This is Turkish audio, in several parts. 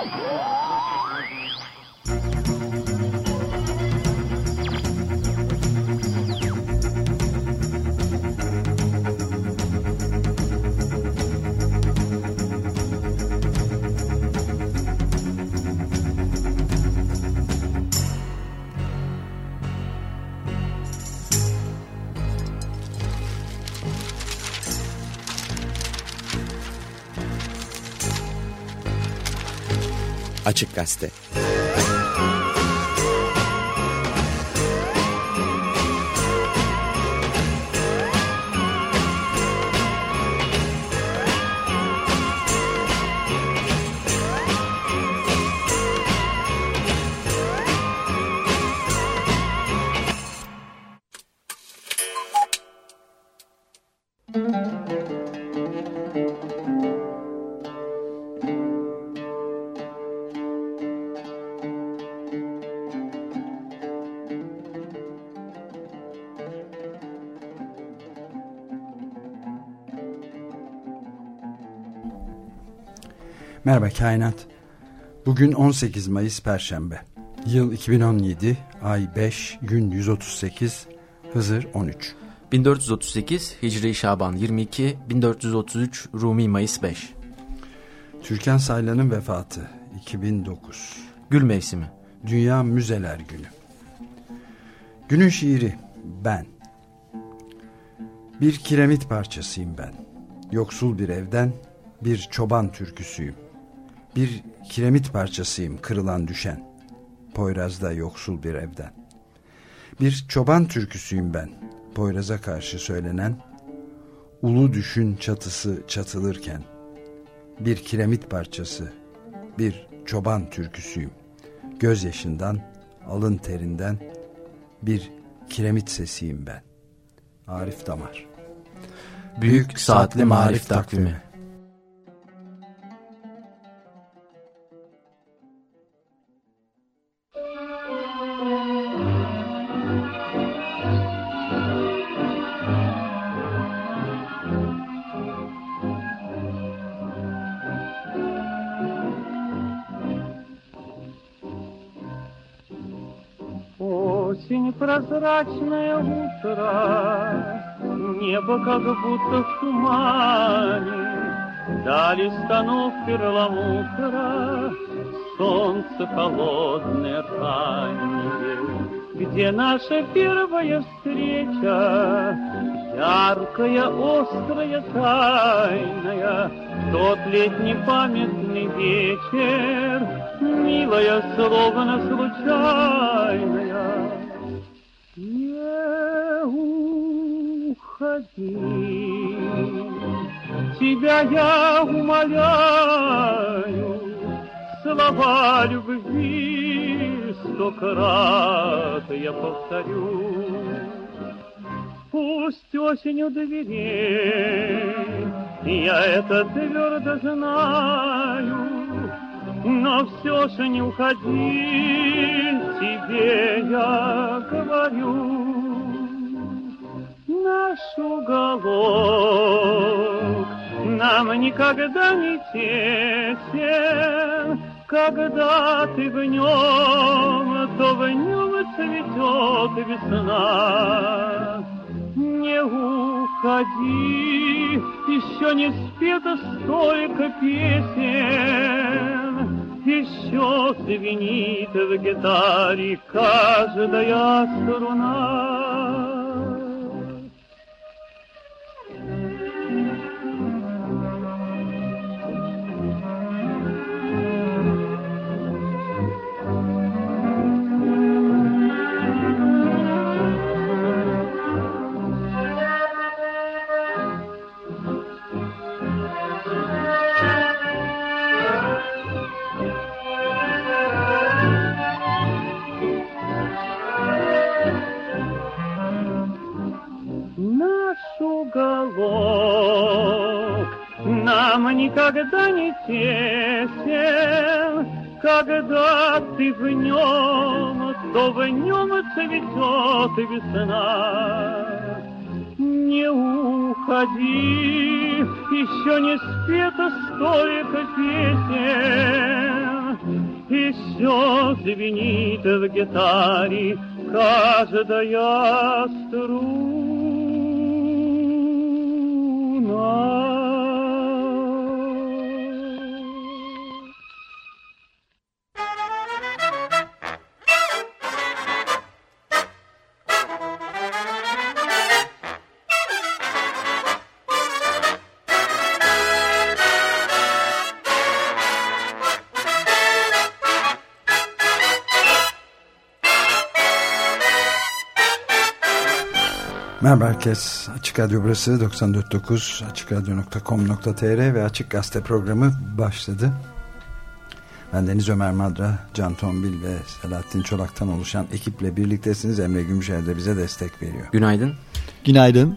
Açık Gazete. Merhaba Kainat. Bugün 18 Mayıs Perşembe. Yıl 2017, ay 5, gün 138, Hızır 13. 1438 Hicri Şaban 22, 1433 Rumi Mayıs 5. Türkan Saylan'ın vefatı 2009. Gül mevsimi. Dünya Müzeler Günü. Günün şiiri ben. Bir kiremit parçasıyım ben. Yoksul bir evden bir çoban türküsüyüm. Bir kiremit parçasıyım kırılan düşen. Poyraz'da yoksul bir evden. Bir çoban türküsüyüm ben. Poyraz'a karşı söylenen. Ulu düşün çatısı çatılırken. Bir kiremit parçası, bir çoban türküsüyüm. Gözyaşından, alın terinden bir kiremit sesiyim ben. Arif Damar. Büyük Saatli Marif Takvimi. Прозрачное утро, небо как будто в тумане, дали станов перламутра, солнце холодное раннее. Где наша первая встреча, яркая, острая, тайная, тот летний памятный вечер, милая, словно случайная. Тебя я умоляю, слова любви 100 крат я повторю. Пусть осень у дверей, я это твердо знаю, но все же не уходи, тебе я говорю. Наш уголок нам никогда не тесен, когда ты в нем, то в нем цветет весна. Не уходи, еще не спето столько песен, еще звенит в гитаре каждая струна. Уголок нам никогда не тесен, когда ты в нем, то в нем цветет весна. Не уходи, еще не спето столько песен, preziosi venite a ghietare casa da jastruna. Merhaba herkes. Açık Radyo burası 94.9 açıkradyo.com.tr ve Açık Gazete programı başladı. Ben Deniz Ömer Madra, Can Tombil ve Selahattin Çolak'tan oluşan ekiple birliktesiniz. Emre Gümüşer de bize destek veriyor. Günaydın. Günaydın.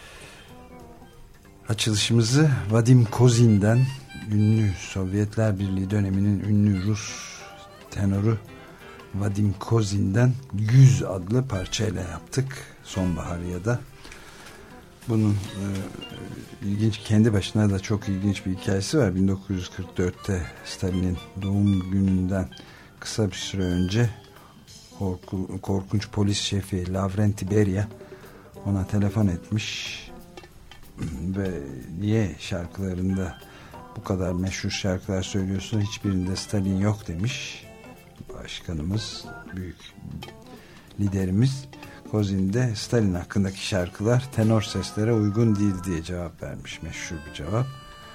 Açılışımızı Vadim Kozin'den, ünlü Sovyetler Birliği döneminin ünlü Rus tenoru Vadim Kozin'den Güz adlı parçayla yaptık. Sonbahar ya da. Bunun ilginç, kendi başına da çok ilginç bir hikayesi var. 1944'te Stalin'in doğum gününden kısa bir süre önce korkunç polis şefi Lavrenti Beria ona telefon etmiş ve niye şarkılarında bu kadar meşhur şarkılar söylüyorsun, hiçbirinde Stalin yok demiş. Başkanımız, büyük liderimiz Kozin de Stalin hakkındaki şarkılar tenor seslere uygun değil diye cevap vermiş. Meşhur bir cevap.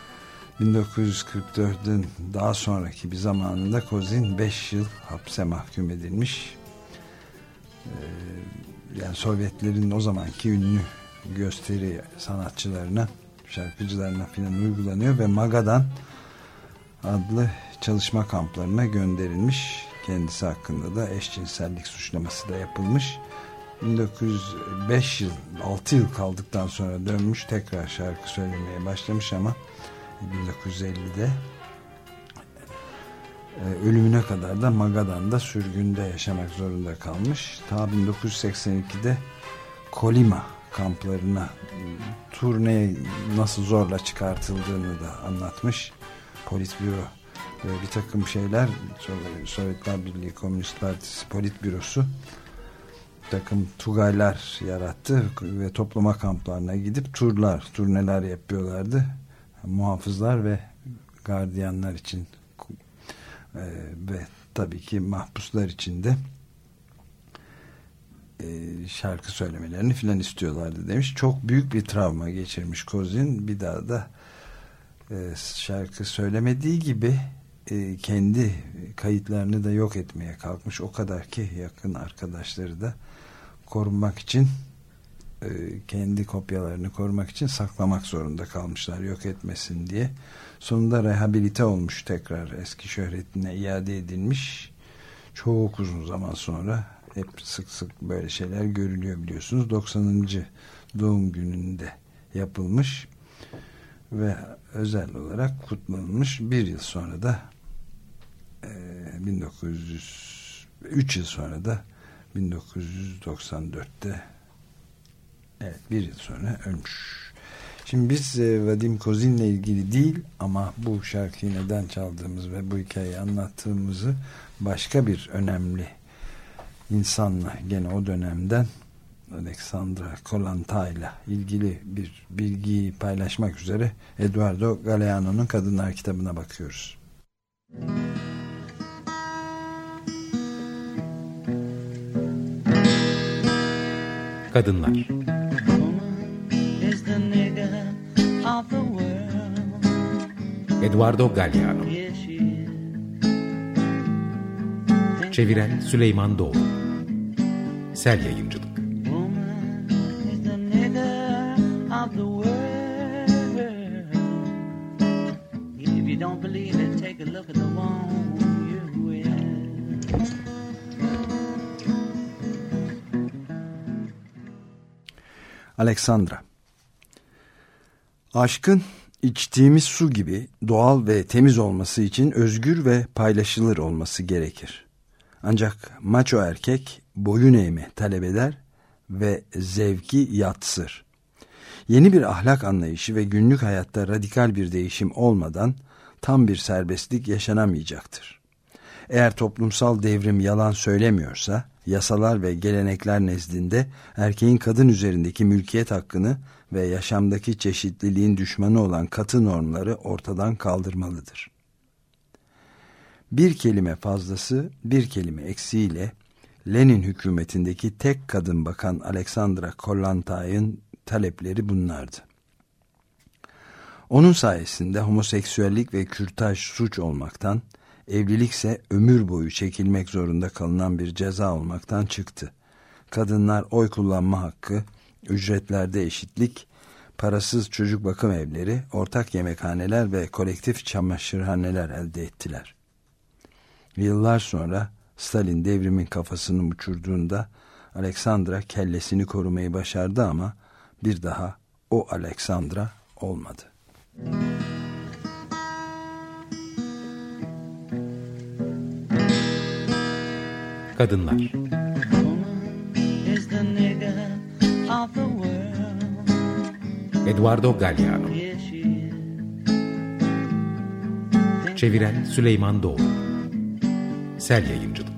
1944'ün daha sonraki bir zamanında Kozin 5 yıl hapse mahkum edilmiş. Yani Sovyetlerin o zamanki ünlü gösteri sanatçılarına, şarkıcılarına filan uygulanıyor ve Magadan adlı çalışma kamplarına gönderilmiş. Kendisi hakkında da eşcinsellik suçlaması da yapılmış. 1905 yıl, 6 yıl kaldıktan sonra dönmüş, tekrar şarkı söylemeye başlamış ama 1950'de ölümüne kadar da Magadan'da sürgünde yaşamak zorunda kalmış. Ta 1982'de Kolima kamplarına turneye nasıl zorla çıkartıldığını da anlatmış. Politbüro böyle bir takım şeyler, Sovyetler Birliği Komünist Partisi Politbürosu takım tugaylar yarattı ve toplama kamplarına gidip turneler yapıyorlardı. Muhafızlar ve gardiyanlar için ve tabii ki mahpuslar için de şarkı söylemelerini filan istiyorlardı demiş. Çok büyük bir travma geçirmiş Kozin. Bir daha da şarkı söylemediği gibi kendi kayıtlarını da yok etmeye kalkmış. O kadar ki yakın arkadaşları da korunmak için, kendi kopyalarını korumak için saklamak zorunda kalmışlar, yok etmesin diye. Sonunda rehabilite olmuş, tekrar eski şöhretine iade edilmiş. Çok uzun zaman sonra, hep sık sık böyle şeyler görülüyor biliyorsunuz. 90. doğum gününde yapılmış ve özel olarak kutlanılmış. Bir yıl sonra da 3 yıl sonra da 1994'te, evet, bir yıl sonra ölmüş. Şimdi biz Vadim Kozin'le ilgili değil ama bu şarkıyı neden çaldığımız ve bu hikayeyi anlattığımızı başka bir önemli insanla, gene o dönemden, Alexandra Kollontai ilgili bir bilgiyi paylaşmak üzere Eduardo Galeano'nun Kadınlar kitabına bakıyoruz. Kadınlar. Eduardo Galeano. Çeviren Süleyman Doğru. Sel Yayıncılık. Alexandra. Aşkın içtiğimiz su gibi doğal ve temiz olması için özgür ve paylaşılır olması gerekir. Ancak maço erkek boyun eğme talep eder ve zevki yatsır. Yeni bir ahlak anlayışı ve günlük hayatta radikal bir değişim olmadan tam bir serbestlik yaşanamayacaktır. Eğer toplumsal devrim yalan söylemiyorsa, yasalar ve gelenekler nezdinde erkeğin kadın üzerindeki mülkiyet hakkını ve yaşamdaki çeşitliliğin düşmanı olan katı normları ortadan kaldırmalıdır. Bir kelime fazlası, bir kelime eksiğiyle Lenin hükümetindeki tek kadın bakan Alexandra Kollontaj'ın talepleri bunlardı. Onun sayesinde homoseksüellik ve kürtaj suç olmaktan, evlilikse ömür boyu çekilmek zorunda kalınan bir ceza olmaktan çıktı. Kadınlar oy kullanma hakkı, ücretlerde eşitlik, parasız çocuk bakım evleri, ortak yemekhaneler ve kolektif çamaşırhaneler elde ettiler. Yıllar sonra Stalin devrimin kafasını uçurduğunda Alexandra kellesini korumayı başardı ama bir daha o Alexandra olmadı. Kadınlar. Eduardo Galeano. Çeviren Süleyman Doğru. Sel Yayıncılık.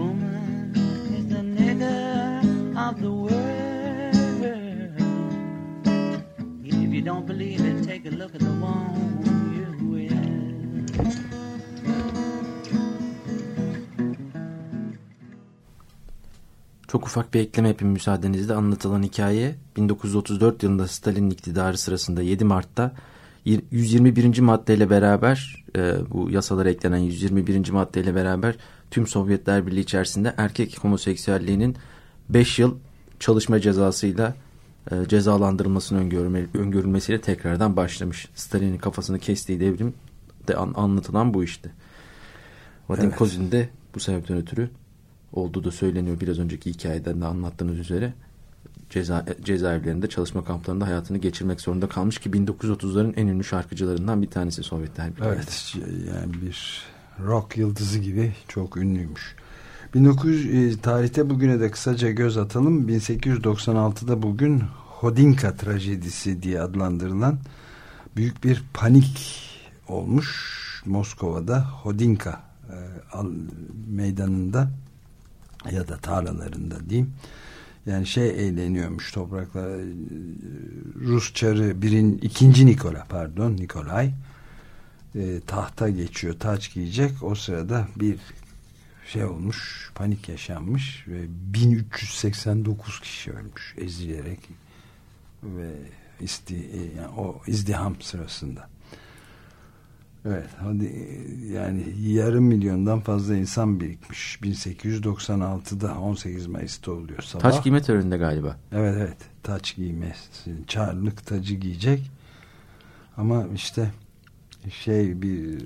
Çok ufak bir ekleme yapayım müsaadenizle. Anlatılan hikaye 1934 yılında Stalin'in iktidarı sırasında 7 Mart'ta 121. maddeyle beraber bu yasalara eklenen 121. maddeyle beraber tüm Sovyetler Birliği içerisinde erkek homoseksüelliğinin 5 yıl çalışma cezasıyla cezalandırılmasının öngörülmesiyle tekrardan başlamış. Stalin'in kafasını kestiği devrim de anlatılan bu işte. Vadim Kozin de bu sebepten ötürü olduğu da söyleniyor. Biraz önceki hikayeden de anlattığınız üzere cezaevlerinde, çalışma kamplarında hayatını geçirmek zorunda kalmış ki 1930'ların en ünlü şarkıcılarından bir tanesi Sovyetler Birliği. Evet, yani bir rock yıldızı gibi çok ünlüymüş. Tarihte bugüne de kısaca göz atalım. 1896'da bugün Hodinka trajedisi diye adlandırılan büyük bir panik olmuş. Moskova'da Hodinka meydanında ya da tarlalarında diyeyim. Yani eğleniyormuş topraklar. Rus çarı 2. Nikolay tahta geçiyor, taç giyecek. O sırada bir olmuş, panik yaşanmış ve 1389 kişi ölmüş ezilerek ve o izdiham sırasında. Evet, yani yarım milyondan fazla insan birikmiş. 1896'da 18 Mayıs'ta oluyor sabah. Taç giyme töreninde galiba. Evet, taç giymesi, çarlık tacı giyecek. Ama işte bir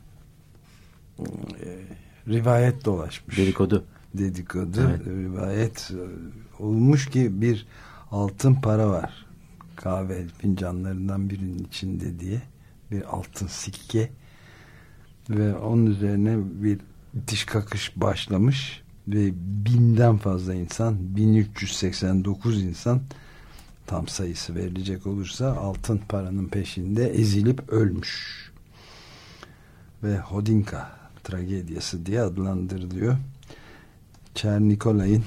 rivayet dolaşmış. Dedikodu. Evet. Rivayet olmuş ki bir altın para var kahve fincanlarından birinin içinde diye. Bir altın sikke ve onun üzerine bir itiş kakış başlamış ve 1000'den fazla insan, 1389 insan tam sayısı verilecek olursa altın paranın peşinde ezilip ölmüş ve Hodinka tragediyası diye adlandırılıyor. Çar Nikolay'ın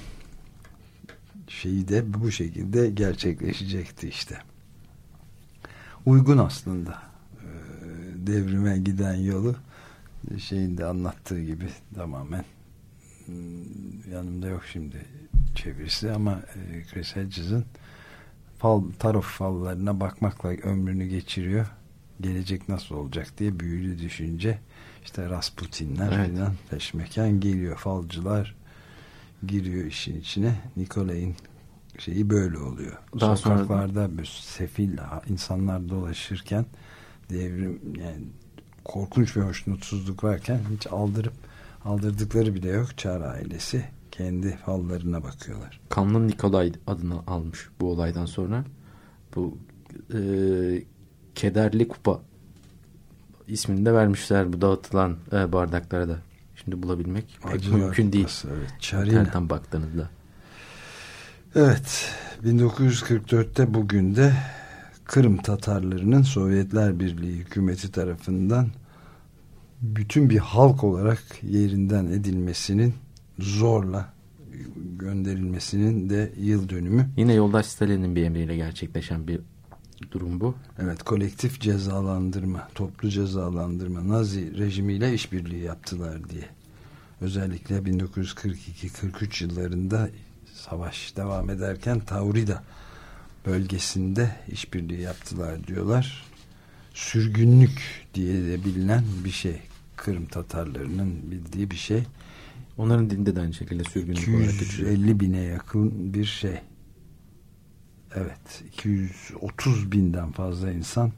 de bu şekilde gerçekleşecekti işte. Uygun aslında devrime giden yolu de anlattığı gibi tamamen yanımda yok şimdi çevirisi ama Chris Hedges'in tarot fallarına bakmakla ömrünü geçiriyor. Gelecek nasıl olacak diye büyülü düşünce işte Rasputinler falan peşmekan geliyor. Falcılar giriyor işin içine. Nikolay'ın böyle oluyor. Daha sokaklarda sonra sefil insanlar dolaşırken devrim yani korkunç bir hoşnutsuzluk varken hiç aldırdıkları bile yok. Çar ailesi kendi fallarına bakıyorlar. Kanlı Nikolay adını almış bu olaydan sonra. Bu kederli kupa ismini de vermişler bu dağıtılan bardaklara da. Şimdi bulabilmek pek mümkün değil. İnternetten baktığınızda. Evet. 1944'te bugün de Kırım Tatarlarının Sovyetler Birliği hükümeti tarafından bütün bir halk olarak yerinden edilmesinin, zorla gönderilmesinin de yıl dönümü. Yine yoldaş Stalin'in bir emriyle gerçekleşen bir durum bu. Evet, kolektif cezalandırma, toplu cezalandırma, Nazi rejimiyle işbirliği yaptılar diye. Özellikle 1942-43 yıllarında savaş devam ederken Tavrida bölgesinde işbirliği yaptılar diyorlar. Sürgünlük diye de bilinen bir şey. Kırım Tatarlarının bildiği bir şey. Onların dinde de aynı şekilde sürgünlük olarak geçiyor. 250 bine yakın bir şey. Evet, 230 binden fazla insan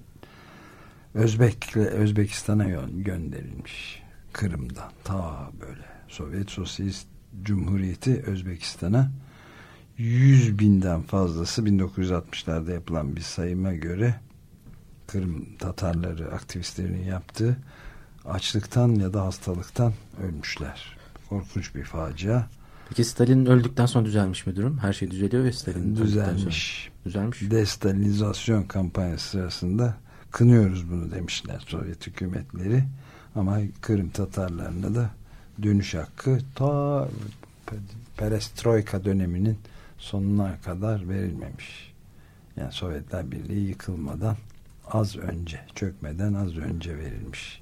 Özbekistan'a gönderilmiş. Kırım'dan ta böyle Sovyet Sosyalist Cumhuriyeti Özbekistan'a 100 binden fazlası 1960'larda yapılan bir sayıma göre Kırım Tatarları aktivistlerinin yaptığı açlıktan ya da hastalıktan ölmüşler. Korkunç bir facia. Peki Stalin öldükten sonra düzelmiş mi durum? Her şey düzeliyor ve Stalin düzelmiş. Düzelmiş. Destalinizasyon kampanyası sırasında kınıyoruz bunu demişler Sovyet hükümetleri. Ama Kırım Tatarlarına da dönüş hakkı ta Perestroika döneminin sonuna kadar verilmemiş. Yani Sovyetler Birliği yıkılmadan az önce, çökmeden az önce verilmiş.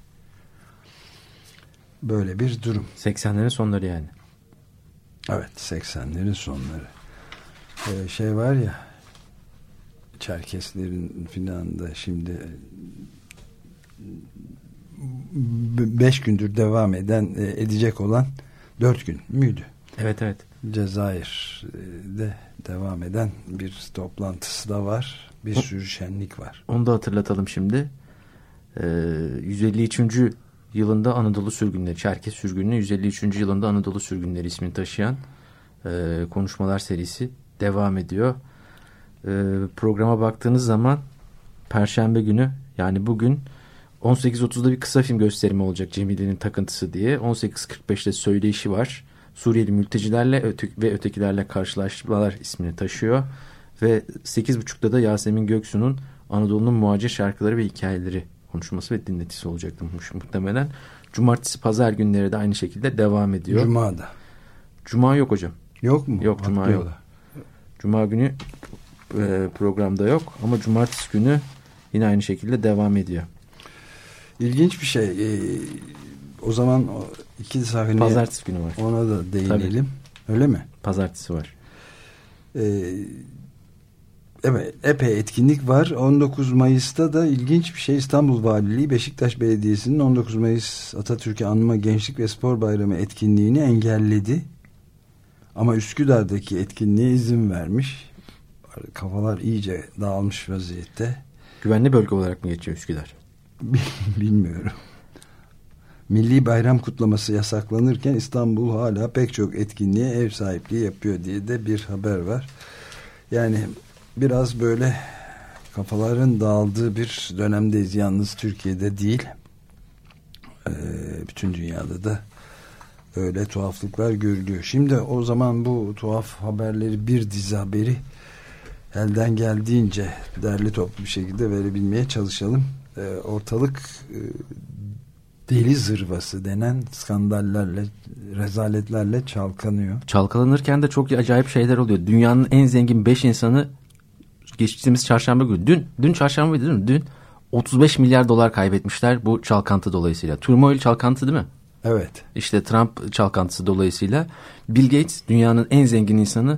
Böyle bir durum. 80'lerin sonları yani. Evet, 80'lerin sonları. Şey var ya, Çerkeslerin filan da şimdi 5 gündür devam edecek olan 4 gün müydü? Evet, evet. Cezayir'de devam eden bir toplantısı da var. Bir sürü şenlik var. Onu da hatırlatalım şimdi. 153. yılında Anadolu sürgünleri, Çerkes sürgünü 153. yılında Anadolu sürgünleri ismini taşıyan konuşmalar serisi devam ediyor. Programa baktığınız zaman Perşembe günü, yani bugün 18.30'da bir kısa film gösterimi olacak, Cemile'nin takıntısı diye. 18.45'te söyleşi var. Suriyeli mültecilerle ve ötekilerle karşılaşmalar ismini taşıyor. Ve 8.30'da da Yasemin Göksu'nun Anadolu'nun muhacir şarkıları ve hikayeleri konuşması ve dinletisi olacaktı muhtemelen. Cumartesi, pazar günleri de aynı şekilde devam ediyor. Cuma'da. Cuma yok hocam. Yok mu? Yok, Cuma yok. Cuma günü programda yok ama cumartesi günü yine aynı şekilde devam ediyor. İlginç bir şey. O zaman iki sahne pazartesi günü var. Ona da değinelim. Tabii. Öyle mi? Pazartesi var. Evet, epey etkinlik var. 19 Mayıs'ta da ilginç bir şey, İstanbul Valiliği Beşiktaş Belediyesi'nin 19 Mayıs Atatürk'ü Anma Gençlik ve Spor Bayramı etkinliğini engelledi. Ama Üsküdar'daki etkinliğe izin vermiş. Kafalar iyice dağılmış vaziyette. Güvenli bölge olarak mı geçiyor Üsküdar? Bilmiyorum. Milli bayram kutlaması yasaklanırken İstanbul hala pek çok etkinliğe ev sahipliği yapıyor diye de bir haber var. Yani biraz böyle kafaların dağıldığı bir dönemdeyiz. Yalnız Türkiye'de değil. Bütün dünyada da öyle tuhaflıklar görülüyor. Şimdi o zaman bu tuhaf haberleri, bir dizi haberi elden geldiğince derli toplu bir şekilde verebilmeye çalışalım. Ortalık deli zırvası denen skandallerle, rezaletlerle çalkanıyor. Çalkalanırken de çok acayip şeyler oluyor. Dünyanın en zengin 5 insanı geçtiğimiz çarşamba günü, dün çarşambaydı değil mi? Dün 35 milyar dolar kaybetmişler bu çalkantı dolayısıyla. Turmoil çalkantı değil mi? Evet. İşte Trump çalkantısı dolayısıyla Bill Gates, dünyanın en zengin insanı,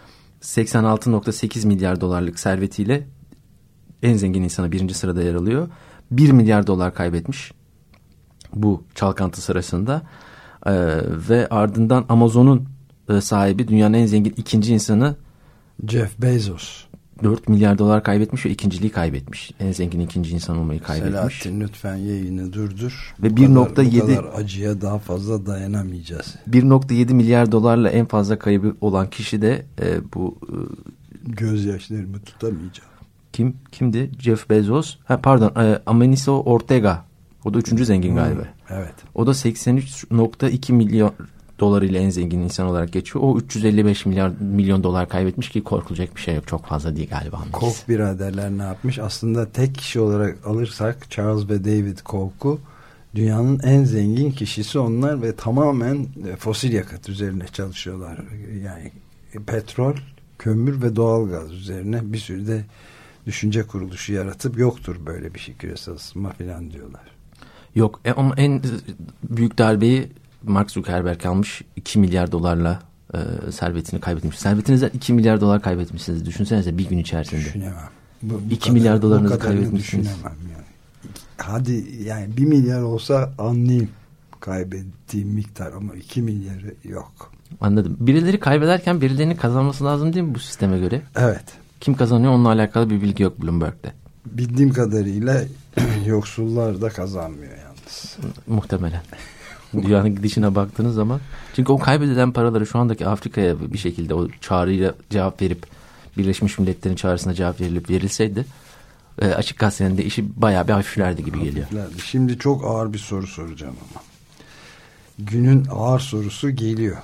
86.8 milyar dolarlık servetiyle en zengin insana 1. sırada yer alıyor. 1 milyar dolar kaybetmiş bu çalkantı sırasında. Ve ardından Amazon'un sahibi, dünyanın en zengin 2. insanı Jeff Bezos. 4 milyar dolar kaybetmiş ve ikinciliği kaybetmiş. En zengin 2. insan olmayı kaybetmiş. Selahattin, lütfen yayını durdur. Ve 1.7 bu kadar acıya daha fazla dayanamayacağız. 1.7 milyar dolarla en fazla kaybı olan kişi de bu gözyaşlarımı tutamayacağım. Kimdi? Jeff Bezos. Amancio Ortega. O da 3. zengin galiba. Evet. O da 83.2 milyon dolar ile en zengin insan olarak geçiyor. O 355 milyon dolar kaybetmiş ki korkulacak bir şey yok. Çok fazla değil galiba. Koch biraderler ne yapmış? Aslında tek kişi olarak alırsak Charles ve David Koch'u Dünyanın en zengin kişisi onlar ve tamamen fosil yakıt üzerine çalışıyorlar. Yani petrol, kömür ve doğalgaz üzerine bir sürü de düşünce kuruluşu yaratıp yoktur böyle bir şey, küresel ısınma falan diyorlar. Yok ama en büyük darbeyi Mark Zuckerberg almış. 2 milyar dolarla servetini kaybetmiş. Servetinizden 2 milyar dolar kaybetmişsiniz. Düşünsenize bir gün içerisinde. Düşünemem. 2 milyar dolarınızı kaybetmişsiniz. Düşünemem yani. Hadi yani 1 milyar olsa anlayayım kaybettiğim miktar ama 2 milyarı yok. Anladım. Birileri kaybederken birilerinin kazanması lazım değil mi bu sisteme göre? Evet. Kim kazanıyor onunla alakalı bir bilgi yok Bloomberg'de. Bildiğim kadarıyla yoksullar da kazanmıyor yalnız. Muhtemelen. Dünyanın gidişine baktığınız zaman. Çünkü o kaybedilen paraları şu andaki Afrika'ya bir şekilde o çağrıyla cevap verip Birleşmiş Milletler'in çağrısına cevap verilseydi Açık Gazete'nin de işi bayağı bir hafiflerdi gibi geliyor. Şimdi çok ağır bir soru soracağım ama. Günün ağır sorusu geliyor.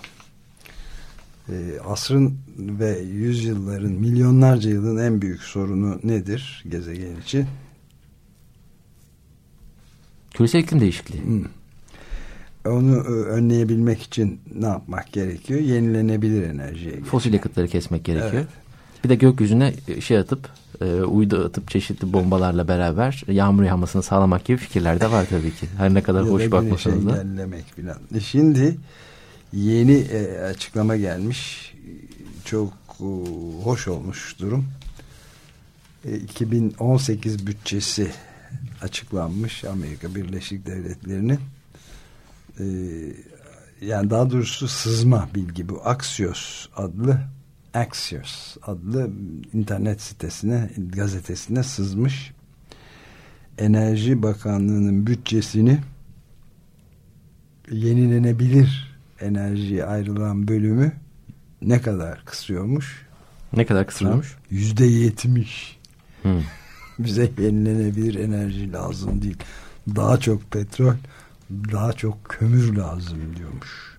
Asrın ve yüzyılların, milyonlarca yılın en büyük sorunu nedir gezegen için? Küresel iklim değişikliği. Onu önleyebilmek için ne yapmak gerekiyor? Yenilenebilir enerjiye geçmek. Fosil yakıtları kesmek gerekiyor. Evet. Bir de gökyüzüne uydu atıp çeşitli bombalarla beraber yağmur yağmasını sağlamak gibi fikirler de var tabii ki. Her ne kadar hoş bakmasanız da. Engellemek falan. Şimdi yeni açıklama gelmiş. Çok hoş olmuş durum. 2018 bütçesi açıklanmış Amerika Birleşik Devletleri'nin. Yani daha doğrusu sızma bilgi bu. Axios adlı internet sitesine, gazetesine sızmış. Enerji Bakanlığı'nın bütçesini yenilenebilir enerjiye ayrılan bölümü ne kadar kısıyormuş? Ne kadar kısıyormuş? %70. Bize yenilenebilir enerji lazım değil. Daha çok petrol, daha çok kömür lazım diyormuş.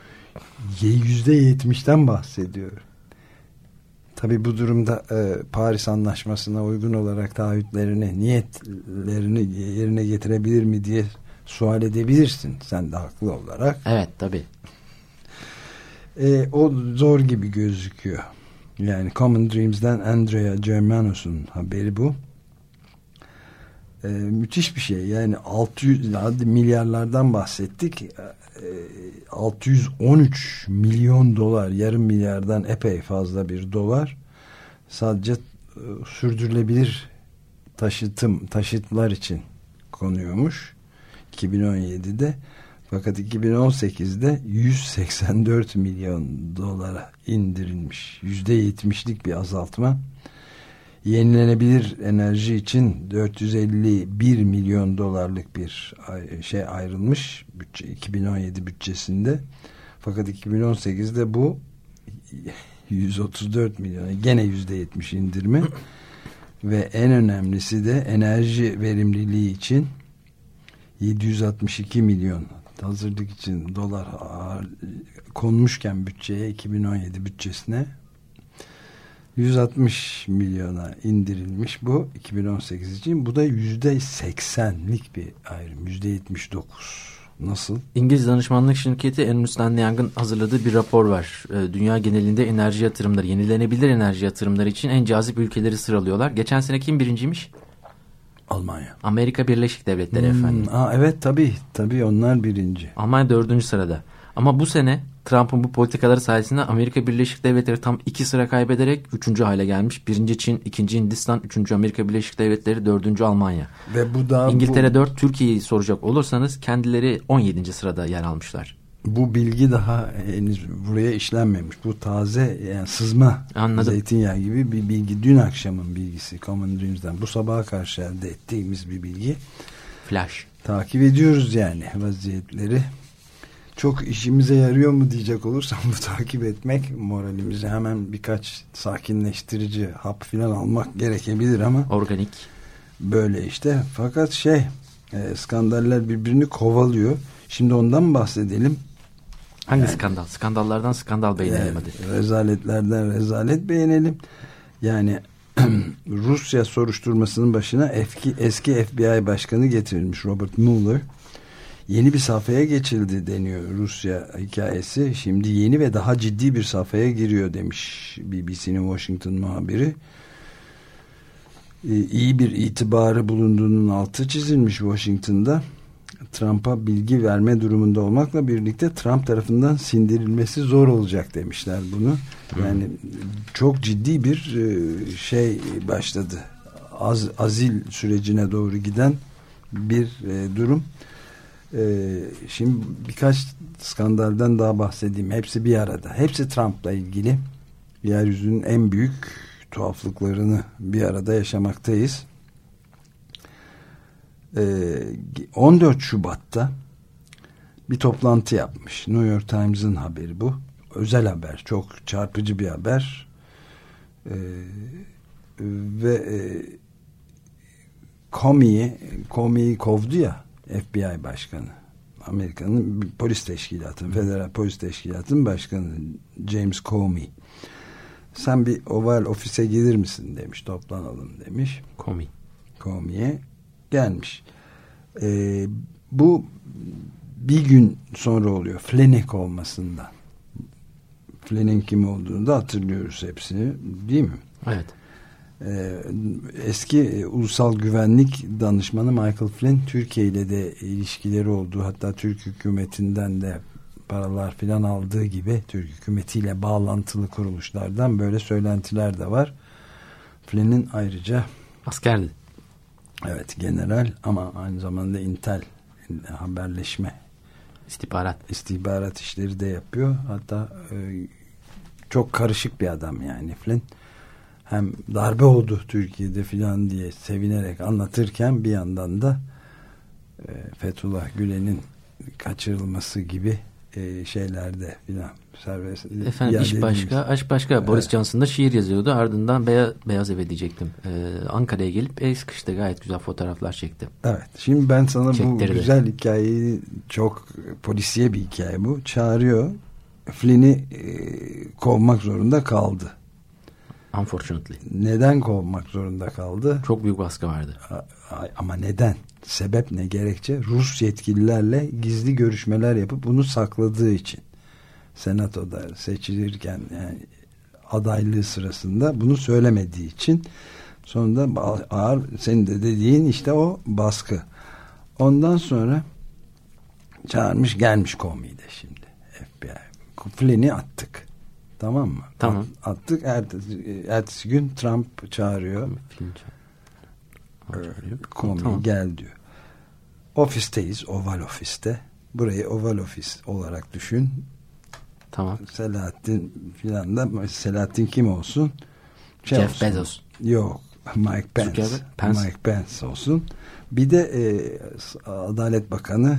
%70'ten bahsediyor. Tabii bu durumda Paris Anlaşması'na uygun olarak taahhütlerini, niyetlerini yerine getirebilir mi diye sual edebilirsin. Sen de haklı olarak. Evet tabii. O zor gibi gözüküyor. Yani Common Dreams'den Andrea Germanos'un haberi bu. Müthiş bir şey. Yani 600 milyarlardan bahsettik. 613 milyon dolar, yarım milyardan epey fazla bir dolar sadece sürdürülebilir taşıtlar için konuyormuş 2017'de. Fakat 2018'de 184 milyon dolara indirilmiş. %70'lik bir azaltma. Yenilenebilir enerji için 451 milyon dolarlık bir şey ayrılmış 2017 bütçesinde. Fakat 2018'de bu 134 milyon, gene %70 indirme ve en önemlisi de enerji verimliliği için 762 milyon hazırlık için dolar konmuşken bütçeye, 2017 bütçesine 160 milyona indirilmiş bu 2018 için. Bu da %80'lik bir ayrım. %79. Nasıl? İngiliz danışmanlık şirketi Ernst & Young'ın hazırladığı bir rapor var. Dünya genelinde enerji yatırımları, yenilenebilir enerji yatırımları için en cazip ülkeleri sıralıyorlar. Geçen sene kim birinciymiş? Almanya. Amerika Birleşik Devletleri efendim. Evet tabii onlar birinci. Almanya 4. sırada. Ama bu sene Trump'ın bu politikaları sayesinde Amerika Birleşik Devletleri tam 2 sıra kaybederek 3. hale gelmiş. 1. Çin, 2. Hindistan, 3. Amerika Birleşik Devletleri, 4. Almanya. Ve bu da İngiltere 4, Türkiye'yi soracak olursanız kendileri 17. sırada yer almışlar. Bu bilgi daha henüz buraya işlenmemiş. Bu taze, yani sızma. Anladım. Zeytinyağı gibi bir bilgi. Dün akşamın bilgisi Common Dreams'den. Bu sabaha karşı elde ettiğimiz bir bilgi. Flash. Takip ediyoruz yani vaziyetleri. Çok işimize yarıyor mu diyecek olursam bu takip etmek, moralimizi hemen birkaç sakinleştirici hap filan almak gerekebilir ama organik. Böyle işte. Fakat skandaller birbirini kovalıyor. Şimdi ondan bahsedelim. Hangi skandal? Skandallardan skandal beğenelim hadi. Rezaletlerden rezalet beğenelim. Yani Rusya soruşturmasının başına eski FBI başkanı getirilmiş Robert Mueller. yeni bir safhaya geçildi deniyor Rusya hikayesi. Şimdi yeni ve daha ciddi bir safhaya giriyor demiş BBC'nin Washington muhabiri. İyi bir itibarı bulunduğunun altı çizilmiş Washington'da. Trump'a bilgi verme durumunda olmakla birlikte Trump tarafından sindirilmesi zor olacak demişler bunu. Yani çok ciddi bir şey başladı. Azil sürecine doğru giden bir durum. Şimdi birkaç skandaldan daha bahsedeyim. Hepsi bir arada. Hepsi Trump'la ilgili. Yeryüzünün en büyük tuhaflıklarını bir arada yaşamaktayız. 14 Şubat'ta bir toplantı yapmış. New York Times'ın haberi bu. Özel haber. Çok çarpıcı bir haber. Comey'i kovdu ya FBI başkanı. Amerika'nın polis teşkilatı, federal polis teşkilatının başkanı James Comey. Sen bir Oval Ofis'e gelir misin demiş, toplanalım demiş. Comey'e gelmiş. Bu bir gün sonra oluyor Flynn'in olmasından. Flynn'in kim olduğunu da hatırlıyoruz hepsini, değil mi? Evet. Eski ulusal güvenlik danışmanı Michael Flynn, Türkiye ile de ilişkileri olduğu, hatta Türk hükümetinden de paralar filan aldığı gibi Türk hükümetiyle bağlantılı kuruluşlardan böyle söylentiler de var. Flynn'in ayrıca askerdi. Evet, general ama aynı zamanda intel, haberleşme, istihbarat işleri de yapıyor. Hatta çok karışık bir adam yani Flynn. Hem darbe oldu Türkiye'de filan diye sevinerek anlatırken bir yandan da Fethullah Gülen'in kaçırılması gibi şeylerde filan serbest. Efendim iş başka, aşk başka. Evet. Boris Johnson da şiir yazıyordu. Ardından Beyaz Eve diyecektim. Ankara'ya gelip el sıkıştı. Gayet güzel fotoğraflar çekti. Evet. Şimdi ben sana bu güzel hikayeyi, çok polisiye bir hikaye bu. Çağırıyor. Flynn'i kovmak zorunda kaldı. Unfortunately. Neden kovmak zorunda kaldı? Çok büyük baskı vardı. Ama neden? Sebep ne, gerekçe? Rus yetkililerle gizli görüşmeler yapıp bunu sakladığı için. Senatoda seçilirken yani adaylığı sırasında bunu söylemediği için, sonunda ağır, senin de dediğin işte o baskı. Ondan sonra çağırmış gelmiş Comey'de şimdi FBI. Flynn'i attık. Tamam mı? Tamam. Attık. Ertesi gün Trump çağırıyor. Comey tamam, gel diyor. Ofisteyiz. Oval Ofis'te. Burayı Oval Ofis olarak düşün. Tamam. Selahattin filan da, Selahattin kim olsun? Jeff olsun. Bezos. Yok. Mike Pence. Mike Pence olsun. Bir de Adalet Bakanı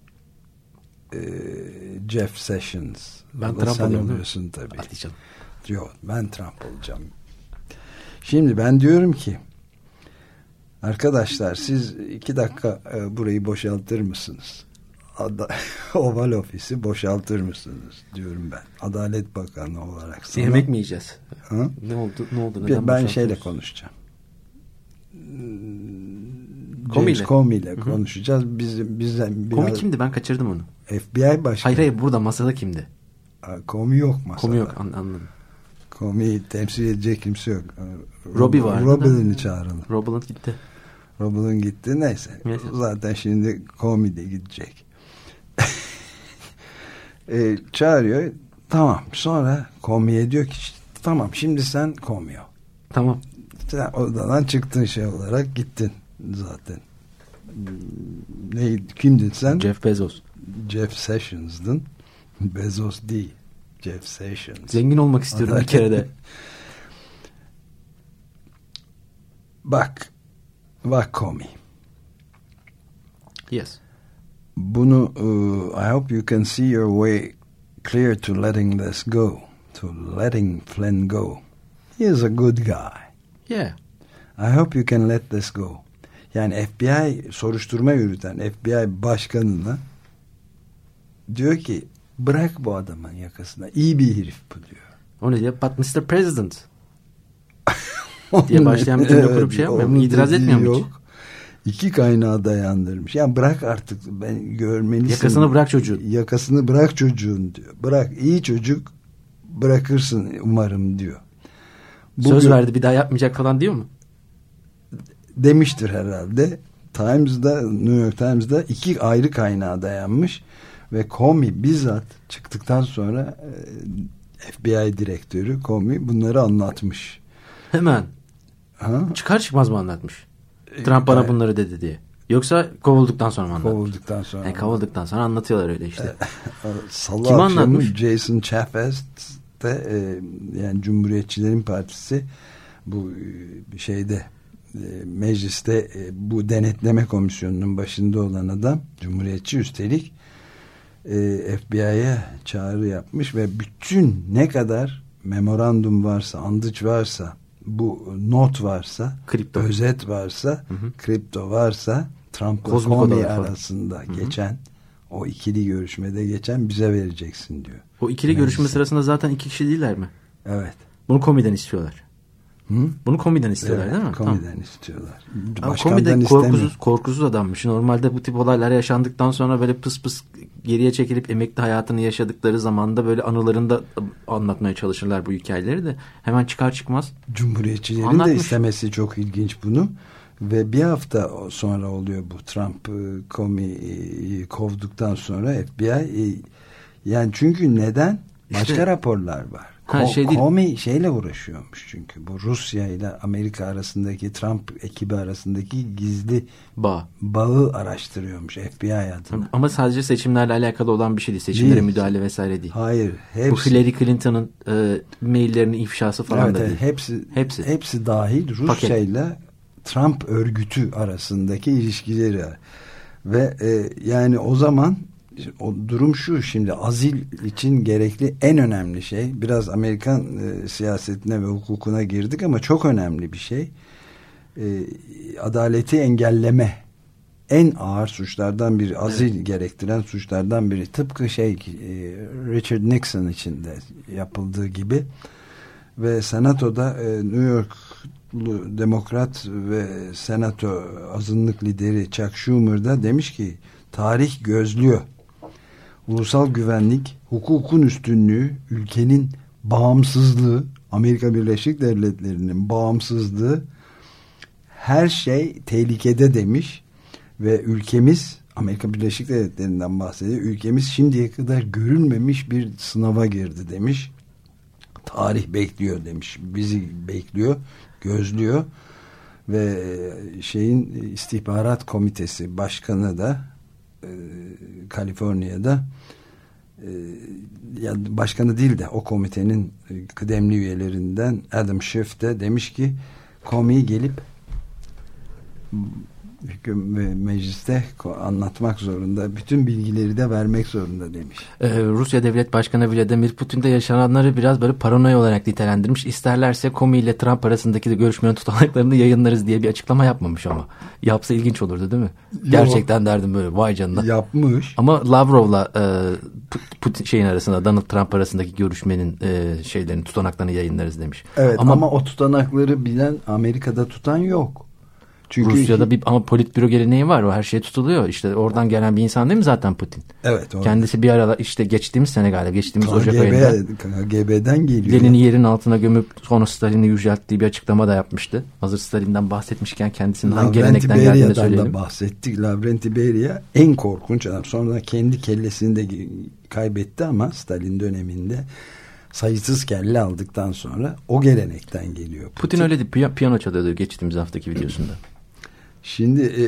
Jeff Sessions. Ben Trump oluyorsun tabii. Yok, ben Trump olacağım. Şimdi ben diyorum ki, arkadaşlar siz 2 dakika burayı boşaltır mısınız? Oval Ofisi boşaltır mısınız diyorum ben. Adalet Bakanı olarak sana. Yemek mi yiyeceğiz? Ha? Ne oldu? Ben şeyle konuşacağım. James Comey ile konuşacağız. Comey kimdi? Ben kaçırdım onu. FBI başkanı. Hayır, burada masada kimdi? Comey yok masada. Comey yok, anladım. Comey'i temsil edecek kimse yok. Robbie vardı. Robin'i çağıralım. Robin gitti. Neyse. Zaten şimdi Comey de gidecek. Çağırıyor. Tamam. Sonra Comey'e diyor ki tamam, şimdi sen Comey ol. Tamam. Sen odadan çıktın, şey olarak gittin zaten. Kimdin sen? Jeff Bezos. Jeff Sessions'dın. Bezos değil. Jeff Sessions. Zengin olmak istiyorum bir kere de. Bak Comey. Yes. Bunu I hope you can see your way clear to letting this go. To letting Flynn go. He is a good guy. Yeah. I hope you can let this go. Yani FBI soruşturma yürüten FBI başkanına diyor ki bırak bu adamın yakasına. İyi bir herif bu diyor. O ne diyor? But Mr. President diye başlayan bir cümle kurup şey yapmıyor. Bunu itiraz etmiyor mu hiç? 2 kaynağa dayandırmış. Yani bırak artık, ben görmelisin. Yakasını bırak çocuğun. Yakasını bırak çocuğun diyor. Bırak, iyi çocuk, bırakırsın umarım diyor. Söz verdi bir daha yapmayacak falan diyor mu? Demiştir herhalde. New York Times'da 2 ayrı kaynağa dayanmış ve Comey bizzat çıktıktan sonra FBI direktörü Comey bunları anlatmış. Hemen. Ha? Çıkar çıkmaz mı anlatmış? Trump bana bunları dedi diye. Yoksa kovulduktan sonra mı anlatmış? Kovulduktan sonra. Kovulduktan sonra anlatıyorlar öyle işte. Salı Kim akşamı anlatmış? Jason Chaffetz de yani Cumhuriyetçilerin Partisi bu şeyde mecliste bu denetleme komisyonunun başında olan adam, Cumhuriyetçi üstelik, FBI'ye çağrı yapmış ve bütün ne kadar memorandum varsa, andıç varsa, bu not varsa, Kripto. özet varsa, kripto varsa, Trump'la Kozmik Comey odalar falan. arasında geçen, o ikili görüşmede geçen, bize vereceksin diyor. O ikili görüşme sırasında zaten 2 kişi değiller mi? Evet. Bunu Comey'den istiyorlar. Hı? Bunu Comey'den istiyorlar, değil mi? Comey'den istiyorlar. Ama Comey de korkusuz adammış. Normalde bu tip olaylar yaşandıktan sonra böyle pıs pıs geriye çekilip emekli hayatını yaşadıkları zamanda böyle anılarında anlatmaya çalışırlar bu hikayeleri de. Hemen çıkar çıkmaz Cumhuriyetçilerin anlatmış. de istemesi çok ilginç bunu. Ve bir hafta sonra oluyor bu, Trump Comey'i kovduktan sonra FBI, yani çünkü neden? Başka İşte, raporlar var. Comey şeyle uğraşıyormuş çünkü. Bu Rusya ile Amerika arasındaki, Trump ekibi arasındaki gizli bağı araştırıyormuş FBI adına. Ama sadece seçimlerle alakalı olan bir şey değil. Seçimlere müdahale vesaire değil. Hayır. Bu Hillary Clinton'ın maillerinin ifşası falan da değil. Hepsi dahil Rusya ile Trump örgütü arasındaki ilişkileri. Ve yani o zaman o durum şu, şimdi azil için gerekli en önemli şey, biraz Amerikan siyasetine ve hukukuna girdik ama çok önemli bir şey, adaleti engelleme, en ağır suçlardan biri, azil gerektiren suçlardan biri, tıpkı Richard Nixon için de yapıldığı gibi. Ve senatoda New Yorklu demokrat ve senato azınlık lideri Chuck Schumer da demiş ki tarih gözlüyor. Ulusal güvenlik, hukukun üstünlüğü, ülkenin bağımsızlığı, Amerika Birleşik Devletleri'nin bağımsızlığı, her şey tehlikede demiş ve ülkemiz, Amerika Birleşik Devletleri'nden bahsediyor, ülkemiz şimdiye kadar görülmemiş bir sınava girdi demiş. Tarih bekliyor demiş. Bizi bekliyor, gözlüyor ve istihbarat komitesi başkanı da Kaliforniya'da, ya başkanı değil de o komitenin kıdemli üyelerinden Adam Schiff de demiş ki Comey gelip mecliste anlatmak zorunda, bütün bilgileri de vermek zorunda demiş. Rusya Devlet Başkanı Vladimir Putin de yaşananları biraz böyle paranoya olarak nitelendirmiş. İsterlerse Comey ile Trump arasındaki görüşmenin tutanaklarını yayınlarız diye bir açıklama yapmamış ama. Yapsa ilginç olurdu değil mi? Gerçekten derdim böyle, vay canına. Yapmış. Ama Lavrov'la Putin arasında, Donald Trump arasındaki görüşmenin tutanaklarını yayınlarız demiş. Evet ama o tutanakları bilen, Amerika'da tutan yok. Çünkü Rusya'da ama politbüro geleneği var. O her şey tutuluyor. İşte oradan gelen bir insan değil mi zaten Putin? Evet. Kendisi bir aralar geçtiğimiz sene galiba. Geçtiğimiz Ocak ayında. KGB'den geliyor. Lenin'i yerin altına gömüp sonra Stalin'i yücelttiği bir açıklama da yapmıştı. Hazır Stalin'den bahsetmişken kendisinin hangi gelenekten geldiğini söyleyelim. Da bahsettik. Lavrenti Beria en korkunç adam. Sonra kendi kellesini de kaybetti ama Stalin döneminde sayısız kelle aldıktan sonra o gelenekten geliyor. Putin öyle değil. Piyano çalıyordu geçtiğimiz haftaki videosunda. Şimdi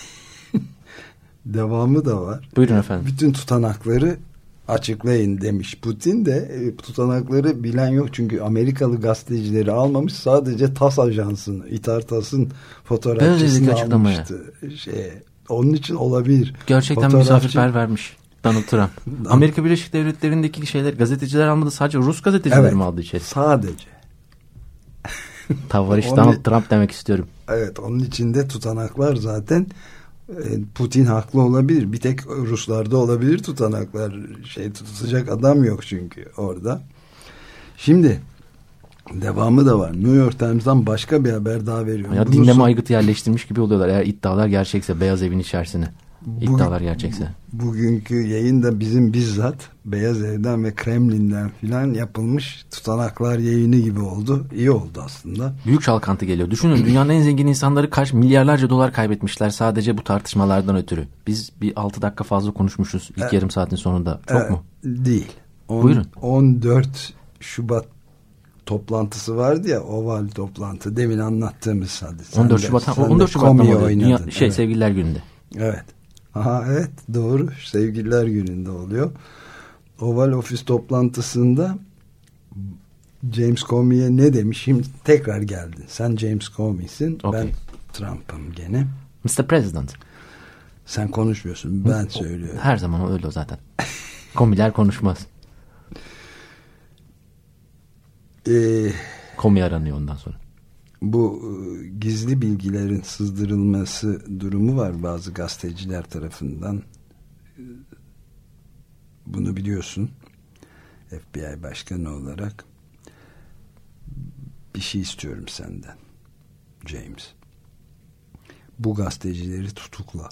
devamı da var. Buyurun efendim. Bütün tutanakları açıklayın demiş. Putin de tutanakları bilen yok. Çünkü Amerikalı gazetecileri almamış. Sadece TASS ajansını, İTAR-TASS'ın fotoğrafçısını almıştı. Onun için olabilir. Gerçekten misafirpervermiş Donald Trump. Amerika Birleşik Devletleri'ndeki şeyler gazeteciler almadı. Sadece Rus gazeteciler mi aldı içeri? Sadece. Tavarış Donald Trump demek istiyorum. Evet, onun içinde tutanaklar zaten. Putin haklı olabilir. Bir tek Ruslarda olabilir tutanaklar. Tutacak adam yok çünkü orada. Şimdi Devamı da var. New York Times'dan başka bir haber daha veriyorum. Ya dinleme aygıtı yerleştirmiş gibi oluyorlar. Eğer iddialar gerçekse, Beyaz Evin içerisine. İddialar gerçekse. Bugünkü yayında bizim bizzat Beyaz Ev'den ve Kremlin'den filan yapılmış tutanaklar yayını gibi oldu. İyi oldu aslında. Büyük çalkantı geliyor. Düşünün, dünyanın en zengin insanları kaç milyarlarca dolar kaybetmişler sadece bu tartışmalardan ötürü. Biz bir 6 dakika fazla konuşmuşuz ilk yarım saatin sonunda. Çok mu? Değil. Buyurun. 14 Şubat toplantısı vardı ya, oval toplantı, demin anlattığımız hadise. 14 Şubat'ta mı oluyor? Evet. Sevgililer Günü'nde. Evet. Aha, evet, doğru. Sevgililer Günü'nde oluyor. Oval Ofis toplantısında James Comey'e ne demiş? Şimdi tekrar geldin. Sen James Comey'sin. Okay. Ben Trump'ım gene. Mr. President. Sen konuşmuyorsun. Ben söylüyorum. Her zaman öyle o zaten. Comey'ler konuşmaz. Comey aranıyor ondan sonra. Bu gizli bilgilerin sızdırılması durumu var bazı gazeteciler tarafından. Bunu biliyorsun. FBI başkanı olarak bir şey istiyorum senden James. Bu gazetecileri tutukla.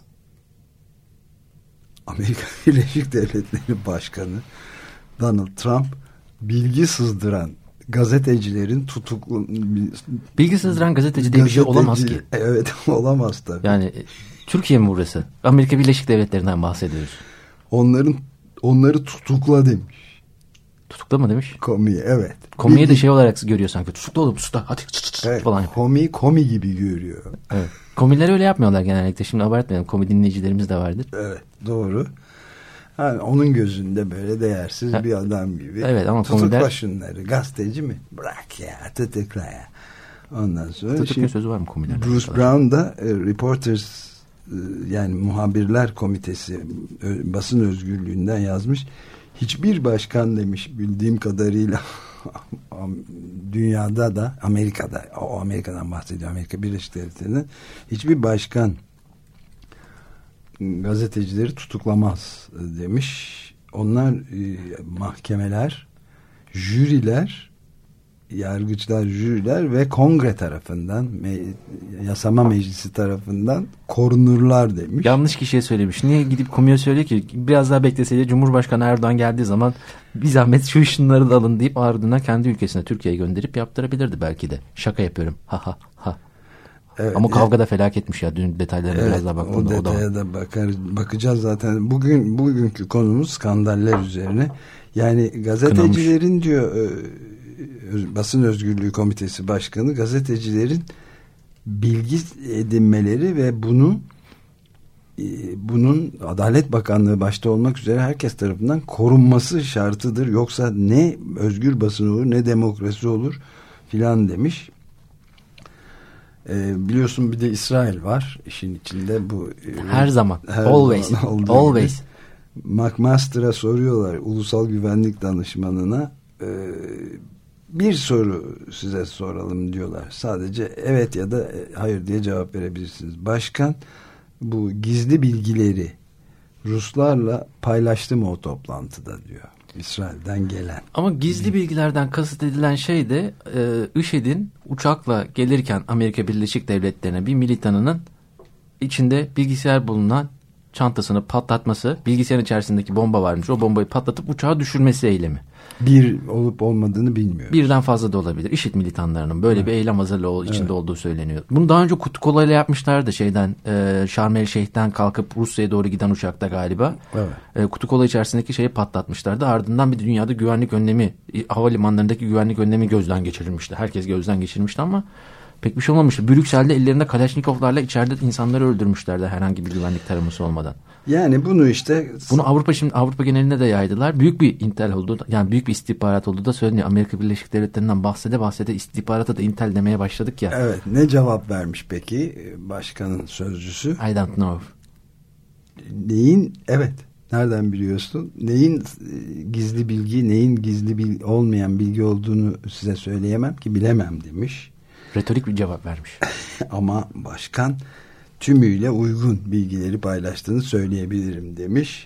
Amerika Birleşik Devletleri Başkanı Donald Trump bilgi sızdıran gazetecilerin tutuklu... Bilgi sızdıran gazeteci diye bir şey olamaz ki. Evet, olamaz tabii. Yani Türkiye mi burası? Amerika Birleşik Devletleri'nden bahsediyoruz. Onları tutukla demiş. Tutukla mı demiş? Comey, evet. Comey'i de şey olarak görüyor sanki. Tutukla oğlum, tutukla. Hadi evet, falan. Comey gibi görüyor. Evet. Comey'ler öyle yapmıyorlar genellikle. Şimdi abartmayalım. Comey dinleyicilerimiz de vardır. Evet, doğru. Yani onun gözünde böyle değersiz bir adam gibi. Evet, ama tutukla şunları. Gazeteci mi? Bırak ya, tutukla ya. Ondan sonra tutukla sözü var mı Comey'lerden? Bruce Brown da Reporters, yani Muhabirler Komitesi basın özgürlüğünden yazmış. Hiçbir başkan demiş, bildiğim kadarıyla dünyada da, Amerika'da, o Amerika'dan bahsediyor, Amerika Birleşik Devletleri'nden, hiçbir başkan gazetecileri tutuklamaz demiş. Onlar mahkemeler, jüriler, yargıçlar, jüriler ve kongre tarafından, yasama meclisi tarafından korunurlar demiş. Yanlış kişiye söylemiş. Niye gidip Comey'e söylüyor ki biraz daha bekleseydi Cumhurbaşkanı Erdoğan geldiği zaman bir zahmet şu şunları da alın deyip ardından kendi ülkesine, Türkiye'ye gönderip yaptırabilirdi belki de. Şaka yapıyorum. Ha ha ha. Evet, ama kavga da felaketmiş ya. Dün detaylarına biraz daha baktım. O detaya da bakacağız zaten. Bugünkü konumuz skandaller üzerine. Yani gazetecilerin kınamış diyor Basın Özgürlüğü Komitesi Başkanı, gazetecilerin bilgi edinmeleri ve bunun Adalet Bakanlığı başta olmak üzere herkes tarafından korunması şartıdır. Yoksa ne özgür basın olur, ne demokrasi olur filan demiş. Biliyorsun bir de İsrail var işin içinde. Bu her zaman. Always. McMaster'a soruyorlar, Ulusal Güvenlik Danışmanı'na, bir soru size soralım diyorlar. Sadece evet ya da hayır diye cevap verebilirsiniz. Başkan bu gizli bilgileri Ruslarla paylaştı mı o toplantıda diyor. İsrail'den gelen. Ama gizli bilgilerden kasıt edilen şey de IŞİD'in uçakla gelirken Amerika Birleşik Devletleri'ne bir militanının içinde bilgisayar bulunan çantasını patlatması, bilgisayarın içerisindeki bomba varmış, o bombayı patlatıp uçağı düşürmesi eylemi. Bir olup olmadığını bilmiyoruz. Birden fazla da olabilir. IŞİD militanlarının böyle bir eylem hazırlığı içinde olduğu söyleniyor. Bunu daha önce Kutukolay'la yapmışlardı Şarm El Şeyh'ten kalkıp Rusya'ya doğru giden uçakta galiba. Evet. Kutukolay içerisindeki şeyi patlatmışlardı. Ardından bir dünyada güvenlik önlemi, havalimanlarındaki güvenlik önlemi gözden geçirilmişti. Herkes gözden geçirmişti ama pek bir şey olmamıştı. Brüksel'de ellerinde Kalaşnikovlarla içeride insanları öldürmüşlerdi herhangi bir güvenlik taraması olmadan. Yani bunu işte... Bunu Avrupa genelinde de yaydılar. Büyük bir intel oldu. Yani büyük bir istihbarat olduğu da söyleniyor. Amerika Birleşik Devletleri'nden bahsede istihbarata da intel demeye başladık ya. Evet. Ne cevap vermiş peki başkanın sözcüsü? I don't know. Neyin? Evet. Nereden biliyorsun? Neyin gizli bilgi, neyin gizli olmayan bilgi olduğunu size söyleyemem ki, bilemem demiş. Retorik bir cevap vermiş. Ama başkan tümüyle uygun bilgileri paylaştığını söyleyebilirim demiş.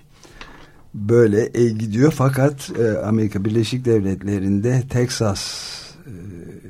Böyle gidiyor fakat Amerika Birleşik Devletleri'nde Texas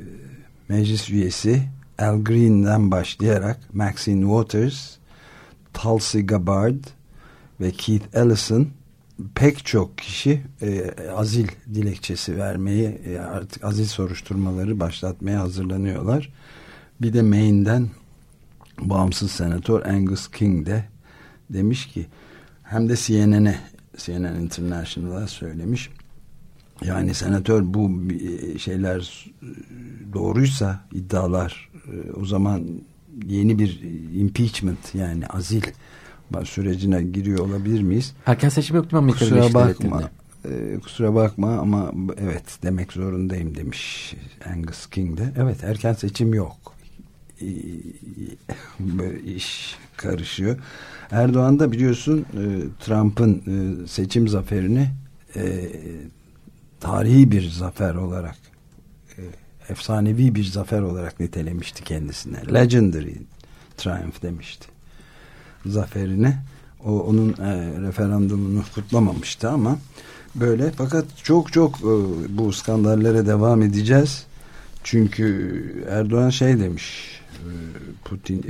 meclis üyesi Al Green'den başlayarak Maxine Waters, Tulsi Gabbard ve Keith Ellison, pek çok kişi azil dilekçesi vermeyi, artık azil soruşturmaları başlatmaya hazırlanıyorlar. Bir de Maine'den bağımsız senatör Angus King de demiş ki, hem de CNN International'a söylemiş. Yani senatör, bu şeyler doğruysa, iddialar, o zaman yeni bir impeachment, yani azil sürecine giriyor olabilir miyiz? Erken seçim yok değil mi Amerika Birleşik Devletleri'nde? Kusura bakma ama evet demek zorundayım demiş Angus King de. Evet, erken seçim yok. Böyle iş karışıyor. Erdoğan da biliyorsun Trump'ın seçim zaferini tarihi bir zafer olarak, efsanevi bir zafer olarak nitelemişti kendisine. Legendary triumph demişti zaferine. Onun referandumunu kutlamamıştı ama böyle, fakat çok bu skandallere devam edeceğiz. Çünkü Erdoğan şey demiş, Putin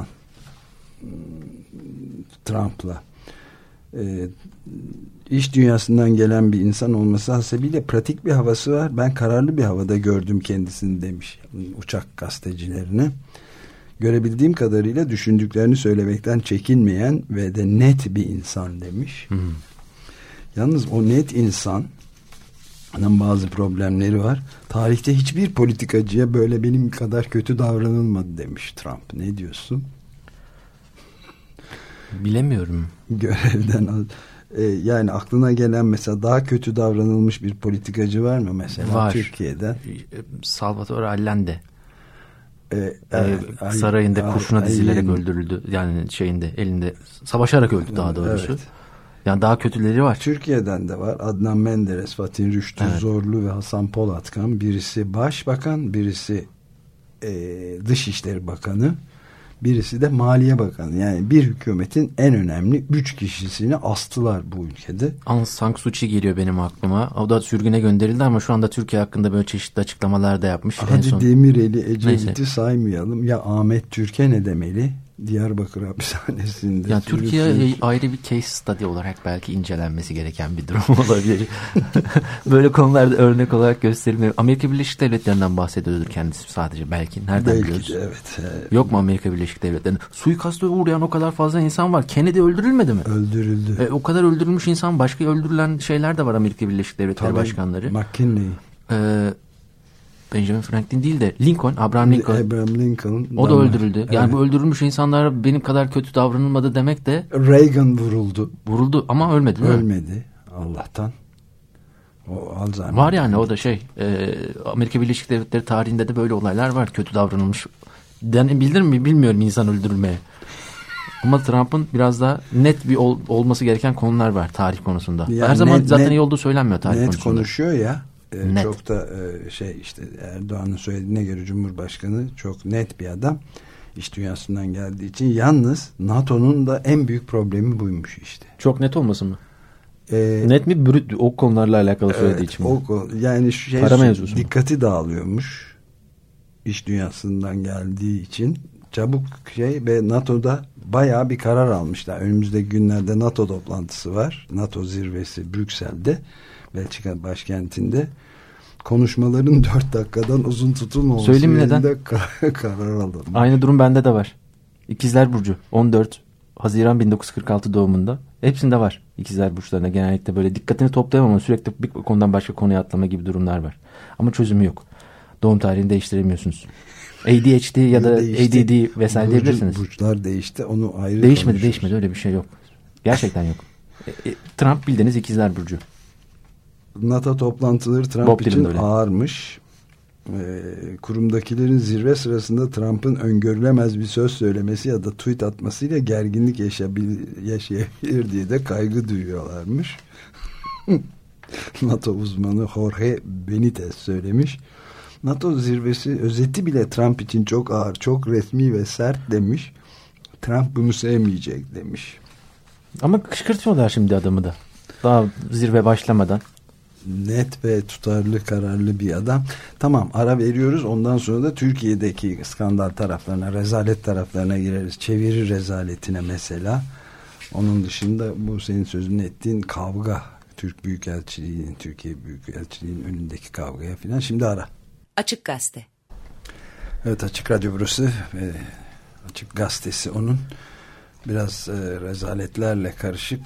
Trump'la iş dünyasından gelen bir insan olması hasebiyle pratik bir havası var. Ben kararlı bir havada gördüm kendisini demiş uçak gazetecilerine. Görebildiğim kadarıyla düşündüklerini söylemekten çekinmeyen ve de net bir insan demiş. Yalnız o net insanın bazı problemleri var. Tarihte hiçbir politikacıya böyle benim kadar kötü davranılmadı demiş Trump. Ne diyorsun? Bilemiyorum. Görevden yani aklına gelen mesela daha kötü davranılmış bir politikacı var mı mesela? Var. Türkiye'den? Salvatore Allende. Sarayında kurşuna dizilerek öldürüldü. Yani elinde savaşarak öldü daha doğrusu. Evet. Yani daha kötüleri var. Türkiye'den de var. Adnan Menderes, Fatih Rüştü Zorlu ve Hasan Polatkan. Birisi başbakan, birisi Dışişleri Bakanı, birisi de Maliye Bakanı. Yani bir hükümetin en önemli 3 kişisini astılar bu ülkede. Aung San Suu Kyi geliyor benim aklıma. O da sürgüne gönderildi ama şu anda Türkiye hakkında böyle çeşitli açıklamalar da yapmış. Hadi Demirel'i, Ecevit'i saymayalım. Ya Ahmet Türk'e ne demeli? Diyarbakır hapishanesinde. Yani Türkiye ayrı bir case study olarak belki incelenmesi gereken bir durum olabilir. Böyle konularda örnek olarak gösterilmiyor. Amerika Birleşik Devletleri'nden bahsediyordur kendisi sadece belki. Nereden biliyoruz? Evet. Yok mu Amerika Birleşik Devletleri'nde? Suikasta uğrayan o kadar fazla insan var. Kennedy öldürülmedi mi? Öldürüldü. O kadar öldürülmüş insan, başka öldürülen şeyler de var Amerika Birleşik Devletleri başkanları. McKinley. Benjamin Franklin değil de Lincoln, Abraham Lincoln. O da öldürüldü. Yani evet. Bu öldürülmüş insanlar benim kadar kötü davranılmadı demek de. Reagan vuruldu. Vuruldu ama ölmedi değil mi? Ölmedi Allah'tan. O Alzheimer. Var yani o da Amerika Birleşik Devletleri tarihinde de böyle olaylar var. Kötü davranılmış. Bilir mi bilmiyorum insan öldürülmeye. Ama Trump'ın biraz daha net bir olması gereken konular var tarih konusunda. Yani her zaman zaten iyi olduğu söylenmiyor tarih konusunda. Net konuşuyor ya. Çok da işte Erdoğan'ın söylediğine göre Cumhurbaşkanı çok net bir adam, iş dünyasından geldiği için. Yalnız NATO'nun da en büyük problemi buymuş işte. Çok net olmasın mı? Net mi? O konularla alakalı söylediği için mi? Yani dikkati dağılıyormuş iş dünyasından geldiği için. Çabuk ve NATO'da bayağı bir karar almışlar. Önümüzdeki günlerde NATO toplantısı var. NATO zirvesi Brüksel'de, Belçika başkentinde. Konuşmaların 4 dakikadan uzun tutulmaması söyleyeyim neden? Karar aldım. Aynı durum bende de var. İkizler Burcu 14 Haziran 1946 doğumunda. Hepsinde var İkizler Burçlarına. Genellikle böyle dikkatini toplayamama, sürekli bir konudan başka konuya atlama gibi durumlar var. Ama çözümü yok. Doğum tarihini değiştiremiyorsunuz. ADHD ya da ADD vesaire diyebilirsiniz. Burçlar değişti. Onu ayrı değişmedi. Öyle bir şey yok. Gerçekten yok. Trump bildiğiniz İkizler Burcu. NATO toplantıları Trump için ağırmış. Kurumdakilerin zirve sırasında Trump'ın öngörülemez bir söz söylemesi ya da tweet atmasıyla gerginlik yaşayabilir diye de kaygı duyuyorlarmış. NATO uzmanı Jorge Benitez söylemiş. NATO zirvesi özeti bile Trump için çok ağır, çok resmi ve sert demiş. Trump bunu sevmeyecek demiş. Ama kışkırtıyorlar şimdi adamı da. Daha zirve başlamadan. net ve tutarlı, kararlı bir adam. Tamam, ara veriyoruz. Ondan sonra da Türkiye'deki skandal taraflarına, rezalet taraflarına gireriz. Çeviri rezaletine mesela. Onun dışında bu senin sözünü ettiğin kavga, Türk Büyükelçiliği'nin, Türkiye Büyükelçiliği'nin önündeki kavgaya filan. Şimdi ara. Açık Gazete. Evet, Açık Radyo burası. Açık Gazetesi onun. Biraz rezaletlerle karışık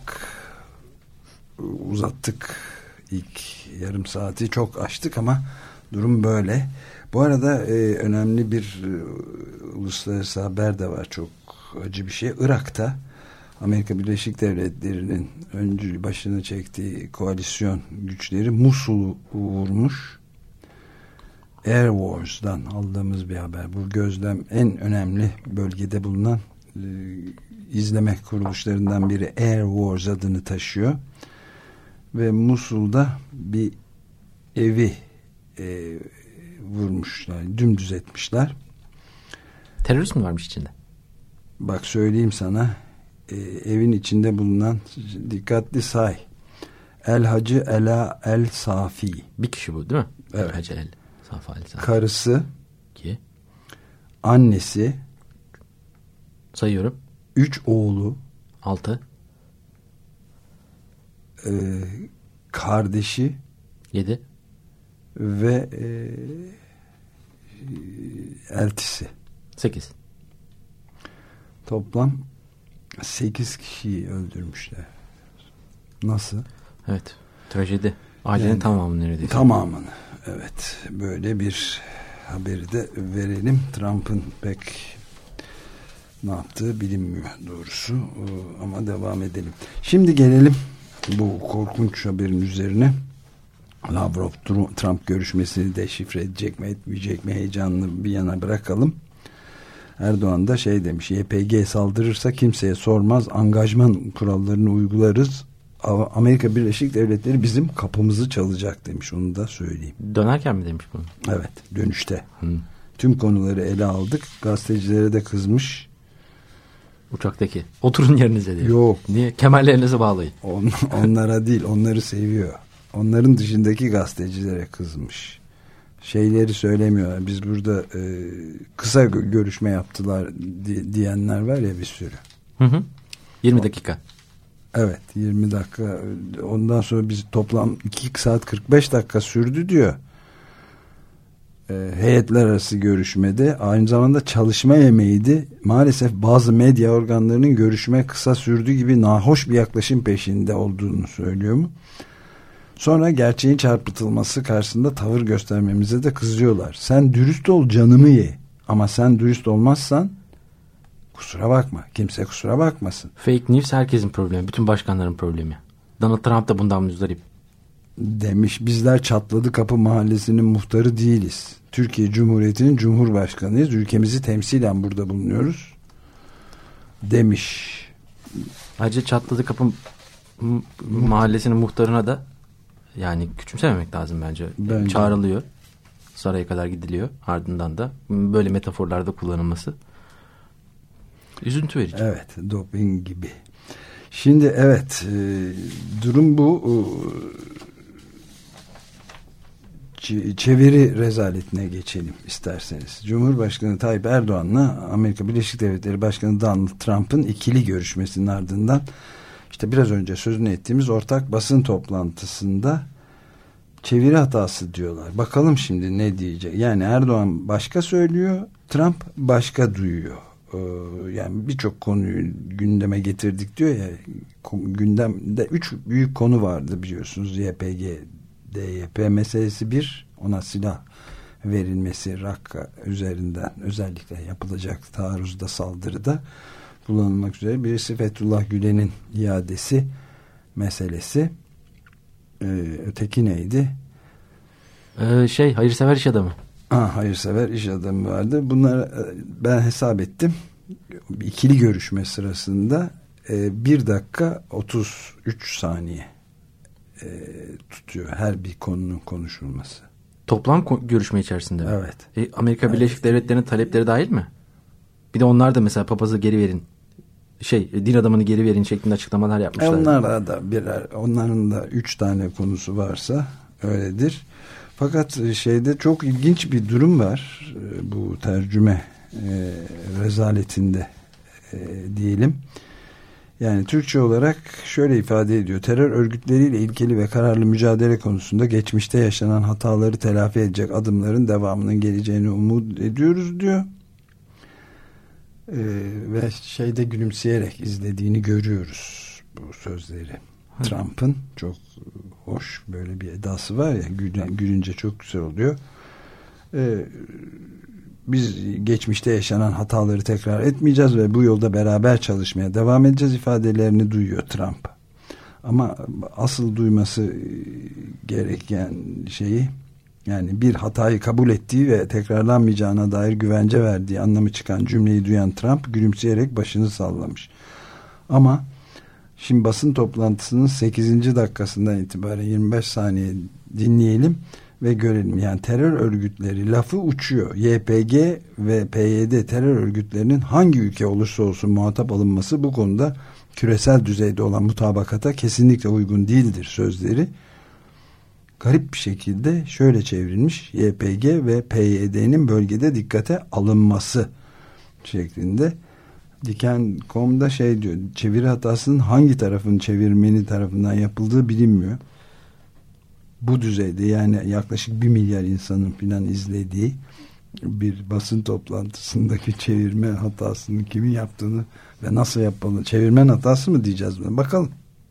uzattık. İlk yarım saati çok açtık ama durum böyle. Bu arada önemli bir uluslararası haber de var. Çok acı bir şey. Irak'ta Amerika Birleşik Devletleri'nin öncü başını çektiği koalisyon güçleri Musul'u vurmuş. Air Wars'dan aldığımız bir haber. Bu gözlem en önemli bölgede bulunan izleme kuruluşlarından biri. Air Wars adını taşıyor. Ve Musul'da bir evi vurmuşlar, dümdüz etmişler. Terörist mi varmış içinde? Bak söyleyeyim sana, evin içinde bulunan, dikkatli say. El Hacı Ela El Safi. Bir kişi bu değil mi? Evet. El Hacı El Safi. Karısı, 2. annesi, Sayıyorum. 3 oğlu, 6. Kardeşi 7. ve eltisi. 8. Toplam 8 kişiyi öldürmüşler. Nasıl? Evet. Trajedi. Ailenin Yani, tamamını neredeyse. Tamamını. Evet. Böyle bir haberi de verelim. Trump'ın pek ne yaptığı bilinmiyor doğrusu. Ama devam edelim. Şimdi gelelim bu korkunç haberin üzerine. Lavrov Trump görüşmesini deşifre edecek mi etmeyecek mi heyecanını bir yana bırakalım. Erdoğan da şey demiş, YPG saldırırsa kimseye sormaz, angajman kurallarını uygularız, Amerika Birleşik Devletleri bizim kapımızı çalacak demiş, onu da söyleyeyim. Dönerken mi demiş bunu? Evet, dönüşte. Tüm konuları ele aldık, gazetecilere de kızmış. Uçaktaki. Oturun yerinize diyor. Yok. Niye? Kemerlerinizi bağlayın. Onlara değil, onları seviyor. Onların dışındaki gazetecilere kızmış. Şeyleri söylemiyorlar. Biz burada kısa görüşme yaptılar diyenler var ya bir sürü. 20 dakika. Evet, 20 dakika. Ondan sonra biz toplam 2 saat 45 dakika sürdü diyor. Heyetler arası görüşmede aynı zamanda çalışma yemeğiydi. Maalesef bazı medya organlarının görüşme kısa sürdü gibi nahoş bir yaklaşım peşinde olduğunu söylüyor mu? Sonra gerçeğin çarpıtılması karşısında tavır göstermemize de kızıyorlar. Sen dürüst ol, canımı ye. Ama sen dürüst olmazsan kusura bakma. Kimse kusura bakmasın. Fake news herkesin problemi. Bütün başkanların problemi. Donald Trump da bundan müzdarip. Demiş, bizler Çatladı Kapı Mahallesi'nin muhtarı değiliz. Türkiye Cumhuriyeti'nin Cumhurbaşkanıyız. Ülkemizi temsilen burada bulunuyoruz. Demiş. Ayrıca Çatladı Kapı Mahallesi'nin muhtarına da yani küçümsememek lazım bence. Çağrılıyor. Saraya kadar gidiliyor. Ardından da böyle metaforlarda kullanılması üzüntü verici. Evet, doping gibi. Şimdi evet, durum bu. Çeviri rezaletine geçelim isterseniz. Cumhurbaşkanı Tayyip Erdoğan'la Amerika Birleşik Devletleri Başkanı Donald Trump'ın ikili görüşmesinin ardından işte biraz önce sözünü ettiğimiz ortak basın toplantısında çeviri hatası diyorlar. Bakalım şimdi ne diyecek. Yani Erdoğan başka söylüyor, Trump başka duyuyor. Yani birçok konuyu gündeme getirdik diyor ya, gündemde 3 büyük konu vardı biliyorsunuz. YPG, DYP meselesi bir, ona silah verilmesi, Rakka üzerinden özellikle yapılacak taarruzda, saldırıda kullanılmak üzere. Birisi Fethullah Gülen'in iadesi meselesi. Öteki neydi? Hayırsever iş adamı. Hayırsever iş adamı vardı. Bunları ben hesap ettim. İkili görüşme sırasında 1 dakika 33 saniye tutuyor her bir konunun konuşulması. Toplam görüşme içerisinde mi? Evet. Amerika Birleşik Devletleri'nin talepleri dahil mi? Bir de onlar da mesela papazı geri verin, din adamını geri verin şeklinde açıklamalar yapmışlar. Onların da 3 tane konusu varsa öyledir. Fakat şeyde çok ilginç bir durum var. Bu tercüme rezaletinde diyelim. Yani Türkçe olarak şöyle ifade ediyor. Terör örgütleriyle ilkeli ve kararlı mücadele konusunda geçmişte yaşanan hataları telafi edecek adımların devamının geleceğini umut ediyoruz diyor. Ve şeyde gülümseyerek izlediğini görüyoruz bu sözleri. Trump'ın çok hoş böyle bir edası var ya, gülünce çok güzel oluyor. Biz geçmişte yaşanan hataları tekrar etmeyeceğiz ve bu yolda beraber çalışmaya devam edeceğiz ifadelerini duyuyor Trump. Ama asıl duyması gereken şeyi, yani bir hatayı kabul ettiği ve tekrarlanmayacağına dair güvence verdiği anlamı çıkan cümleyi duyan Trump gülümseyerek başını sallamış. Ama şimdi basın toplantısının 8. dakikasından itibaren 25 saniye dinleyelim ve görelim. Yani terör örgütleri lafı uçuyor. YPG ve PYD terör örgütlerinin hangi ülke olursa olsun muhatap alınması bu konuda küresel düzeyde olan mutabakata kesinlikle uygun değildir sözleri. Garip bir şekilde şöyle çevrilmiş: YPG ve PYD'nin bölgede dikkate alınması şeklinde. Diken.com'da şey diyor, çeviri hatasının hangi tarafın çevirmeni tarafından yapıldığı bilinmiyor. Bu düzeyde, yani yaklaşık 1 milyar insanın filan izlediği bir basın toplantısındaki çevirme hatasını kimin yaptığını ve nasıl yapıldığını, çevirmen hatası mı diyeceğiz mi? Bakalım.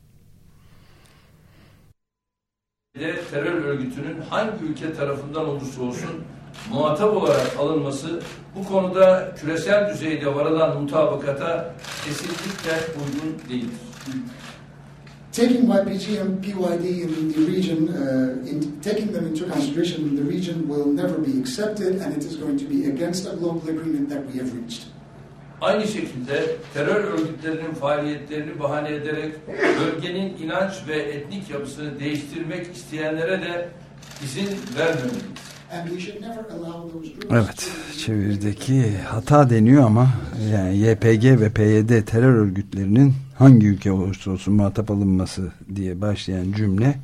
Terör örgütünün hangi ülke tarafından olursa olsun muhatap olarak alınması bu konuda küresel düzeyde varılan mutabakata kesinlikle uygun değildir. Taking YPG and PYD in the region, taking them into consideration in the region will never be accepted, and it is going to be against a global agreement that we have reached. Aynı şekilde terör örgütlerinin faaliyetlerini bahane ederek bölgenin inanç ve etnik yapısını değiştirmek isteyenlere de izin vermemeliyiz. Evet, çevirdeki hata deniyor ama yani YPG ve PYD terör örgütlerinin hangi ülke olursa olsun muhatap alınması diye başlayan cümle,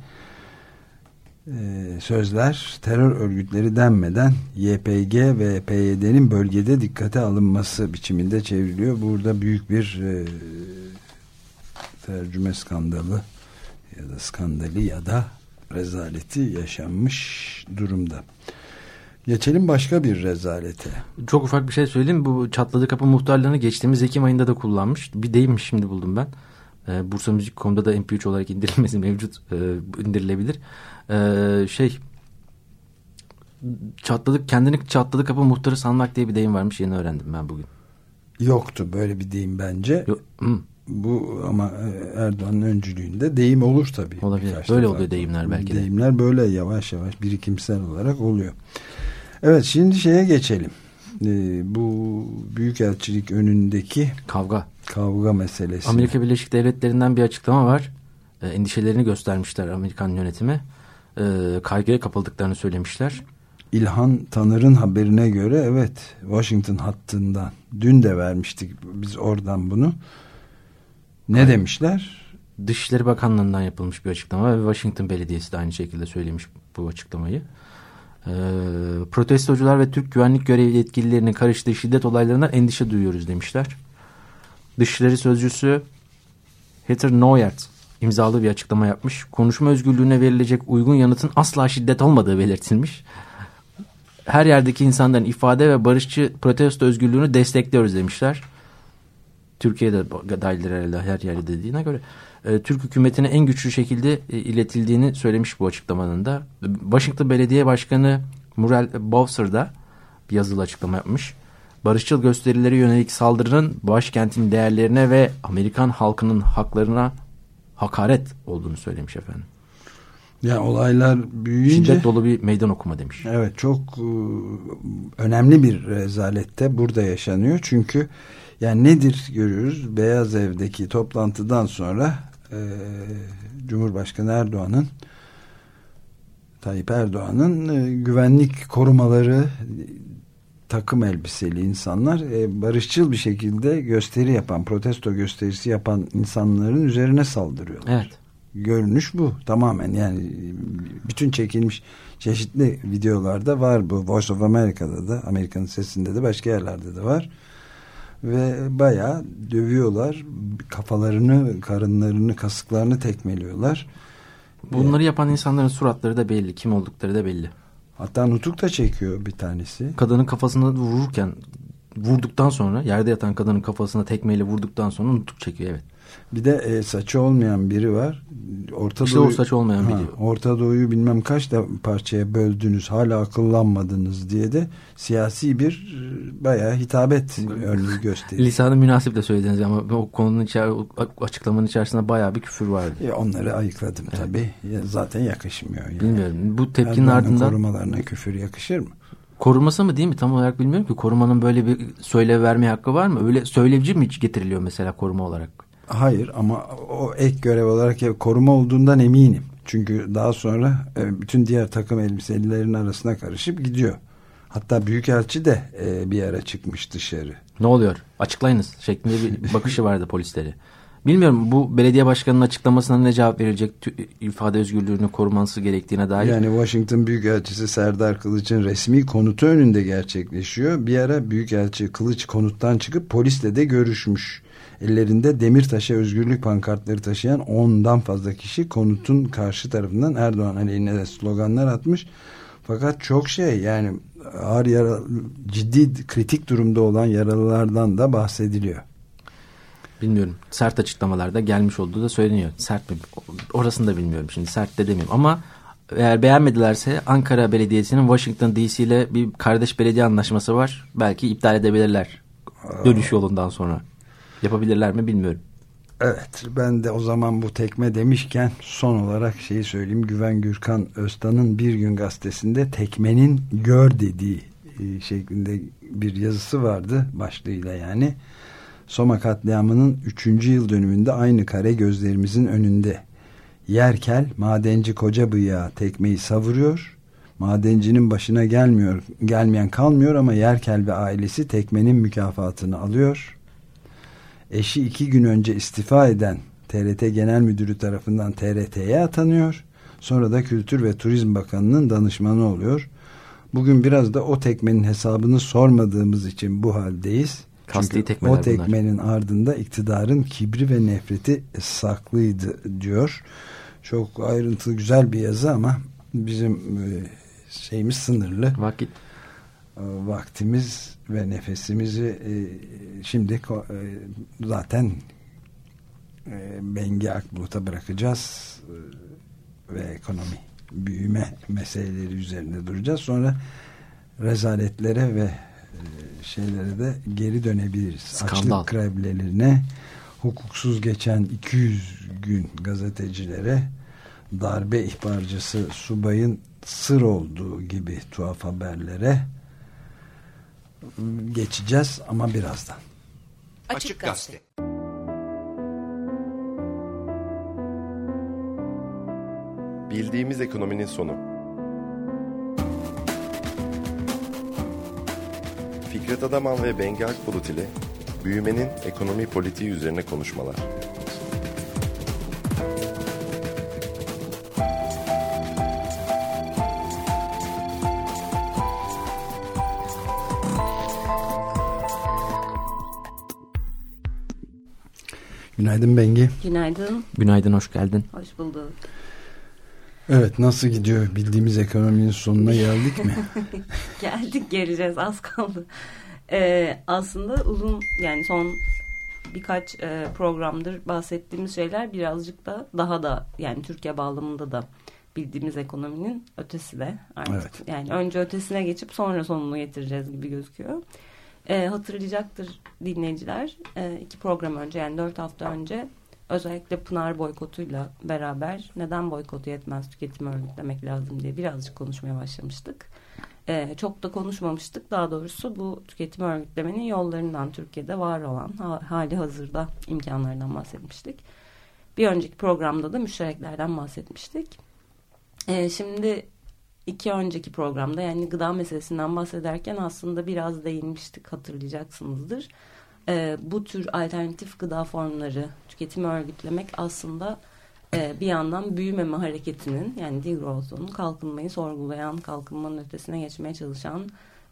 sözler terör örgütleri denmeden YPG ve PYD'nin bölgede dikkate alınması biçiminde çevriliyor. Burada büyük bir tercüme skandalı ya da skandali ya da rezaleti yaşanmış durumda. Geçelim başka bir rezalete. Çok ufak bir şey söyleyeyim. Bu çatladı kapı muhtarlığını geçtiğimiz Ekim ayında da kullanmış. Bir deyimmiş, şimdi buldum ben. Bursamüzik.com'da da MP3 olarak indirilmesi mevcut, indirilebilir. Kendini çatladı kapı muhtarı sanmak diye bir deyim varmış. Yeni öğrendim ben bugün. Yoktu böyle bir deyim bence. Bu ama Erdoğan'ın öncülüğünde deyim olur tabii. Olabilir. Böyle oluyor deyimler belki de. Deyimler böyle yavaş yavaş birikimsel olarak oluyor. Evet, şimdi şeye geçelim. Bu büyükelçilik önündeki kavga meselesi. Amerika Birleşik Devletleri'nden bir açıklama var. Endişelerini göstermişler Amerikan yönetimi. Kaygıya kapıldıklarını söylemişler. İlhan Tanır'ın haberine göre, evet, Washington hattından dün de vermiştik biz oradan bunu. Ne demişler? Dışişleri Bakanlığı'ndan yapılmış bir açıklama ve Washington Belediyesi de aynı şekilde söylemiş bu açıklamayı. Protestocular ve Türk güvenlik görevli yetkililerinin karıştığı şiddet olaylarından endişe duyuyoruz demişler. Dışişleri Sözcüsü Heather Nauert imzalı bir açıklama yapmış. Konuşma özgürlüğüne verilecek uygun yanıtın asla şiddet olmadığı belirtilmiş. Her yerdeki insanların ifade ve barışçı protesto özgürlüğünü destekliyoruz demişler. Türkiye'de dahildir herhalde her yerde dediğine göre. Türk hükümetine en güçlü şekilde iletildiğini söylemiş bu açıklamanın da. Washington Belediye Başkanı Muriel Bowser da bir yazılı açıklama yapmış. Barışçıl gösterilere yönelik saldırının başkentin değerlerine ve Amerikan halkının haklarına hakaret olduğunu söylemiş efendim. Ya olaylar büyüyünce şiddet dolu bir meydan okuma demiş. Evet, çok önemli bir rezalette burada yaşanıyor. Çünkü yani nedir görüyoruz? Beyaz Ev'deki toplantıdan sonra Cumhurbaşkanı Tayyip Erdoğan'ın güvenlik korumaları, takım elbiseli insanlar barışçıl bir şekilde gösteri yapan, protesto gösterisi yapan insanların üzerine saldırıyorlar. Evet. görünüş bu tamamen. Yani bütün çekilmiş çeşitli videolarda var bu. Voice of America'da da, Amerika'nın Sesi'nde de, başka yerlerde de var. Ve bayağı dövüyorlar. Kafalarını, karınlarını, kasıklarını tekmeliyorlar. Bunları yapan insanların suratları da belli. Kim oldukları da belli. Hatta nutuk da çekiyor bir tanesi. Kadının kafasına vurduktan sonra, yerde yatan kadının kafasına tekmeyle vurduktan sonra nutuk çekiyor, evet. Bir de saçı olmayan biri var. İşte o saçı olmayan biri. Orta Doğu'yu bilmem kaç da parçaya böldünüz, hala akıllanmadınız diye de siyasi bir bayağı hitabet örneği gösteriyor. Lisanı münasip de söylediniz ama o konunun açıklamanın içerisinde bayağı bir küfür vardı. Onları ayıkladım tabii. Zaten yakışmıyor. Yani. Bilmiyorum. Bu tepkinin ardından korumalarına küfür yakışır mı? Koruması mı değil mi? Tam olarak bilmiyorum ki. Korumanın böyle bir söyle verme hakkı var mı? Öyle söylevci mi getiriliyor mesela koruma olarak? Hayır, ama o ek görev olarak koruma olduğundan eminim. Çünkü daha sonra bütün diğer takım elbiselilerin arasına karışıp gidiyor. Hatta Büyükelçi de bir ara çıkmış dışarı. Ne oluyor? Açıklayınız şeklinde bir bakışı vardı polisleri. Bilmiyorum, bu belediye başkanının açıklamasına ne cevap verecek, ifade özgürlüğünü koruması gerektiğine dair. Yani Washington Büyükelçisi Serdar Kılıç'ın resmi konutu önünde gerçekleşiyor. Bir ara Büyükelçi Kılıç konuttan çıkıp polisle de görüşmüş. Ellerinde Demirtaş'a özgürlük pankartları taşıyan 10'dan fazla kişi konutun karşı tarafından Erdoğan aleyhine de sloganlar atmış. Fakat çok yani ağır yaralı, ciddi kritik durumda olan yaralılardan da bahsediliyor. Bilmiyorum. Sert açıklamalarda gelmiş olduğu da söyleniyor. Sert mi? Orasını da bilmiyorum şimdi. Sert de demeyeyim ama eğer beğenmedilerse Ankara Belediyesi'nin Washington DC ile bir kardeş belediye anlaşması var. Belki iptal edebilirler. Dönüş yolundan sonra. Yapabilirler mi bilmiyorum. Evet, ben de o zaman bu tekme demişken son olarak şeyi söyleyeyim. Güven Gürkan Öztan'ın Bir Gün gazetesinde tekmenin gör dediği şeklinde bir yazısı vardı başlığıyla yani. Soma katliamının 3. yıl dönümünde aynı kare gözlerimizin önünde. Yerkel madenci koca bıyığa tekmeyi savuruyor. Madencinin başına gelmeyen kalmıyor ama Yerkel ve ailesi tekmenin mükafatını alıyor. Eşi 2 gün önce istifa eden TRT Genel Müdürü tarafından TRT'ye atanıyor. Sonra da Kültür ve Turizm Bakanı'nın danışmanı oluyor. Bugün biraz da o tekmenin hesabını sormadığımız için bu haldeyiz. Çünkü o tekmenin ardında iktidarın kibri ve nefreti saklıydı diyor. Çok ayrıntılı, güzel bir yazı ama bizim şeyimiz sınırlı. Vaktimiz ve nefesimizi şimdi zaten Bengi Akbulut'a bırakacağız ve ekonomi, büyüme meseleleri üzerinde duracağız. Sonra rezaletlere ve şeylere de geri dönebiliriz. Skandal. Açlık grevlerine, hukuksuz geçen 200 gün gazetecilere, darbe ihbarcısı subayın sır olduğu gibi tuhaf haberlere geçeceğiz ama birazdan. Açık Gazete. Bildiğimiz ekonominin sonu. Fikret Adaman ve Bengi Akbulut ile büyümenin ekonomi politiği üzerine konuşmalar. Günaydın Bengi. Günaydın. Günaydın, hoş geldin. Hoş bulduk. Evet, nasıl gidiyor? Bildiğimiz ekonominin sonuna geldik mi? Geleceğiz, az kaldı. Aslında uzun, yani son birkaç programdır bahsettiğimiz şeyler birazcık da daha da, yani Türkiye bağlamında da bildiğimiz ekonominin ötesi de artık. Evet. Yani önce ötesine geçip sonra sonunu getireceğiz gibi gözüküyor. Hatırlayacaktır dinleyiciler, 2 program önce, yani 4 hafta önce özellikle Pınar boykotuyla beraber neden boykotu yetmez, tüketimi örgütlemek lazım diye birazcık konuşmaya başlamıştık. Çok da konuşmamıştık. Daha doğrusu bu tüketimi örgütlemenin yollarından, Türkiye'de var olan hali hazırda imkanlarından bahsetmiştik. Bir önceki programda da müştereklerden bahsetmiştik. Şimdi 2 önceki programda, yani gıda meselesinden bahsederken aslında biraz değinmiştik, hatırlayacaksınızdır. Bu tür alternatif gıda formları, tüketimi örgütlemek aslında bir yandan büyümeme hareketinin, yani degrowth'un, kalkınmayı sorgulayan, kalkınmanın ötesine geçmeye çalışan,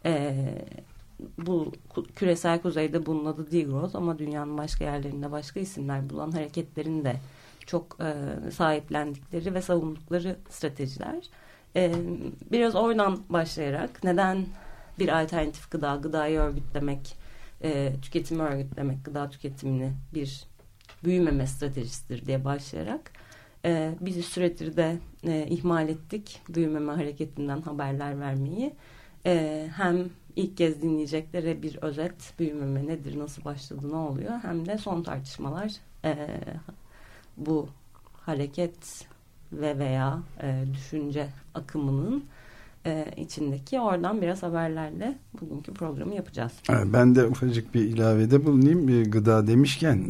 bu küresel kuzeyde bunun adı degrowth ama dünyanın başka yerlerinde başka isimler bulan hareketlerin de çok sahiplendikleri ve savundukları stratejiler. Biraz oradan başlayarak neden bir alternatif gıdayı örgütlemek, tüketimi örgütlemek, gıda tüketimini bir büyümeme stratejisidir diye başlayarak bir süredir de ihmal ettik büyümeme hareketinden haberler vermeyi. Hem ilk kez dinleyeceklere bir özet, büyümeme nedir, nasıl başladı, ne oluyor, hem de son tartışmalar bu hareket ve veya düşünce akımının içindeki, oradan biraz haberlerle bugünkü programı yapacağız. Ben de ufacık bir ilavede bulunayım. Gıda demişken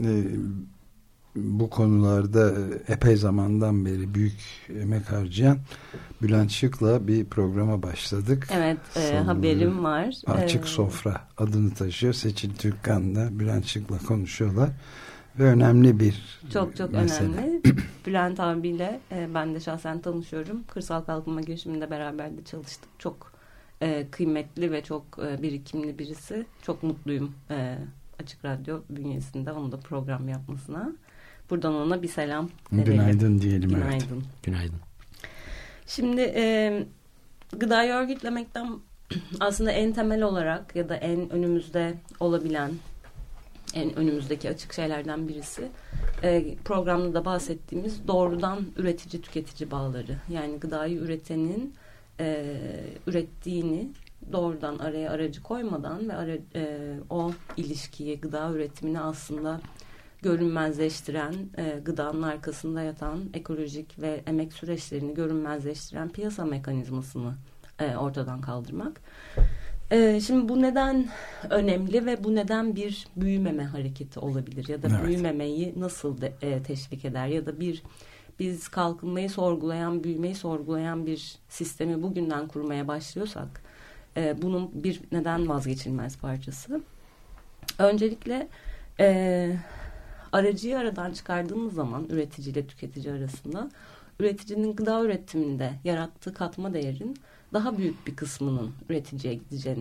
bu konularda epey zamandan beri büyük emek harcayan Bülent Şık'la bir programa başladık. Evet, haberim var. Açık Sofra adını taşıyor. Seçil Türkkan'la Bülent Şık'la konuşuyorlar. Ve önemli bir çok mesele. önemli. Bülent abiyle ben de şahsen tanışıyorum. Kırsal Kalkınma girişiminde beraber de çalıştık. Çok kıymetli ve çok birikimli birisi. Çok mutluyum Açık Radyo bünyesinde onun da program yapmasına. Buradan ona bir selam verelim. Günaydın diyelim. Günaydın. Evet. Günaydın. Şimdi gıdayı örgütlemekten aslında en temel olarak ya da en önümüzde olabilen, en önümüzdeki açık şeylerden birisi programda da bahsettiğimiz doğrudan üretici tüketici bağları. Yani gıdayı üretenin ürettiğini doğrudan araya aracı koymadan ve o ilişkiyi, gıda üretimini aslında görünmezleştiren, gıdanın arkasında yatan ekolojik ve emek süreçlerini görünmezleştiren piyasa mekanizmasını ortadan kaldırmak. Şimdi bu neden önemli ve bu neden bir büyümeme hareketi olabilir ya da evet, büyümemeyi nasıl teşvik eder ya da biz kalkınmayı sorgulayan, büyümeyi sorgulayan bir sistemi bugünden kurmaya başlıyorsak bunun bir neden vazgeçilmez parçası. Öncelikle aracıyı aradan çıkardığımız zaman üretici ile tüketici arasında üreticinin gıda üretiminde yarattığı katma değerin daha büyük bir kısmının üreticiye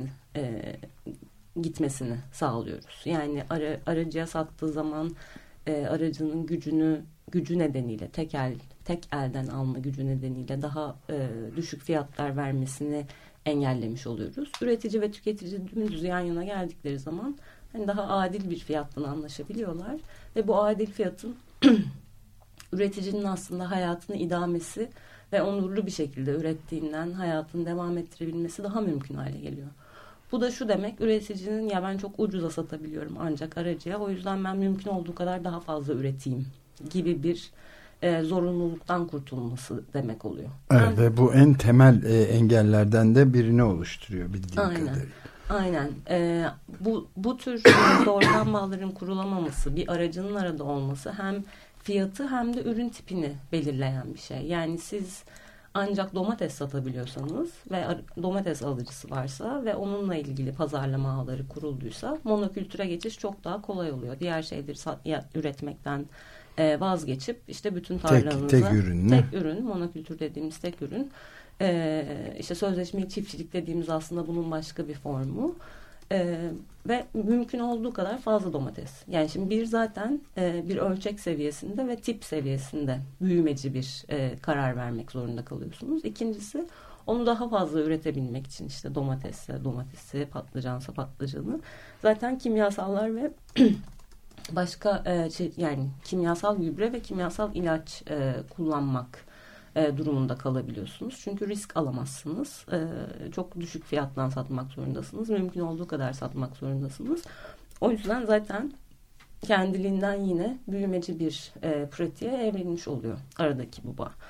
gitmesini sağlıyoruz. Yani aracıya sattığı zaman aracının gücü nedeniyle tek elden alma gücü nedeniyle daha düşük fiyatlar vermesini engellemiş oluyoruz. Üretici ve tüketici dümdüz yan yana geldikleri zaman hani daha adil bir fiyattan anlaşabiliyorlar ve bu adil fiyatın üreticinin aslında hayatını idamesi ve onurlu bir şekilde ürettiğinden hayatını devam ettirebilmesi daha mümkün hale geliyor. Bu da şu demek, üreticinin ya ben çok ucuza satabiliyorum ancak aracıya, o yüzden ben mümkün olduğu kadar daha fazla üreteyim gibi bir zorunluluktan kurtulması demek oluyor. Evet, ve bu en temel engellerden de birini oluşturuyor bildiğim kadarıyla. Aynen. Bu tür doğrudan bağların kurulamaması, bir aracının arada olması hem fiyatı hem de ürün tipini belirleyen bir şey. Yani siz ancak domates satabiliyorsanız ve domates alıcısı varsa ve onunla ilgili pazarlama ağları kurulduysa monokültüre geçiş çok daha kolay oluyor. Diğer şeyleri üretmekten vazgeçip işte bütün tarlanıza tek ürün, monokültür dediğimiz tek ürün, işte sözleşmeli çiftçilik dediğimiz aslında bunun başka bir formu. Ve mümkün olduğu kadar fazla domates. Yani şimdi bir zaten bir ölçek seviyesinde ve tip seviyesinde büyümeci bir karar vermek zorunda kalıyorsunuz. İkincisi onu daha fazla üretebilmek için işte domatesi, patlıcansa patlıcanı zaten kimyasallar ve başka yani kimyasal gübre ve kimyasal ilaç kullanmak durumunda kalabiliyorsunuz. Çünkü risk alamazsınız. Çok düşük fiyattan satmak zorundasınız. Mümkün olduğu kadar satmak zorundasınız. O yüzden zaten kendiliğinden yine büyümeci bir pratiğe evrilmiş oluyor aradaki bu bağ.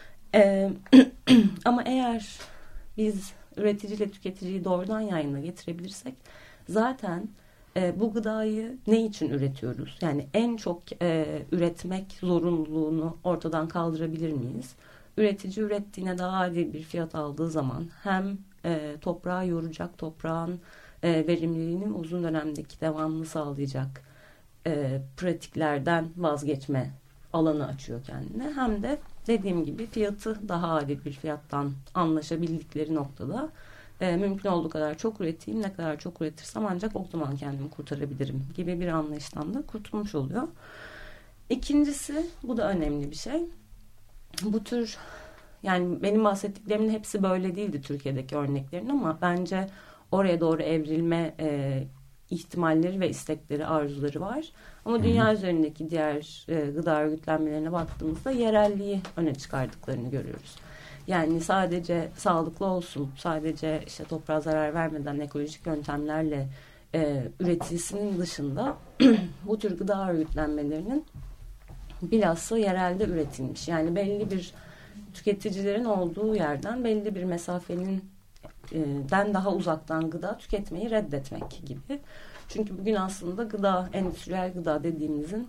Ama eğer biz üreticiyle tüketiciyi doğrudan yayına getirebilirsek zaten bu gıdayı ne için üretiyoruz? Yani en çok üretmek zorunluluğunu ortadan kaldırabilir miyiz? Üretici ürettiğine daha adil bir fiyat aldığı zaman hem toprağı yoracak, toprağın verimliliğinin uzun dönemdeki devamını sağlayacak pratiklerden vazgeçme alanı açıyor kendine. Hem de dediğim gibi fiyatı daha adil bir fiyattan anlaşabildikleri noktada mümkün olduğu kadar çok üreteyim. Ne kadar çok üretirsem ancak o zaman kendimi kurtarabilirim gibi bir anlayıştan da kurtulmuş oluyor. İkincisi, bu da önemli bir şey. Bu tür, yani benim bahsettiklerimin hepsi böyle değildi Türkiye'deki örneklerin, ama bence oraya doğru evrilme ihtimalleri ve istekleri, arzuları var. Ama dünya üzerindeki diğer gıda örgütlenmelerine baktığımızda yerelliği öne çıkardıklarını görüyoruz. Yani sadece sağlıklı olsun, sadece işte toprağa zarar vermeden ekolojik yöntemlerle üretilsinin dışında bu tür gıda örgütlenmelerinin bilhassa yerelde üretilmiş. Yani belli bir tüketicilerin olduğu yerden belli bir mesafenin den daha uzaktan gıda tüketmeyi reddetmek gibi. Çünkü bugün aslında gıda, endüstriyel gıda dediğimizin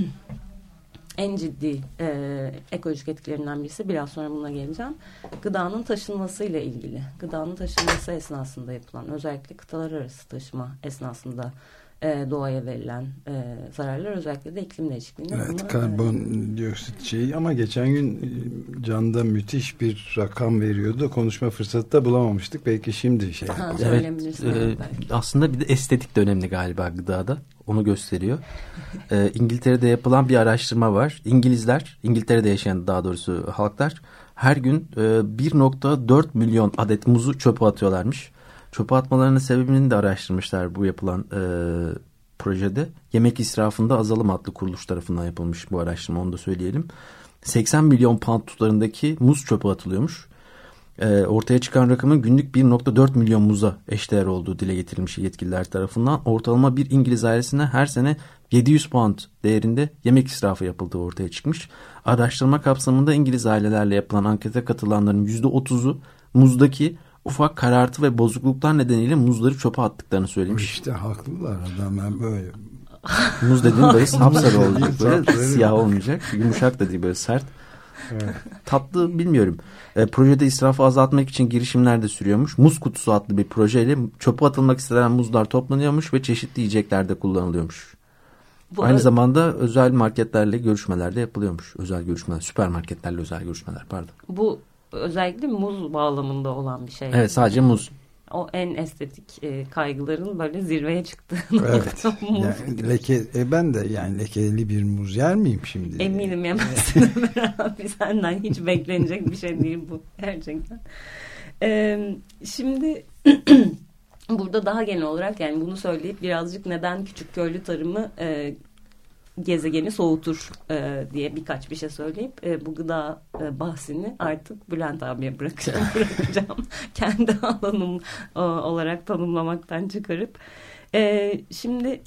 en ciddi ekolojik etkilerinden birisi, biraz sonra buna geleceğim, gıdanın taşınmasıyla ilgili. Gıdanın taşınması esnasında yapılan, özellikle kıtalar arası taşıma esnasında doğaya verilen zararlar, özellikle de iklim değişikliğine. Evet, karbondioksit şeyi, ama geçen gün Can'da müthiş bir rakam veriyordu. Konuşma fırsatı da bulamamıştık. Belki şimdi evet, aslında bir de estetik de önemli galiba gıdada. Onu gösteriyor. İngiltere'de yapılan bir araştırma var. İngiltere'de yaşayan daha doğrusu halklar her gün 1.4 milyon adet muzu çöpe atıyorlarmış. Çöpe atmalarının sebebini de araştırmışlar bu yapılan projede. Yemek israfında azalım adlı kuruluş tarafından yapılmış bu araştırma, onu da söyleyelim. 80 milyon pound tutarındaki muz çöpe atılıyormuş. Ortaya çıkan rakamın günlük 1.4 milyon muza eşdeğer olduğu dile getirilmiş yetkililer tarafından. Ortalama bir İngiliz ailesine her sene 700 pound değerinde yemek israfı yapıldığı ortaya çıkmış. Araştırma kapsamında İngiliz ailelerle yapılan ankete katılanların %30'u muzdaki ufak karartı ve bozukluklar nedeniyle muzları çöpe attıklarını söylemiş. İşte haklılar adamlar böyle. Muz dediğim böyle sapsarı olacak, böyle siyah olmayacak. Yumuşak da değil, böyle sert. Evet. Tatlı bilmiyorum. Projede israfı azaltmak için girişimler de sürüyormuş. Muz kutusu adlı bir projeyle çöpe atılmak istenen muzlar toplanıyormuş ve çeşitli yiyeceklerde kullanılıyormuş. Aynı zamanda özel marketlerle görüşmeler de yapılıyormuş. Özel görüşmeler, süpermarketlerle özel görüşmeler, pardon. Bu özellikle muz bağlamında olan bir şey. Evet, sadece muz. O en estetik kaygıların böyle zirveye çıktığı. Evet. Yani ben de yani lekeli bir muz yer miyim şimdi? Eminim yemezsin Ömer abi. Senden hiç beklenecek bir şey değil bu gerçekten. Şimdi burada daha genel olarak, yani bunu söyleyip birazcık neden küçük köylü tarımı gezegeni soğutur diye birkaç bir şey söyleyip bu gıda bahsini artık Bülent abiye bırakacağım. Kendi alanım olarak tanımlamaktan çıkarıp. Şimdi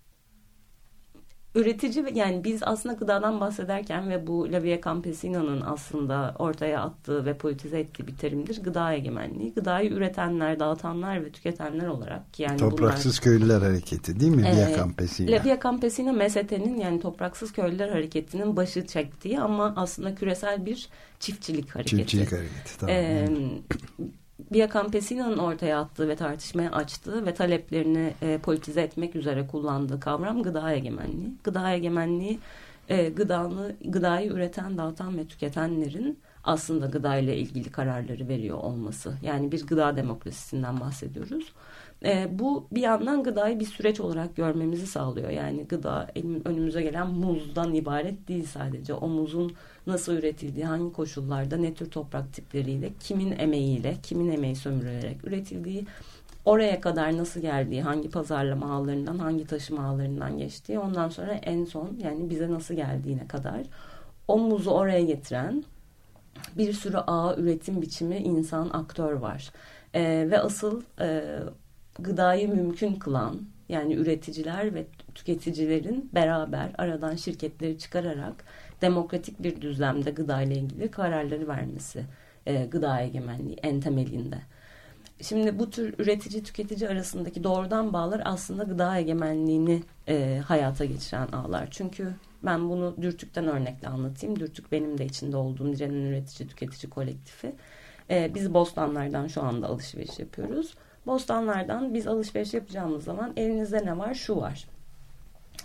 üretici, yani biz aslında gıdadan bahsederken ve bu La Via Campesina'nın aslında ortaya attığı ve politize ettiği bir terimdir. Gıda egemenliği. Gıdayı üretenler, dağıtanlar ve tüketenler olarak. Yani Topraksız Köylüler Hareketi değil mi? Via Campesina. La Via Campesina MST'nin, yani Topraksız Köylüler Hareketi'nin başı çektiği ama aslında küresel bir çiftçilik hareketi. Çiftçilik hareketi, tamam. Via Campesina'nın ortaya attığı ve tartışmaya açtığı ve taleplerini politize etmek üzere kullandığı kavram gıda egemenliği. Gıda egemenliği gıdayı üreten, dağıtan ve tüketenlerin aslında gıdayla ilgili kararları veriyor olması. Yani bir gıda demokrasisinden bahsediyoruz. Bu bir yandan gıdayı bir süreç olarak görmemizi sağlıyor. Yani gıda önümüze gelen muzdan ibaret değil sadece. O muzun nasıl üretildiği, hangi koşullarda, ne tür toprak tipleriyle, kimin emeğiyle, kimin emeği sömürülerek üretildiği, oraya kadar nasıl geldiği, hangi pazarlama ağlarından, hangi taşıma ağlarından geçtiği, ondan sonra en son, yani bize nasıl geldiğine kadar o muzu oraya getiren bir sürü ağ, üretim biçimi, insan, aktör var. Ve asıl gıdayı mümkün kılan, yani üreticiler ve tüketicilerin beraber aradan şirketleri çıkararak demokratik bir düzlemde gıdayla ilgili kararları vermesi, gıda egemenliği en temelinde. Şimdi bu tür üretici tüketici arasındaki doğrudan bağlar aslında gıda egemenliğini hayata geçiren ağlar. Çünkü ben bunu Dürtük'ten örnekle anlatayım. Dürtük benim de içinde olduğum Direnin Üretici Tüketici Kolektifi. Biz bostanlardan şu anda alışveriş yapıyoruz. Bostanlardan biz alışveriş yapacağımız zaman elinizde ne var? Şu var.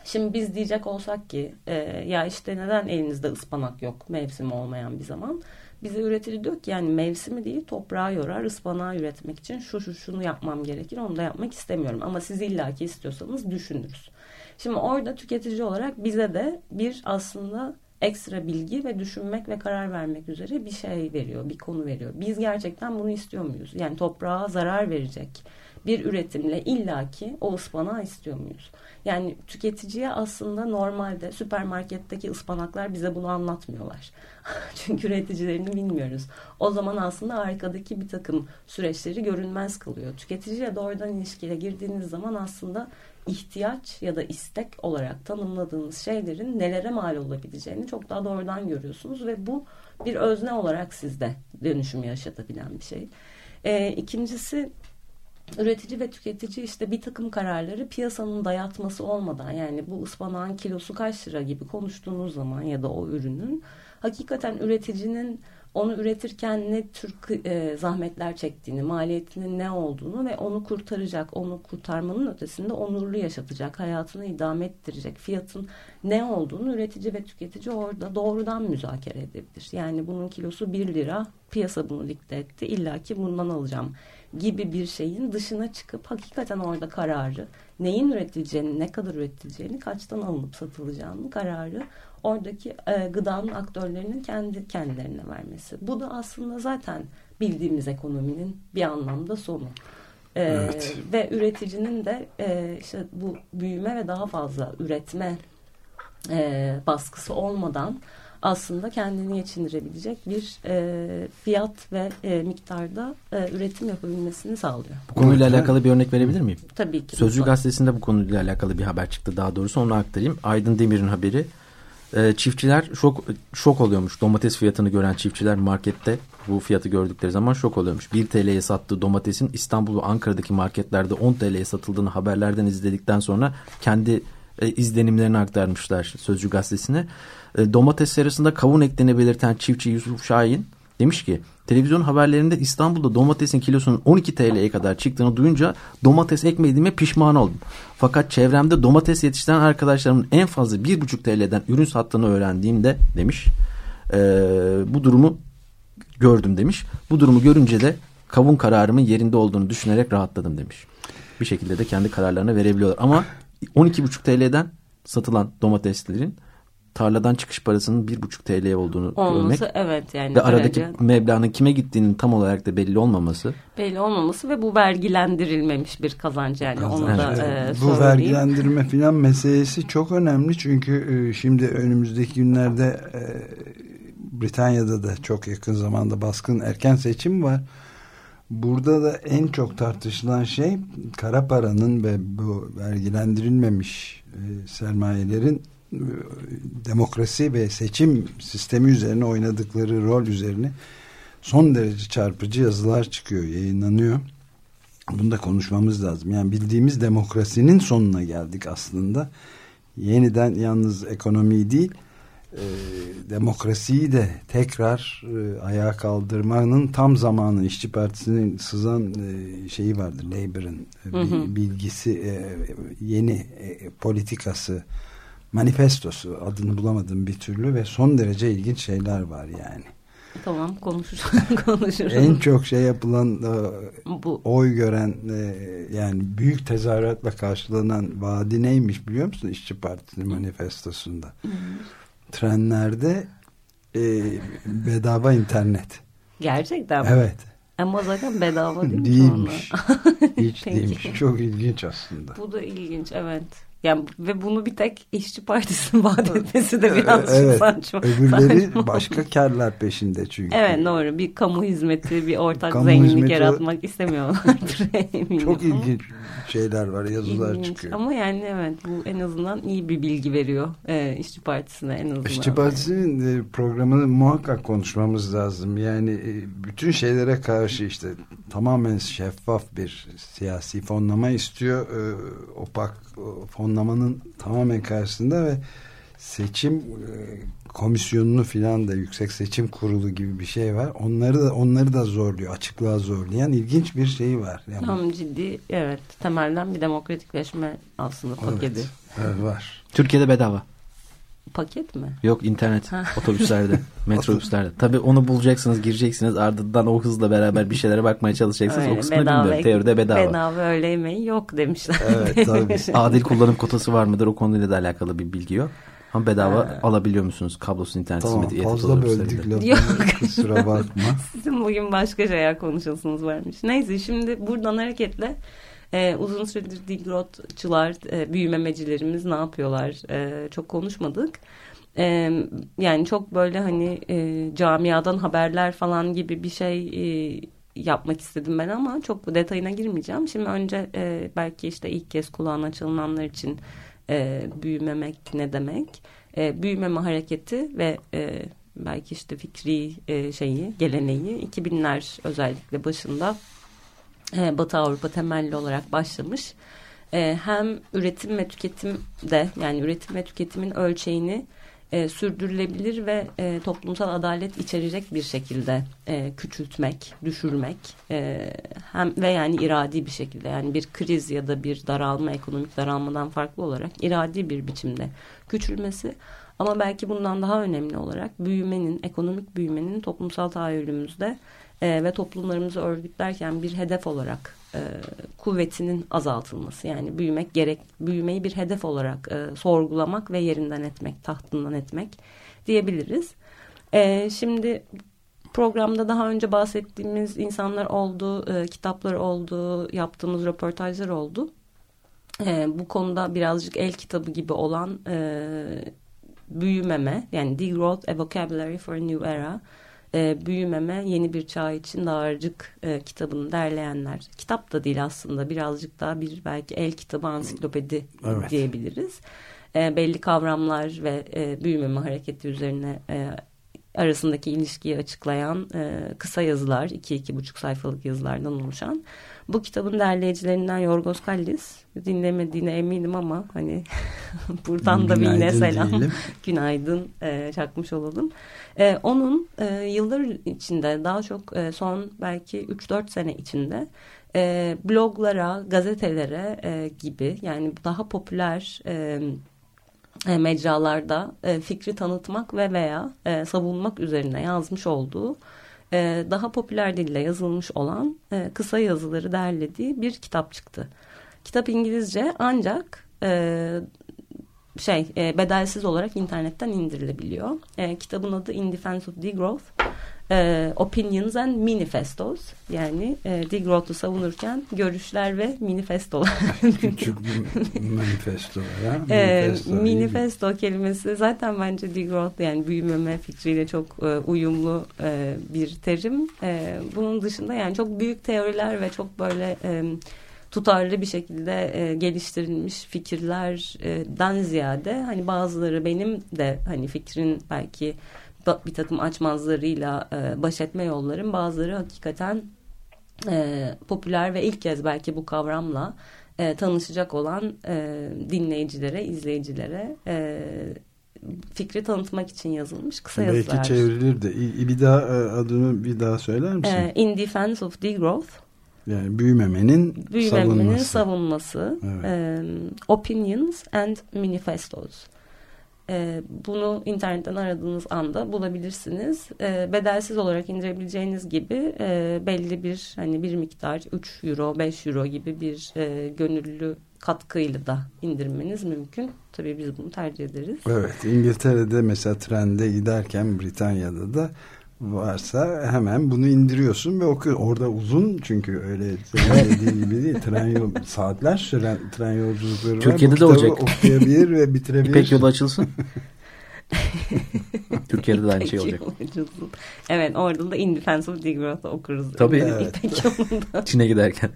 Şimdi biz diyecek olsak ki ya işte neden elinizde ıspanak yok mevsimi olmayan bir zaman? Bize üretici diyor ki yani mevsimi değil, toprağı yorar, ıspanağı üretmek için şunu yapmam gerekir, onu da yapmak istemiyorum. Ama siz illaki istiyorsanız düşünürüz. Şimdi orada tüketici olarak bize de bir aslında ekstra bilgi ve düşünmek ve karar vermek üzere bir şey veriyor, bir konu veriyor. Biz gerçekten bunu istiyor muyuz? Yani toprağa zarar verecek bir üretimle illaki o ıspanağı istiyor muyuz? Yani tüketiciye aslında normalde süpermarketteki ıspanaklar bize bunu anlatmıyorlar. Çünkü üreticilerini bilmiyoruz. O zaman aslında arkadaki bir takım süreçleri görünmez kılıyor. Tüketiciye doğrudan ilişkiye girdiğiniz zaman aslında ihtiyaç ya da istek olarak tanımladığınız şeylerin nelere mal olabileceğini çok daha doğrudan görüyorsunuz ve bu bir özne olarak sizde dönüşüm yaşatabilen bir şey. İkincisi, üretici ve tüketici işte bir takım kararları piyasanın dayatması olmadan, yani bu ıspanağın kilosu kaç lira gibi konuştuğunuz zaman ya da o ürünün hakikaten üreticinin onu üretirken ne tür zahmetler çektiğini, maliyetinin ne olduğunu ve onu kurtaracak, onu kurtarmanın ötesinde onurlu yaşatacak, hayatını idame ettirecek fiyatın ne olduğunu üretici ve tüketici orada doğrudan müzakere edebilir. Yani bunun kilosu 1 lira, piyasa bunu dikte etti, illaki bundan alacağım gibi bir şeyin dışına çıkıp hakikaten orada kararı, neyin üretileceğini, ne kadar üretileceğini, kaçtan alınıp satılacağını kararı oradaki gıdanın aktörlerinin kendi kendilerine vermesi. Bu da aslında zaten bildiğimiz ekonominin bir anlamda sonu. Evet. Ve üreticinin de işte bu büyüme ve daha fazla üretme baskısı olmadan aslında kendini geçindirebilecek bir fiyat ve miktarda üretim yapabilmesini sağlıyor. Bu konuyla alakalı bir örnek verebilir miyim? Tabii ki. Sözcü gazetesinde bu konuyla alakalı bir haber çıktı, daha doğrusu onu aktarayım. Aydın Demir'in haberi. Çiftçiler şok oluyormuş. Domates fiyatını gören çiftçiler markette bu fiyatı gördükleri zaman şok oluyormuş. 1 TL'ye sattığı domatesin İstanbul ve Ankara'daki marketlerde 10 TL'ye satıldığını haberlerden izledikten sonra kendi izlenimlerini aktarmışlar Sözcü gazetesine. Domates serasında kavun ektiğini belirten çiftçi Yusuf Şahin demiş ki, televizyon haberlerinde İstanbul'da domatesin kilosunun 12 TL'ye kadar çıktığını duyunca domates ekmediğime pişman oldum. Fakat çevremde domates yetiştiren arkadaşlarımın en fazla 1,5 TL'den ürün sattığını öğrendiğimde demiş, bu durumu gördüm demiş. Bu durumu görünce de kavun kararımın yerinde olduğunu düşünerek rahatladım demiş. Bir şekilde de kendi kararlarını verebiliyorlar. Ama 12,5 TL'den satılan domateslerin tarladan çıkış parasının 1,5 TL olduğunu olması, görmek. Evet, yani ve aradaki meblağın kime gittiğinin tam olarak da belli olmaması. Belli olmaması ve bu vergilendirilmemiş bir kazanç, yani onu da bu vergilendirme filan meselesi çok önemli çünkü şimdi önümüzdeki günlerde Britanya'da da çok yakın zamanda baskın erken seçim var. Burada da en çok tartışılan şey kara paranın ve bu vergilendirilmemiş sermayelerin demokrasi ve seçim sistemi üzerine oynadıkları rol üzerine son derece çarpıcı yazılar çıkıyor, yayınlanıyor. Bunu da konuşmamız lazım. Yani bildiğimiz demokrasinin sonuna geldik aslında. Yeniden yalnız ekonomiyi değil, demokrasiyi de tekrar ayağa kaldırmanın tam zamanı. İşçi Partisi'nin sızan şeyi vardır, Labour'ın bilgisi, yeni politikası, manifestosu, adını bulamadım bir türlü ve son derece ilginç şeyler var yani. Tamam, konuşuruz. En çok şey yapılan bu. Oy gören yani büyük tezahüratla karşılanan vaadi neymiş biliyor musun İşçi Partisi'nin manifestosunda? Trenlerde bedava internet. Gerçekten mi? Evet. Ama zaten bedava değil mi? Değilmiş. Hiç değilmiş. Çok ilginç aslında. Bu da ilginç, evet. Yani ve bunu bir tek İşçi Partisi'nin vaat etmesi de birazcık saçma. Öbürleri başka kârlar peşinde çünkü. Evet, doğru. Bir kamu hizmeti, bir ortak zenginlik yaratmak istemiyorlardır. Çok ilginç şeyler var, yazılar çıkıyor. Ama yani evet, bu en azından iyi bir bilgi veriyor İşçi Partisi'ne en azından. İşçi Partisi'nin programını muhakkak konuşmamız lazım. Yani bütün şeylere karşı işte tamamen şeffaf bir siyasi fonlama istiyor. Opak fonlamanın tamamen karşısında ve seçim komisyonunu filan da, Yüksek Seçim Kurulu gibi bir şey var. Onları da zorluyor, açıklığa zorlayan ilginç bir şey var. Yani tam ciddi, evet, temelden bir demokratikleşme aslında paketi. Evet, var. Türkiye'de bedava. Paket mi? Yok, internet otobüslerde, metrobüslerde. Tabii onu bulacaksınız, gireceksiniz, ardından o hızla beraber bir şeylere bakmaya çalışacaksınız. Öyle, o kısmını bilmiyorum. Teoride bedava. Bedava öğle yemeği yok demişler. Evet, tabii. Adil kullanım kotası var mıdır? O konuyla da alakalı bir bilgi yok. Ama bedava alabiliyor musunuz kablosuz internet hizmeti? Tamam, fazla böldük lafı. Kusura bakma. Sizin bugün başka şeyler konuşasınız varmış. Neyse, şimdi buradan hareketle uzun süredir Degrowth'çılar, büyümemecilerimiz ne yapıyorlar? Çok konuşmadık. Yani çok böyle hani camiadan haberler falan gibi bir şey yapmak istedim ben ama çok detayına girmeyeceğim. Şimdi önce belki işte ilk kez kulağına açılanlar için büyümemek ne demek? Büyümeme hareketi ve belki işte fikri geleneği 2000'ler özellikle başında Batı Avrupa temelli olarak başlamış. Hem üretim ve tüketimde, yani üretim ve tüketimin ölçeğini sürdürülebilir ve toplumsal adalet içerecek bir şekilde küçültmek, düşürmek hem ve yani iradi bir şekilde, yani bir kriz ya da bir daralma, ekonomik daralmadan farklı olarak iradi bir biçimde küçülmesi, ama belki bundan daha önemli olarak büyümenin, ekonomik büyümenin toplumsal tahayyülümüzde ve toplumlarımızı örgütlerken bir hedef olarak kuvvetinin azaltılması. Yani büyümeyi bir hedef olarak sorgulamak ve yerinden etmek, tahtından etmek diyebiliriz. Şimdi programda daha önce bahsettiğimiz insanlar oldu, kitaplar oldu, yaptığımız röportajlar oldu. Bu konuda birazcık el kitabı gibi olan büyümeme, yani Degrowth, A Vocabulary for a New Era, büyümeme yeni bir çağ için dağarcık kitabını derleyenler, kitap da değil aslında, birazcık daha bir belki el kitabı, ansiklopedi diyebiliriz. Belli kavramlar ve büyümeme hareketi üzerine arasındaki ilişkiyi açıklayan kısa yazılar, 2-2,5 sayfalık yazılardan oluşan. Bu kitabın derleyicilerinden Yorgos Kallis, dinlemediğine eminim ama hani buradan da bir yine selam, günaydın çakmış olalım. Onun yıllar içinde, daha çok son belki 3-4 sene içinde bloglara, gazetelere gibi, yani daha popüler mecralarda fikri tanıtmak ve veya savunmak üzerine yazmış olduğu, daha popüler dille yazılmış olan kısa yazıları derlediği bir kitap çıktı. Kitap İngilizce, ancak bedelsiz olarak internetten indirilebiliyor. Kitabın adı In Defense of Degrowth, Opinions and Manifestos, yani Degrowth'u savunurken görüşler ve manifestolar. Küçük manifesto. Manifesto kelimesi zaten bence Degrowth, yani büyümeme fikriyle çok uyumlu bir terim. Bunun dışında yani çok büyük teoriler ve çok böyle tutarlı bir şekilde geliştirilmiş fikirlerden ziyade, hani bazıları benim de hani fikrin belki bir takım açmazlarıyla baş etme yollarım, bazıları hakikaten popüler ve ilk kez belki bu kavramla tanışacak olan dinleyicilere, izleyicilere fikri tanıtmak için yazılmış kısa yazılar. Belki çevrilir de. Bir daha adını bir daha söyler misin? In Defense of Degrowth. Yani büyümemenin savunması. Evet. Opinions and Manifestos. Bunu internetten aradığınız anda bulabilirsiniz. Bedelsiz olarak indirebileceğiniz gibi belli bir hani bir miktar 3 euro, 5 euro gibi bir gönüllü katkıyla da indirmeniz mümkün. Tabii biz bunu tercih ederiz. Evet, İngiltere'de mesela trende giderken, Britanya'da da varsa hemen bunu indiriyorsun ve okuyorsun. Orada uzun, çünkü öyle dediği gibi değil. Saatler süren tren yolculukları var. Türkiye'de de olacak. Okuyabilir ve bitirebilir. İpek yolu açılsın. Türkiye'de de aynı şey olacak. Evet, orada da In Defense of Degrowth okuruz. Tabii. Evet. İpek yolunda. Çin'e giderken.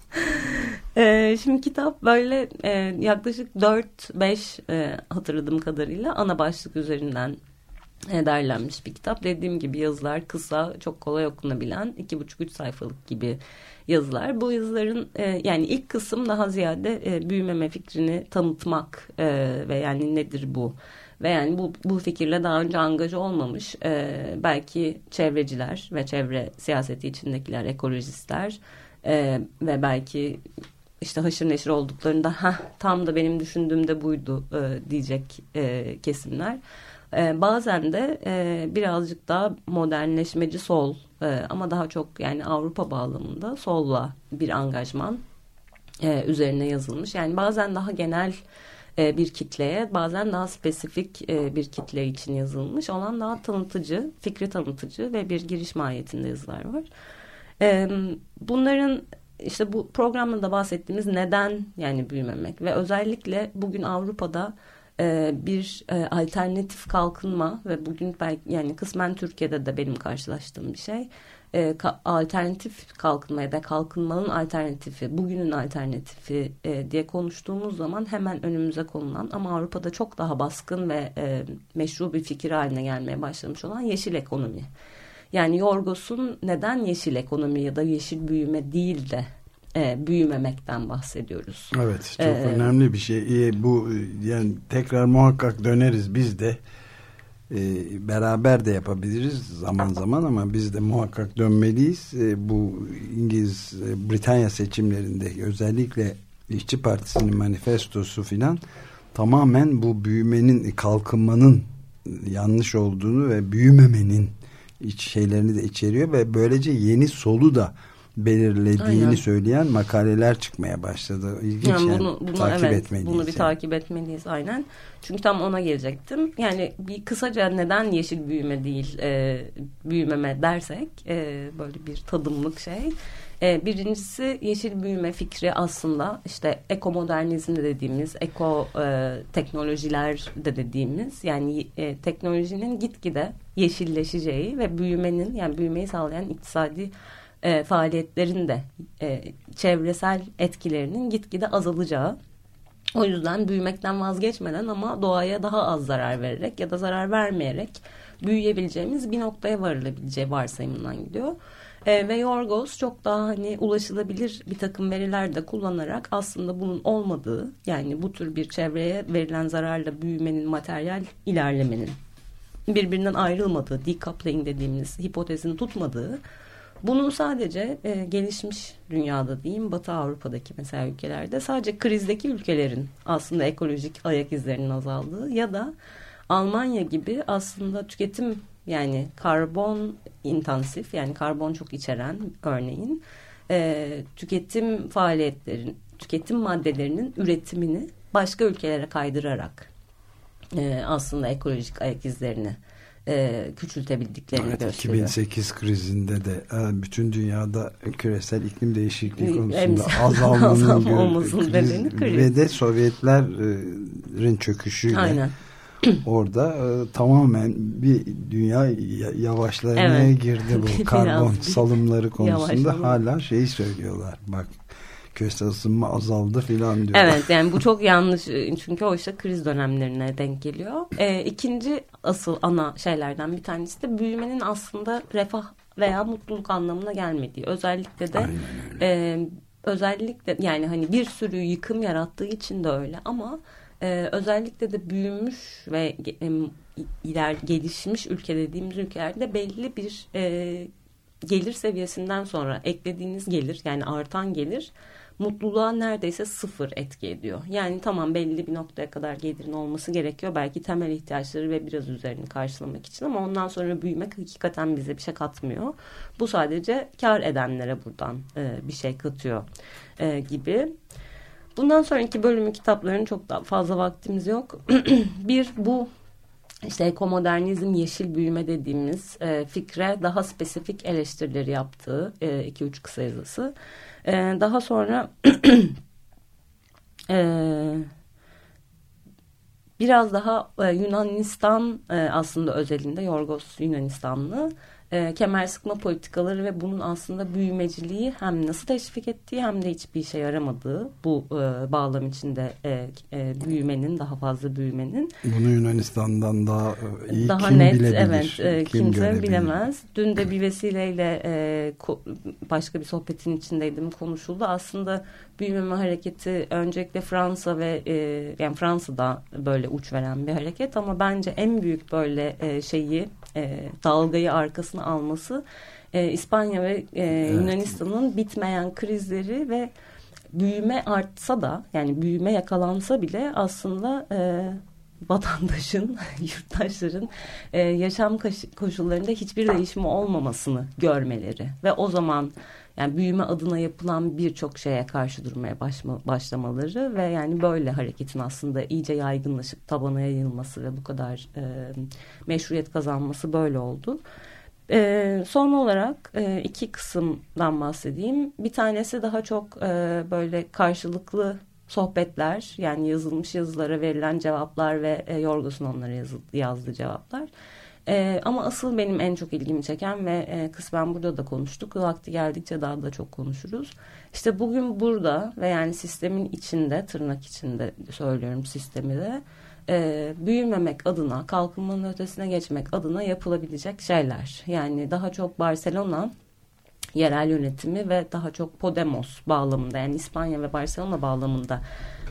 Şimdi kitap böyle yaklaşık 4-5 hatırladığım kadarıyla ana başlık üzerinden derlenmiş bir kitap. Dediğim gibi yazılar kısa, çok kolay okunabilen 2,5-3 sayfalık gibi yazılar. Bu yazıların yani ilk kısım daha ziyade büyümeme fikrini tanıtmak ve yani nedir bu Ve yani bu fikirle daha önce angaja olmamış belki çevreciler ve çevre siyaseti içindekiler, ekolojistler ve belki işte haşır neşir olduklarında tam da benim düşündüğüm de buydu diyecek kesimler. Bazen de birazcık daha modernleşmeci sol ama daha çok yani Avrupa bağlamında solla bir angajman üzerine yazılmış. Yani bazen daha genel bir kitleye, bazen daha spesifik bir kitle için yazılmış olan daha tanıtıcı, fikri tanıtıcı ve bir giriş mahiyetinde yazılar var. Bunların işte bu programda da bahsettiğimiz neden yani büyümemek ve özellikle bugün Avrupa'da bir alternatif kalkınma ve bugün belki yani kısmen Türkiye'de de benim karşılaştığım bir şey. Alternatif kalkınma ya da kalkınmanın alternatifi, bugünün alternatifi diye konuştuğumuz zaman hemen önümüze konulan ama Avrupa'da çok daha baskın ve meşru bir fikir haline gelmeye başlamış olan yeşil ekonomi. Yani Yorgos'un neden yeşil ekonomi ya da yeşil büyüme değil de büyümemekten bahsediyoruz. Evet, çok önemli bir şey. Bu yani tekrar muhakkak döneriz biz de. Beraber de yapabiliriz zaman zaman ama biz de muhakkak dönmeliyiz. Bu İngiliz Britanya seçimlerinde özellikle İşçi Partisi'nin manifestosu filan tamamen bu büyümenin, kalkınmanın yanlış olduğunu ve büyümemenin şeylerini de içeriyor ve böylece yeni solu da belirlediğini söyleyen makaleler çıkmaya başladı. İlginç yani bunu takip etmeliyiz. Bunu bir takip etmeliyiz aynen. Çünkü tam ona gelecektim. Yani bir kısaca neden yeşil büyüme değil büyümeme dersek böyle bir tadımlık şey. Birincisi yeşil büyüme fikri aslında işte ekomodernizm de dediğimiz, teknolojiler de dediğimiz yani teknolojinin gitgide yeşilleşeceği ve büyümenin yani büyümeyi sağlayan iktisadi faaliyetlerin de çevresel etkilerinin gitgide azalacağı. O yüzden büyümekten vazgeçmeden ama doğaya daha az zarar vererek ya da zarar vermeyerek büyüyebileceğimiz bir noktaya varılabileceği varsayımından gidiyor. Ve Yorgos çok daha hani ulaşılabilir bir takım veriler de kullanarak aslında bunun olmadığı yani bu tür bir çevreye verilen zararla büyümenin, materyal ilerlemenin birbirinden ayrılmadığı, decoupling dediğimiz hipotezini tutmadığı, bunun sadece gelişmiş dünyada diyeyim Batı Avrupa'daki mesela ülkelerde sadece krizdeki ülkelerin aslında ekolojik ayak izlerinin azaldığı ya da Almanya gibi aslında tüketim yani karbon intensif yani karbon çok içeren örneğin tüketim faaliyetlerin, tüketim maddelerinin üretimini başka ülkelere kaydırarak aslında ekolojik ayak izlerini küçültebildiklerini gösteriyor. 2008 krizinde de bütün dünyada küresel iklim değişikliği konusunda azalmanın ve de Sovyetlerin çöküşüyle orada tamamen bir dünya yavaşlamaya girdi bu karbon salımları konusunda hala şeyi söylüyorlar. Bak küresel ısınma azaldı filan diyor. Evet yani bu çok yanlış çünkü o işte kriz dönemlerine denk geliyor. İkinci asıl ana şeylerden bir tanesi de büyümenin aslında refah veya mutluluk anlamına gelmediği. Özellikle de özellikle yani hani bir sürü yıkım yarattığı için de öyle ama özellikle de büyümüş ve gelişmiş ülke dediğimiz ülkelerde belli bir gelir seviyesinden sonra eklediğiniz gelir yani artan gelir mutluluğa neredeyse sıfır etki ediyor. Yani tamam belli bir noktaya kadar gelirin olması gerekiyor. Belki temel ihtiyaçları ve biraz üzerini karşılamak için ama ondan sonra büyümek hakikaten bize bir şey katmıyor. Bu sadece kar edenlere buradan bir şey katıyor gibi. Bundan sonraki bölümün kitaplarının çok daha fazla vaktimiz yok. Bir bu işte ekomodernizm, yeşil büyüme dediğimiz fikre daha spesifik eleştirileri yaptığı 2-3 kısa yazısı. Daha sonra biraz daha Yunanistan aslında özelinde Yorgos Yunanistanlı kemer sıkma politikaları ve bunun aslında büyümeciliği hem nasıl teşvik ettiği hem de hiçbir işe yaramadığı bu bağlam içinde büyümenin, daha fazla büyümenin. Bunu Yunanistan'dan daha iyi daha kim net, bilebilir? Evet, kimse bilemez. Dün de bir vesileyle başka bir sohbetin içindeydim, konuşuldu. Aslında büyümeme hareketi öncelikle Fransa ve yani Fransa'da böyle uç veren bir hareket ama bence en büyük böyle dalgayı arkasına alması İspanya ve Yunanistan'ın bitmeyen krizleri ve büyüme artsa da, yani büyüme yakalansa bile aslında vatandaşın, yurttaşların yaşam koşullarında hiçbir değişim olmamasını görmeleri ve o zaman yani büyüme adına yapılan birçok şeye karşı durmaya başlamaları ve yani böyle hareketin aslında iyice yaygınlaşıp tabana yayılması ve bu kadar meşruiyet kazanması böyle oldu. Son olarak iki kısımdan bahsedeyim. Bir tanesi daha çok böyle karşılıklı sohbetler, yani yazılmış yazılara verilen cevaplar ve Yorgos'un onlara yazdığı cevaplar. Ama asıl benim en çok ilgimi çeken ve kısmen burada da konuştuk. Vakti geldikçe daha da çok konuşuruz. İşte bugün burada ve yani sistemin içinde, tırnak içinde söylüyorum sistemi de, büyümemek adına, kalkınmanın ötesine geçmek adına yapılabilecek şeyler. Yani daha çok Barcelona yerel yönetimi ve daha çok Podemos bağlamında, yani İspanya ve Barcelona bağlamında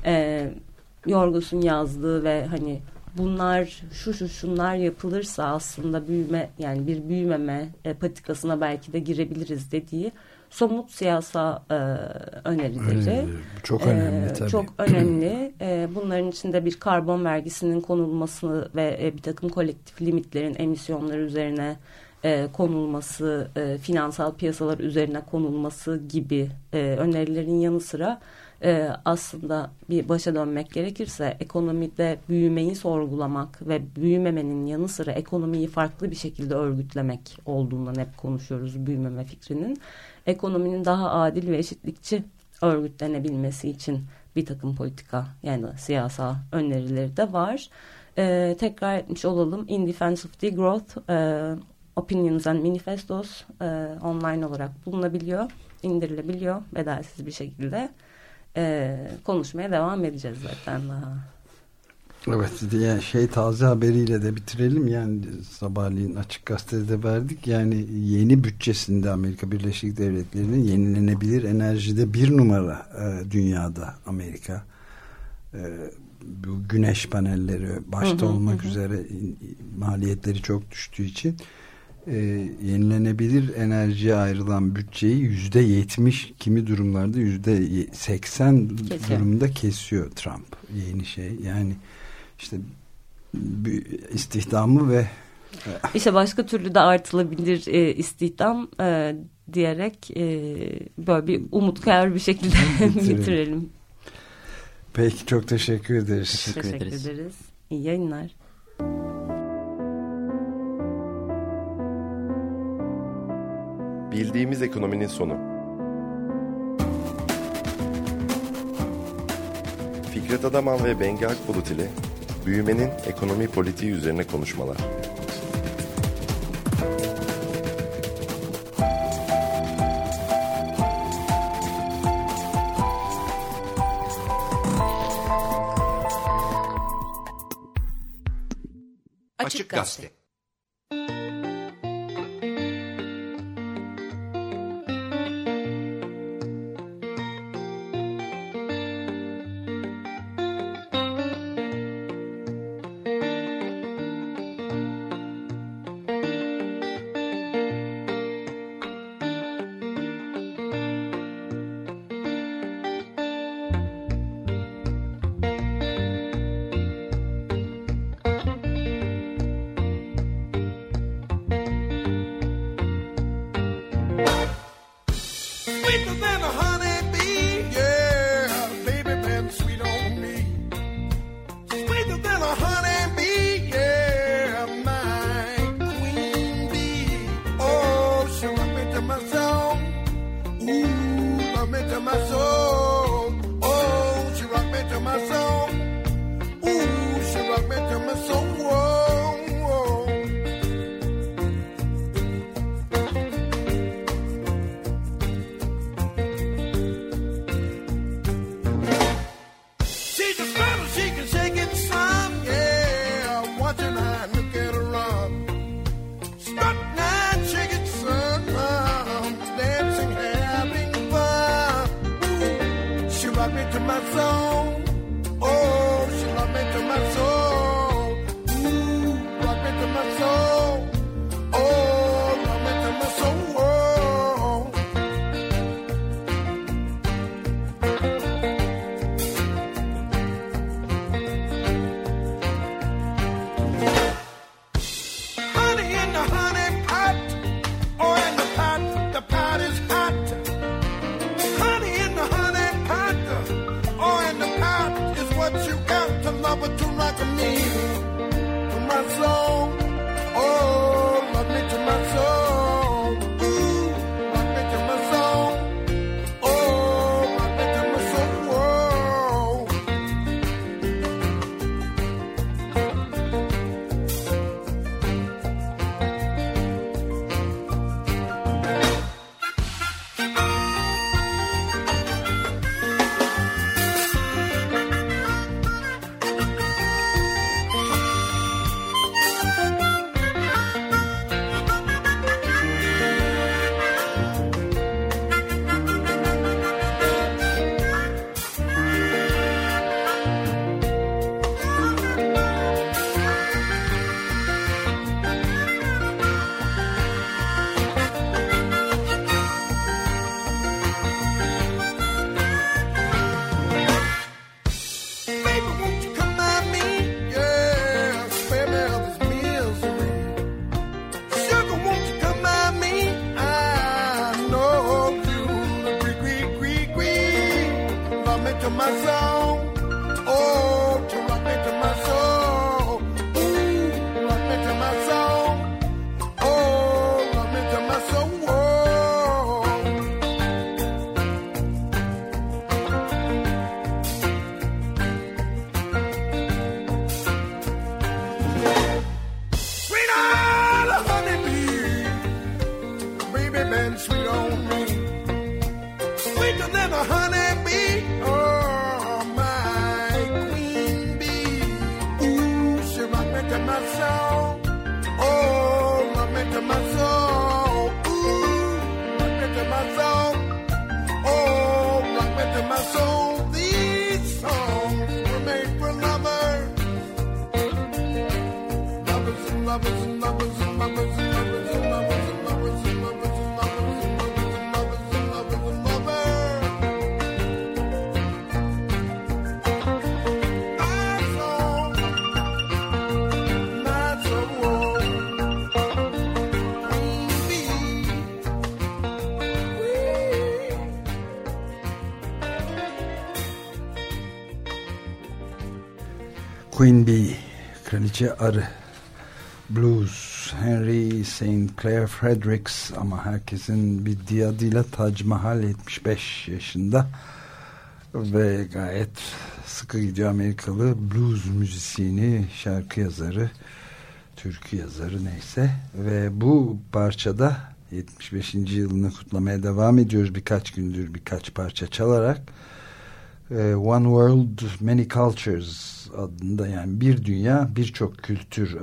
Yorgos'un yazdığı ve hani bunlar şunlar yapılırsa aslında büyüme, yani bir büyümeme patikasına belki de girebiliriz dediği somut siyasal önerileri. Çok önemli tabii. Çok önemli. Bunların içinde bir karbon vergisinin konulması ve bir takım kolektif limitlerin emisyonları üzerine konulması, finansal piyasalar üzerine konulması gibi önerilerin yanı sıra aslında bir başa dönmek gerekirse ekonomide büyümeyi sorgulamak ve büyümemenin yanı sıra ekonomiyi farklı bir şekilde örgütlemek olduğundan hep konuşuyoruz büyümeme fikrinin. Ekonominin daha adil ve eşitlikçi örgütlenebilmesi için bir takım politika, yani siyasal önerileri de var. Tekrar etmiş olalım. In Defense of Degrowth Opinions and Manifestos online olarak bulunabiliyor, indirilebiliyor bedelsiz bir şekilde. Konuşmaya devam edeceğiz zaten daha. Evet, yani taze haberiyle de bitirelim. Yani sabahleyin Açık Gazete'de verdik. Yani yeni bütçesinde Amerika Birleşik Devletleri'nin yenilenebilir enerjide bir numara dünyada Amerika. Bu güneş panelleri başta olmak üzere maliyetleri çok düştüğü için yenilenebilir enerjiye ayrılan bütçeyi %70, kimi durumlarda %80 durumda kesiyor Trump. Yeni yani işte istihdamı ve işte başka türlü de artılabilir istihdam diyerek böyle bir umutkar bir şekilde bitirelim. Peki, çok teşekkür ederiz. Teşekkür ederiz. İyi yayınlar. Bildiğimiz ekonominin sonu. Fikret Adaman ve Bengi Akbulut ile büyümenin ekonomi politiği üzerine konuşmalar. Açık Gazete. rock me to my soul. Oh, she rock me to my soul. Ooh, rock me to my soul. Oh, rock me to my soul. Honey in the honey pot. Oh, in the pot, the pot is hot. Honey in the honey pot. Oh, in the pot is what you got to love it to rock me to my soul. Oh, love me to my soul. Ooh, rock me to my soul. Oh, rock me to my soul. Baby, won't you come by me? Yeah, spare me of this misery. Sugar, won't you come by me? I know you agree. Love me to my soul. Oh, to rock me to my soul. Ooh, rock me to my soul. Oh, rock me to my soul. Sweet all honeybee, baby been sweet on me, sweeter than a honeybee. Oh, my queen bee. Ooh, she rock me to my soul. Oh, rock me to my soul. Ooh, rock me to my soul. Oh, rock me to my soul. These songs were made for lovers. Lovers and lovers and lovers and lovers and lovers and lovers and lovers and lovers and lovers and lovers and lovers and lovers and lovers. My soul, queen bee. Queen Bee, Kraliçe Arı, Blues, Henry St. Clair Fredericks, ama herkesin bildiği adıyla Taj Mahal, 75 yaşında ve gayet sıkı gidiyor. Amerikalı blues müzisyeni, şarkı yazarı, türkü yazarı neyse, ve bu parçada 75. yılını kutlamaya devam ediyoruz birkaç gündür, birkaç parça çalarak. One World Many Cultures adında, yani bir dünya birçok kültür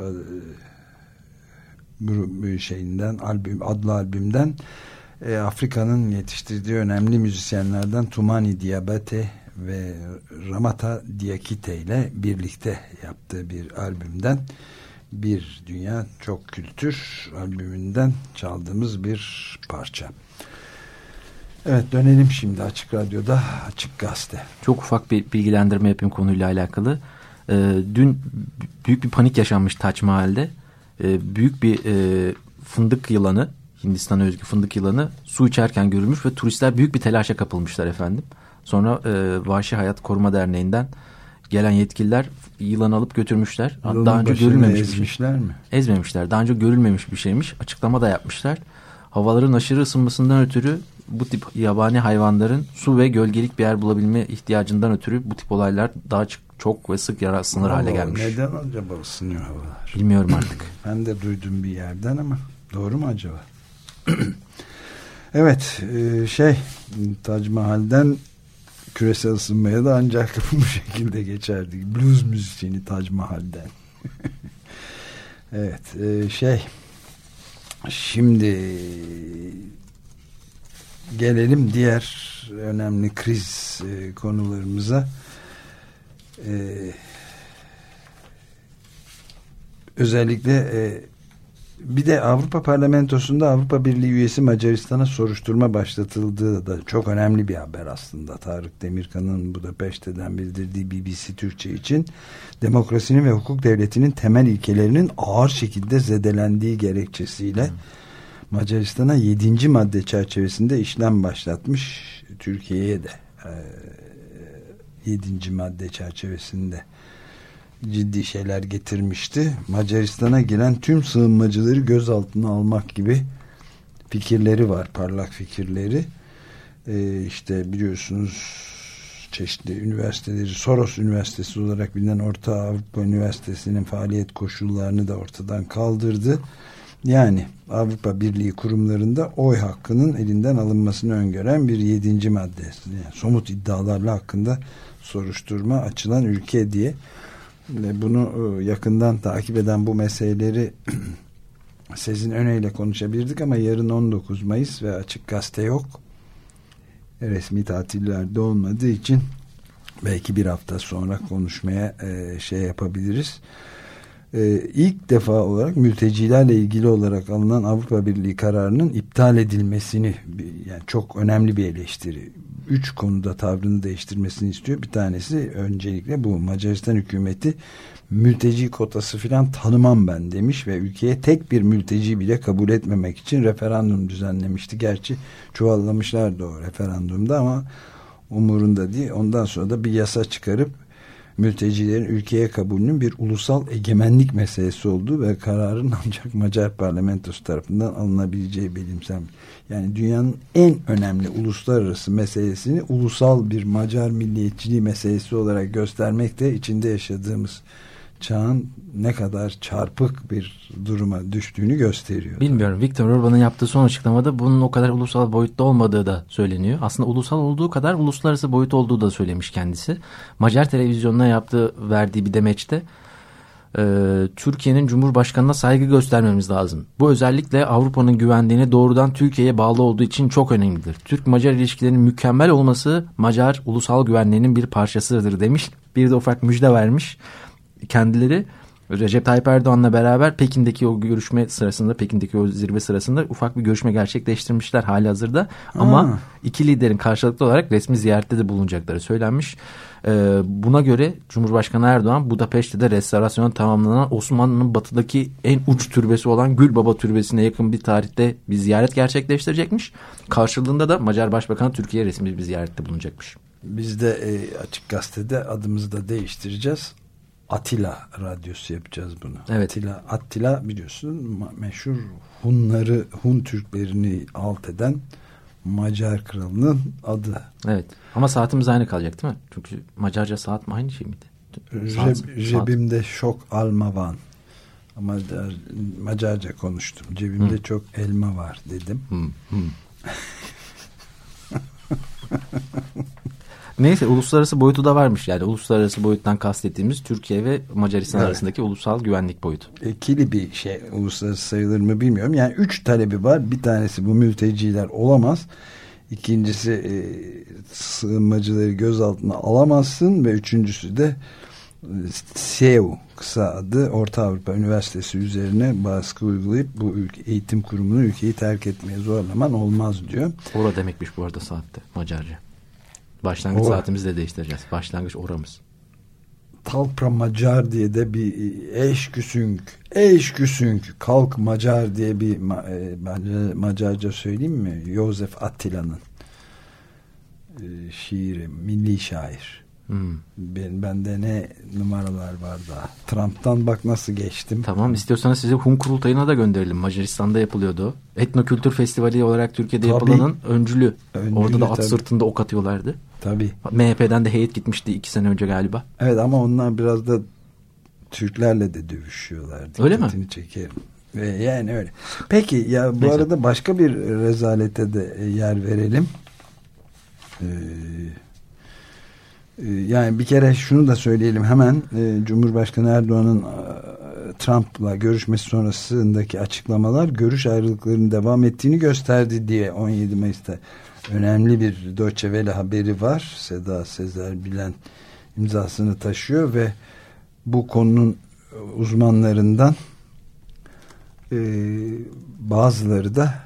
şeyinden, adlı albümden Afrika'nın yetiştirdiği önemli müzisyenlerden Tumani Diabate ve Ramata Diakite ile birlikte yaptığı bir albümden, bir dünya çok kültür albümünden çaldığımız bir parça. Evet, dönelim şimdi Açık Radyo'da Açık Gazete. Çok ufak bir bilgilendirme yapayım konuyla alakalı. Dün büyük bir panik yaşanmış Taç Mahal'de. Büyük bir fındık yılanı, Hindistan'a özgü fındık yılanı su içerken görülmüş ve turistler büyük bir telaşa kapılmışlar efendim. Sonra Vahşi Hayat Koruma Derneği'nden gelen yetkililer yılanı alıp götürmüşler. Yılanın daha önce görülmemiş ezmişler mi? Ezmemişler. Daha önce görülmemiş bir şeymiş. Açıklama da yapmışlar. Havaların aşırı ısınmasından ötürü bu tip yabani hayvanların su ve gölgelik bir yer bulabilme ihtiyacından ötürü bu tip olaylar daha çok ve sık rastlanır hale gelmiş. Neden acaba ısınıyor havalar? Bilmiyorum artık. Ben de duydum bir yerden ama doğru mu acaba? Evet, Tac Mahal'den küresel ısınmaya da ancak bu şekilde geçerdi. Blues müzisyeni Tac Mahal'den. Evet, şimdi gelelim diğer önemli kriz konularımıza. Özellikle bir de Avrupa Parlamentosu'nda Avrupa Birliği üyesi Macaristan'a soruşturma başlatıldığı da çok önemli bir haber aslında. Tarık Demirkan'ın Budapeşte'den bildirdiği BBC Türkçe için demokrasinin ve hukuk devletinin temel ilkelerinin ağır şekilde zedelendiği gerekçesiyle Macaristan'a 7. madde çerçevesinde işlem başlatmış. Türkiye'ye de 7. madde çerçevesinde ciddi şeyler getirmişti. Macaristan'a giren tüm sığınmacıları gözaltına almak gibi fikirleri var, parlak fikirleri. İşte biliyorsunuz çeşitli üniversiteleri, Soros Üniversitesi olarak bilinen Orta Avrupa Üniversitesi'nin faaliyet koşullarını da ortadan kaldırdı. Yani Avrupa Birliği kurumlarında oy hakkının elinden alınmasını öngören bir 7. madde. Yani somut iddialarla hakkında soruşturma açılan ülke diye. Ve bunu yakından takip eden bu meseleleri Sezin Öne ile konuşabilirdik ama yarın 19 Mayıs ve Açık Gazete yok. Resmi tatillerde olmadığı için belki bir hafta sonra konuşmaya şey yapabiliriz. İlk defa olarak mültecilerle ilgili olarak alınan Avrupa Birliği kararının iptal edilmesini, yani çok önemli bir eleştiri. 3 konuda tavrını değiştirmesini istiyor. Bir tanesi öncelikle bu Macaristan hükümeti mülteci kotası filan tanımam ben demiş ve ülkeye tek bir mülteci bile kabul etmemek için referandum düzenlemişti. Gerçi çuvallamışlardı o referandumda ama umurunda değil. Ondan sonra da bir yasa çıkarıp mültecilerin ülkeye kabulünün bir ulusal egemenlik meselesi olduğu ve kararın ancak Macar parlamentosu tarafından alınabileceği bilimsel. Yani dünyanın en önemli uluslararası meselesini ulusal bir Macar milliyetçiliği meselesi olarak göstermek de içinde yaşadığımız çağın ne kadar çarpık bir duruma düştüğünü gösteriyor. Bilmiyorum. Viktor Orban'ın yaptığı son açıklamada bunun o kadar ulusal boyutta olmadığı da söyleniyor. Aslında ulusal olduğu kadar uluslararası boyut olduğu da söylemiş kendisi. Macar televizyonuna verdiği bir demeçte Türkiye'nin Cumhurbaşkanı'na saygı göstermemiz lazım. Bu özellikle Avrupa'nın güvenliğine doğrudan Türkiye'ye bağlı olduğu için çok önemlidir. Türk-Macar ilişkilerinin mükemmel olması Macar ulusal güvenliğinin bir parçasıdır demiş. Bir de ufak müjde vermiş. Kendileri Recep Tayyip Erdoğan'la beraber Pekin'deki o görüşme sırasında, Pekin'deki o zirve sırasında ufak bir görüşme gerçekleştirmişler halihazırda. Ama iki liderin karşılıklı olarak resmi ziyarette de bulunacakları söylenmiş. Buna göre Cumhurbaşkanı Erdoğan Budapeşte'de restorasyona tamamlanan Osmanlı'nın batıdaki en uç türbesi olan Gülbaba Türbesi'ne yakın bir tarihte bir ziyaret gerçekleştirecekmiş. Karşılığında da Macar Başbakanı Türkiye'ye resmi bir ziyarette bulunacakmış. Biz de Açık Gazete'de adımızı da değiştireceğiz. Atilla radyosu yapacağız bunu. Evet. Attila biliyorsun meşhur Hun Türklerini alt eden Macar kralının adı. Evet. Ama saatimiz aynı kalacak değil mi? Çünkü Macarca saat mi aynı şey miydi? Cebimde çok alma var. Ama Macarca konuştum. Cebimde çok elma var dedim. Neyse uluslararası boyutu da varmış. Yani uluslararası boyuttan kastettiğimiz Türkiye ve Macaristan arasındaki ulusal güvenlik boyutu. İkili bir şey, uluslararası sayılır mı bilmiyorum. Yani 3 talebi var. Bir tanesi bu mülteciler olamaz. İkincisi sığınmacıları gözaltına alamazsın ve üçüncüsü de SEU kısa adı Orta Avrupa Üniversitesi üzerine baskı uygulayıp bu eğitim kurumunu ülkeyi terk etmeye zorlaman olmaz diyor. Ora demekmiş bu arada saatte Macarca. Başlangıç saatimizi de değiştireceğiz. Başlangıç oramız. Talpra Macar diye de bir eşküsünk kalk Macar diye bir Macarca söyleyeyim mi? Josef Attila'nın şiiri, milli şair. Bende ne numaralar var daha. Trump'tan bak nasıl geçtim. Tamam, istiyorsanız size Hun Kurultayı'na da gönderelim. Macaristan'da yapılıyordu. Etnokültür Festivali olarak Türkiye'de yapılanın öncülü. Orada da at sırtında ok atıyorlardı. Tabii. MHP'den de heyet gitmişti 2 sene önce galiba. Evet ama onlar biraz da Türklerle de dövüşüyorlar. Öyle mi? Çekerim. Ve yani öyle. Peki ya bu arada başka bir rezalete de yer verelim. Yani bir kere şunu da söyleyelim hemen. Cumhurbaşkanı Erdoğan'ın Trump'la görüşmesi sonrasındaki açıklamalar görüş ayrılıklarının devam ettiğini gösterdi diye 17 Mayıs'ta önemli bir Deutsche Welle haberi var. Seda Sezer Bilen imzasını taşıyor ve bu konunun uzmanlarından bazıları da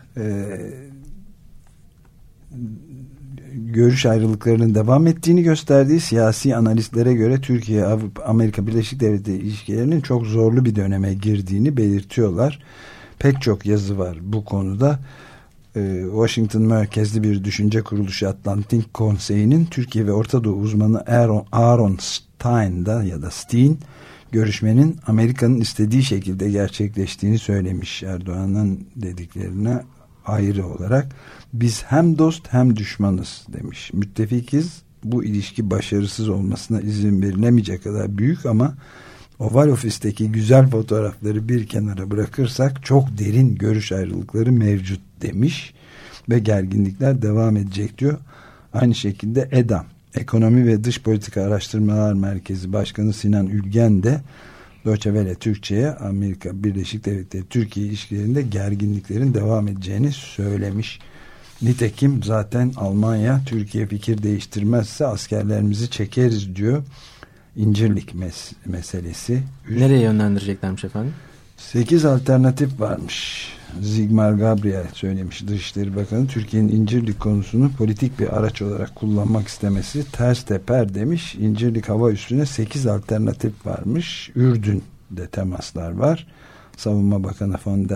görüş ayrılıklarının devam ettiğini gösterdiği, siyasi analistlere göre Türkiye-Amerika Birleşik Devletleri ilişkilerinin çok zorlu bir döneme girdiğini belirtiyorlar. Pek çok yazı var bu konuda. Washington merkezli bir düşünce kuruluşu Atlantik Konseyi'nin Türkiye ve Orta Doğu uzmanı Aaron Stein'da ya da Steen görüşmenin Amerika'nın istediği şekilde gerçekleştiğini söylemiş. Erdoğan'ın dediklerine ayrı olarak biz hem dost hem düşmanız demiş. Müttefikiz, bu ilişki başarısız olmasına izin verilemeyecek kadar büyük ama Oval Ofis'teki güzel fotoğrafları bir kenara bırakırsak çok derin görüş ayrılıkları mevcut demiş ve gerginlikler devam edecek diyor. Aynı şekilde EDAM, Ekonomi ve Dış Politika Araştırmalar Merkezi Başkanı Sinan Ülgen de Deutsche Welle Türkçe'ye Amerika Birleşik Devletleri Türkiye ilişkilerinde gerginliklerin devam edeceğini söylemiş. Nitekim zaten Almanya Türkiye fikir değiştirmezse askerlerimizi çekeriz diyor. İncirlik meselesi. Nereye yönlendireceklermiş efendim? 8 alternatif varmış. Sigmar Gabriel söylemiş, Dışişleri Bakanı. Türkiye'nin İncirlik konusunu politik bir araç olarak kullanmak istemesi ters teper demiş. İncirlik hava üssüne 8 alternatif varmış. Ürdün'de temaslar var. Savunma Bakanı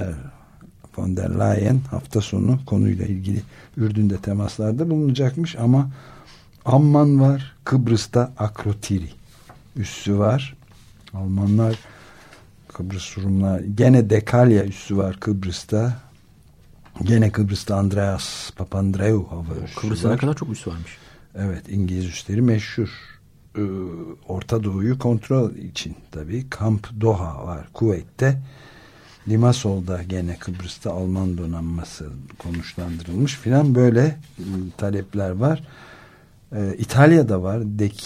von der Leyen hafta sonu konuyla ilgili Ürdün'de temaslarda bulunacakmış ama Amman var, Kıbrıs'ta Akrotiri üssü var. Almanlar, Kıbrıs Rumlar, gene Dekalya üssü var Kıbrıs'ta. Gene Kıbrıs'ta Andreas Papandreou hava üssü Kıbrıs'ta ne kadar çok üssü varmış. Evet, İngiliz üsleri meşhur. Orta Doğu'yu kontrol için tabii. Kamp Doha var Kuveyt'te. Limassol'da gene Kıbrıs'ta Alman donanması konuşlandırılmış filan, böyle talepler var. İtalya'da var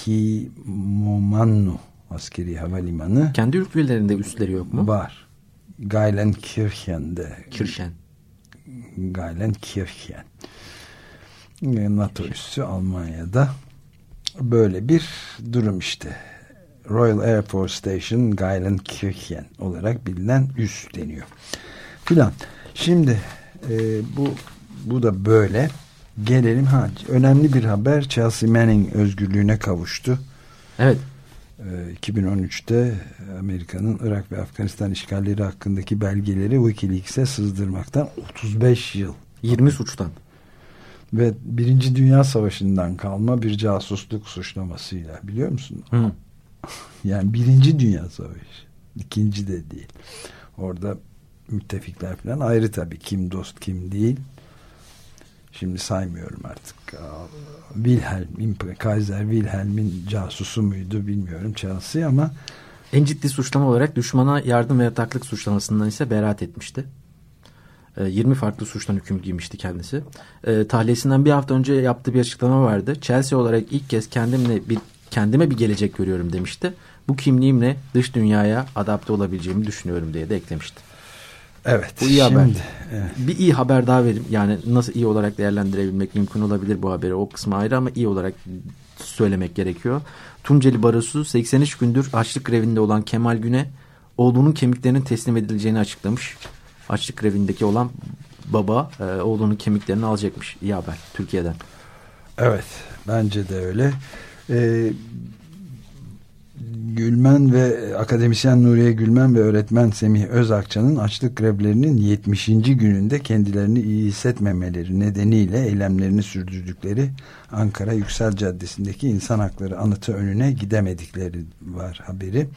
Dekimomannu askeri havalimanı. Kendi ülkelerinde üsleri yok mu? Var. Geilenkirchen'de. Geilenkirchen. NATO üssü Almanya'da. Böyle bir durum işte. Royal Air Force Station Geilenkirchen olarak bilinen üs deniyor. Filan. Şimdi bu da böyle. Gelelim önemli bir haber. Chelsea Manning özgürlüğüne kavuştu. Evet. 2013'te Amerika'nın Irak ve Afganistan işgalleri hakkındaki belgeleri WikiLeaks'e sızdırmaktan 35 yıl. 20 suçtan. Ve Birinci Dünya Savaşı'ndan kalma bir casusluk suçlamasıyla, biliyor musun? Hı. Yani Birinci Dünya Savaşı. İkinci de değil. Orada müttefikler falan ayrı tabii. Kim dost kim değil. Şimdi saymıyorum artık. Kaiser Wilhelm'in casusu muydu bilmiyorum Chelsea, ama en ciddi suçlama olarak düşmana yardım ve yataklık suçlamasından ise beraat etmişti. 20 farklı suçtan hüküm giymişti kendisi. Tahliyesinden bir hafta önce yaptığı bir açıklama vardı. Chelsea olarak ilk kez kendime bir gelecek görüyorum demişti. Bu kimliğimle dış dünyaya adapte olabileceğimi düşünüyorum diye de eklemişti. Evet. Bu iyi haber. Evet. Bir iyi haber daha vereyim. Yani nasıl iyi olarak değerlendirebilmek mümkün olabilir bu haberi. O kısmı ayrı ama iyi olarak söylemek gerekiyor. Tunceli Barosu 83 gündür açlık grevinde olan Kemal Gün'e oğlunun kemiklerinin teslim edileceğini açıklamış. Açlık grevindeki olan baba oğlunun kemiklerini alacakmış. İyi haber Türkiye'den. Evet. Bence de öyle. Gülmen ve akademisyen Nuriye Gülmen ve öğretmen Semih Özakça'nın açlık grevlerinin 70. gününde kendilerini iyi hissetmemeleri nedeniyle eylemlerini sürdürdükleri Ankara Yüksel Caddesi'ndeki İnsan Hakları Anıtı önüne gidemedikleri var haberi.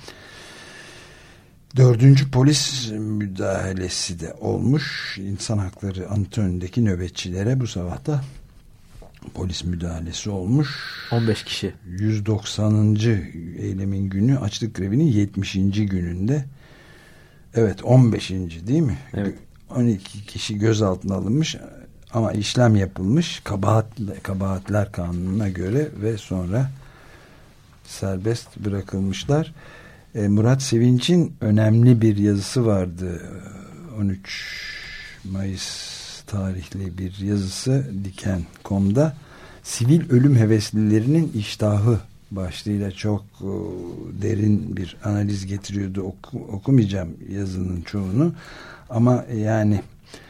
4. polis müdahalesi de olmuş. İnsan Hakları Anıtı önündeki nöbetçilere bu sabahta polis müdahalesi olmuş. 15 kişi. 190. eylemin günü, açlık grevinin 70. gününde. Evet, 15. değil mi? Evet. 12 kişi gözaltına alınmış ama işlem yapılmış kabahatler kanununa göre ve sonra serbest bırakılmışlar. Murat Sevinç'in önemli bir yazısı vardı. 13 Mayıs tarihli bir yazısı Diken.com'da. Sivil ölüm heveslilerinin iştahı başlığıyla çok derin bir analiz getiriyordu. Okumayacağım yazının çoğunu ama yani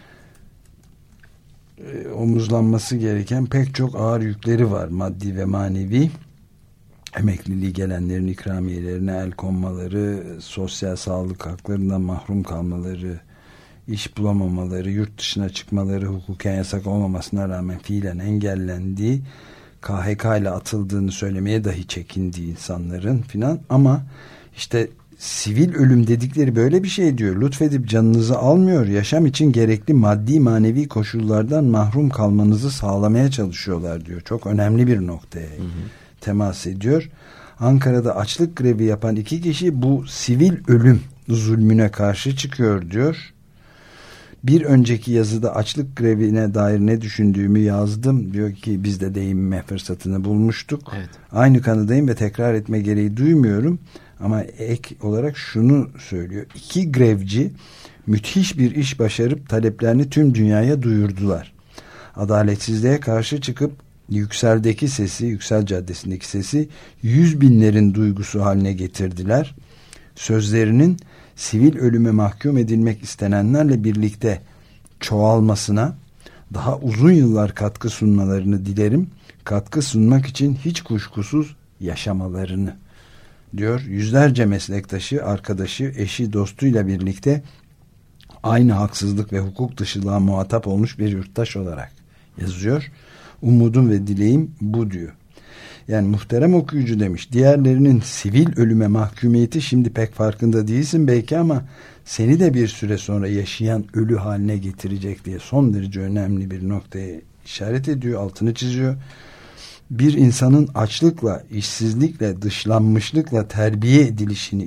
omuzlanması gereken pek çok ağır yükleri var, maddi ve manevi. Emekliliği gelenlerin ikramiyelerine el konmaları, sosyal sağlık haklarından mahrum kalmaları, iş bulamamaları, yurt dışına çıkmaları, hukuken yasak olmamasına rağmen fiilen engellendiği, KHK ile atıldığını söylemeye dahi çekindiği insanların filan. Ama işte sivil ölüm dedikleri böyle bir şey diyor. Lütfedip canınızı almıyor, yaşam için gerekli maddi manevi koşullardan mahrum kalmanızı sağlamaya çalışıyorlar diyor. Çok önemli bir noktaya temas ediyor. Ankara'da açlık grevi yapan 2 kişi bu sivil ölüm zulmüne karşı çıkıyor diyor. Bir önceki yazıda açlık grevine dair ne düşündüğümü yazdım. Diyor ki biz de değinme fırsatını bulmuştuk. Evet. Aynı kanıdayım ve tekrar etme gereği duymuyorum. Ama ek olarak şunu söylüyor. 2 grevci müthiş bir iş başarıp taleplerini tüm dünyaya duyurdular. Adaletsizliğe karşı çıkıp Yüksel'deki sesi, Yüksel Caddesi'ndeki sesi 100 binlerin duygusu haline getirdiler. Sözlerinin sivil ölüme mahkum edilmek istenenlerle birlikte çoğalmasına daha uzun yıllar katkı sunmalarını dilerim. Katkı sunmak için hiç kuşkusuz yaşamalarını diyor. Yüzlerce meslektaşı, arkadaşı, eşi, dostuyla birlikte aynı haksızlık ve hukuk dışılığa muhatap olmuş bir yurttaş olarak yazıyor. Umudum ve dileğim bu diyor. Yani muhterem okuyucu demiş. Diğerlerinin sivil ölüme mahkumiyeti şimdi pek farkında değilsin belki ama seni de bir süre sonra yaşayan ölü haline getirecek diye son derece önemli bir noktaya işaret ediyor, altını çiziyor. Bir insanın açlıkla, işsizlikle, dışlanmışlıkla terbiye edilişini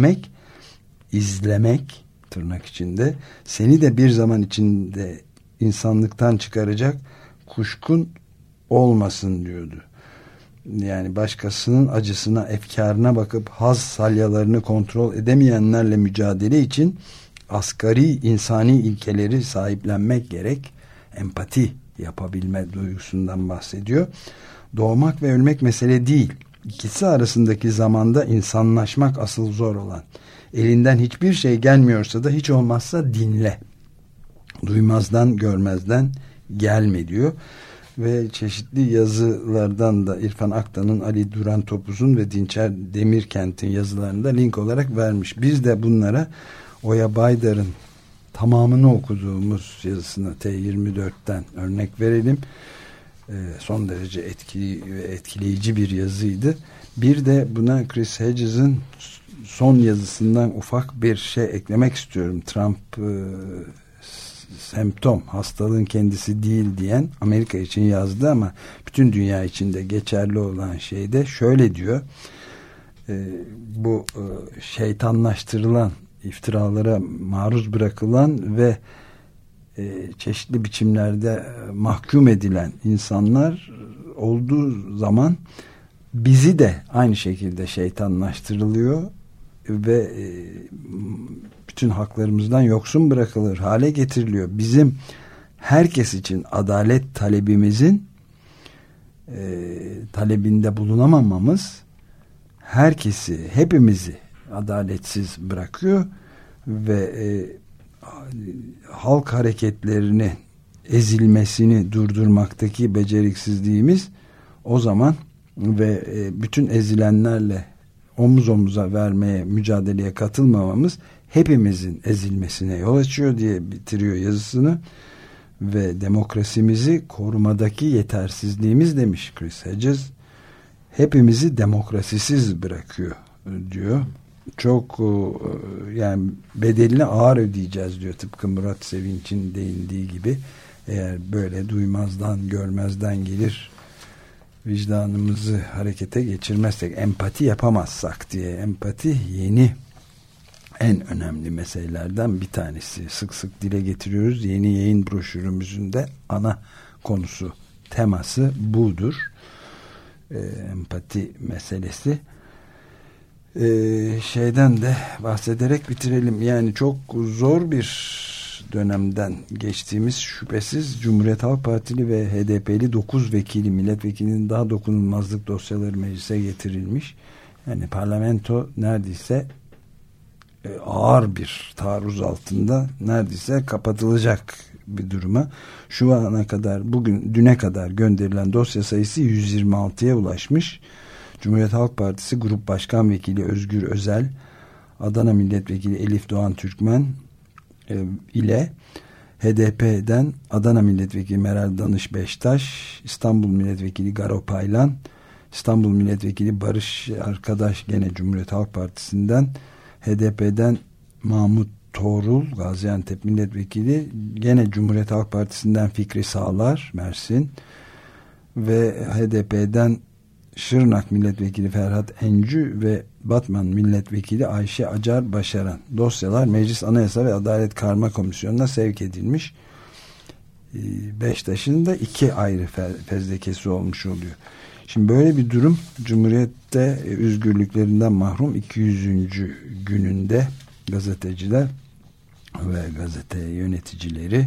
izlemek tırnak içinde seni de bir zaman içinde insanlıktan çıkaracak, kuşkun olmasın diyordu. Yani başkasının acısına, efkarına bakıp haz salyalarını kontrol edemeyenlerle mücadele için asgari insani ilkeleri sahiplenmek gerek. Empati yapabilme duygusundan bahsediyor. Doğmak ve ölmek mesele değil. İkisi arasındaki zamanda insanlaşmak asıl zor olan. Elinden hiçbir şey gelmiyorsa da hiç olmazsa dinle. Duymazdan, görmezden gelme diyor. Ve çeşitli yazılardan da İrfan Aktan'ın, Ali Duran Topuz'un ve Dinçer Demirkent'in yazılarını da link olarak vermiş. Biz de bunlara Oya Baydar'ın tamamını okuduğumuz yazısına T24'ten örnek verelim. Son derece etkili ve etkileyici bir yazıydı. Bir de buna Chris Hedges'in son yazısından ufak bir şey eklemek istiyorum. Trump semptom, hastalığın kendisi değil diyen, Amerika için yazdı ama bütün dünya için de geçerli olan şey de şöyle diyor. Bu şeytanlaştırılan, iftiralara maruz bırakılan ve çeşitli biçimlerde mahkum edilen insanlar olduğu zaman bizi de aynı şekilde şeytanlaştırılıyor ve bütün haklarımızdan yoksun bırakılır hale getiriliyor. Bizim herkes için adalet talebimizin talebinde bulunamamamız herkesi, hepimizi adaletsiz bırakıyor ve halk hareketlerini ezilmesini durdurmaktaki beceriksizliğimiz o zaman ve bütün ezilenlerle omuz omuza vermeye, mücadeleye katılmamamız hepimizin ezilmesine yol açıyor diye bitiriyor yazısını. Ve demokrasimizi korumadaki yetersizliğimiz demiş Chris Hedges, hepimizi demokrasisiz bırakıyor diyor. Çok yani bedelini ağır ödeyeceğiz diyor, tıpkı Murat Sevinç'in değindiği gibi. Eğer böyle duymazdan, görmezden gelir vicdanımızı harekete geçirmezsek, empati yapamazsak diye. Empati yeni en önemli meselelerden bir tanesi. Sık sık dile getiriyoruz. Yeni yayın broşürümüzün de ana konusu, teması budur. Empati meselesi. Şeyden de bahsederek bitirelim. Yani çok zor bir dönemden geçtiğimiz şüphesiz. Cumhuriyet Halk Partili ve HDP'li 9 vekili milletvekilinin daha dokunulmazlık dosyaları meclise getirilmiş. Yani parlamento neredeyse ağır bir taarruz altında, neredeyse kapatılacak bir duruma. Şu ana kadar, düne kadar gönderilen dosya sayısı 126'ya ulaşmış. Cumhuriyet Halk Partisi Grup Başkan Vekili Özgür Özel, Adana Milletvekili Elif Doğan Türkmen ile HDP'den Adana Milletvekili Meral Danış Beştaş, İstanbul Milletvekili Garo Paylan, İstanbul Milletvekili Barış Arkadaş gene Cumhuriyet Halk Partisi'nden, HDP'den Mahmut Toğrul, Gaziantep Milletvekili, gene Cumhuriyet Halk Partisi'nden Fikri Sağlar, Mersin, ve HDP'den Şırnak Milletvekili Ferhat Encü ve Batman Milletvekili Ayşe Acar Başaran. Dosyalar Meclis Anayasa ve Adalet Karma Komisyonu'na sevk edilmiş. Beştaş'ın da 2 ayrı fezlekesi olmuş oluyor. Şimdi böyle bir durum, Cumhuriyet'te özgürlüklerinden mahrum 200. gününde gazeteciler ve gazete yöneticileri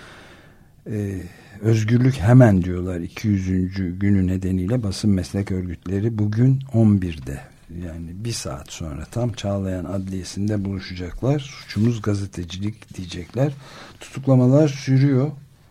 özgürlük hemen diyorlar. 200. günü nedeniyle basın meslek örgütleri bugün 11'de, yani bir saat sonra tam Çağlayan Adliyesi'nde buluşacaklar. Suçumuz gazetecilik diyecekler. Tutuklamalar sürüyor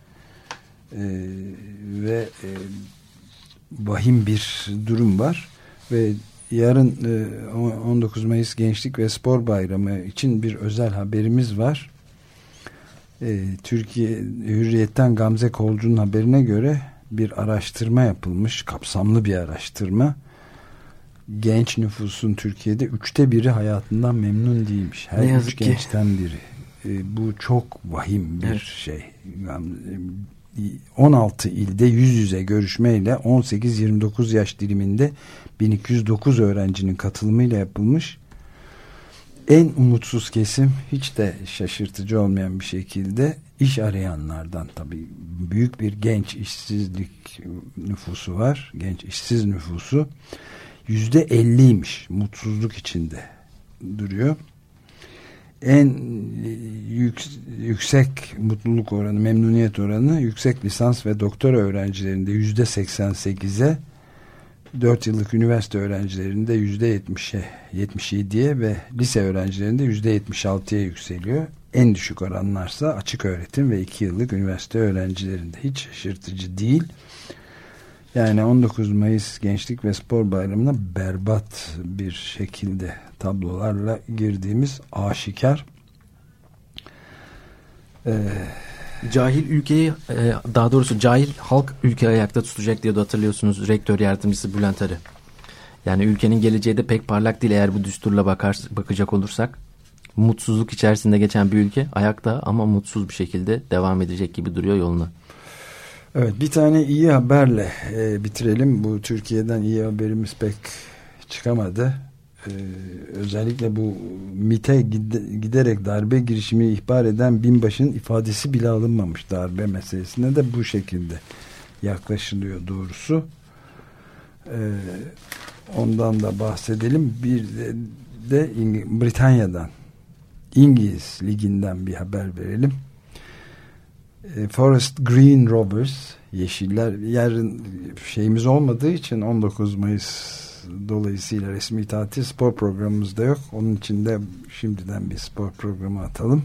ve vahim bir durum var ve yarın 19 Mayıs Gençlik ve Spor Bayramı için bir özel haberimiz var. Türkiye Hürriyet'ten Gamze Kolcu'nun haberine göre bir araştırma yapılmış, kapsamlı bir araştırma. Genç nüfusun Türkiye'de 1/3 hayatından memnun değilmiş. Her 3 gençten biri. Bu çok vahim bir şey. 16 ilde yüz yüze görüşmeyle 18-29 yaş diliminde 1209 öğrencinin katılımıyla yapılmış. En umutsuz kesim, hiç de şaşırtıcı olmayan bir şekilde iş arayanlardan, tabii büyük bir genç işsizlik nüfusu var. Genç işsiz nüfusu %50'ymiş. Mutsuzluk içinde duruyor. En yüksek mutluluk oranı, memnuniyet oranı yüksek lisans ve doktora öğrencilerinde %88'e, 4 yıllık üniversite öğrencilerinde %70'e, 77'ye ve lise öğrencilerinde %76'ya yükseliyor. En düşük oranlarsa açık öğretim ve 2 yıllık üniversite öğrencilerinde. Hiç şaşırtıcı değil. Yani 19 Mayıs Gençlik ve Spor Bayramı'na berbat bir şekilde tablolarla girdiğimiz aşikar. Cahil ülkeyi, daha doğrusu cahil halk ülkeyi ayakta tutacak diye de hatırlıyorsunuz rektör yardımcısı Bülent Arı. Yani ülkenin geleceği de pek parlak değil eğer bu düsturla bakacak olursak. Mutsuzluk içerisinde geçen bir ülke ayakta ama mutsuz bir şekilde devam edecek gibi duruyor yoluna. Evet, bir tane iyi haberle bitirelim. Bu Türkiye'den iyi haberimiz pek çıkamadı. Özellikle bu MİT'e giderek darbe girişimini ihbar eden binbaşının ifadesi bile alınmamış darbe meselesine de bu şekilde yaklaşılıyor doğrusu. Ondan da bahsedelim. Bir de Britanya'dan, İngiliz Ligi'nden bir haber verelim. Forest Green Rovers, Yeşiller, yarın şeyimiz olmadığı için 19 Mayıs dolayısıyla resmi tatil, spor programımız da yok. Onun için de şimdiden bir spor programı atalım.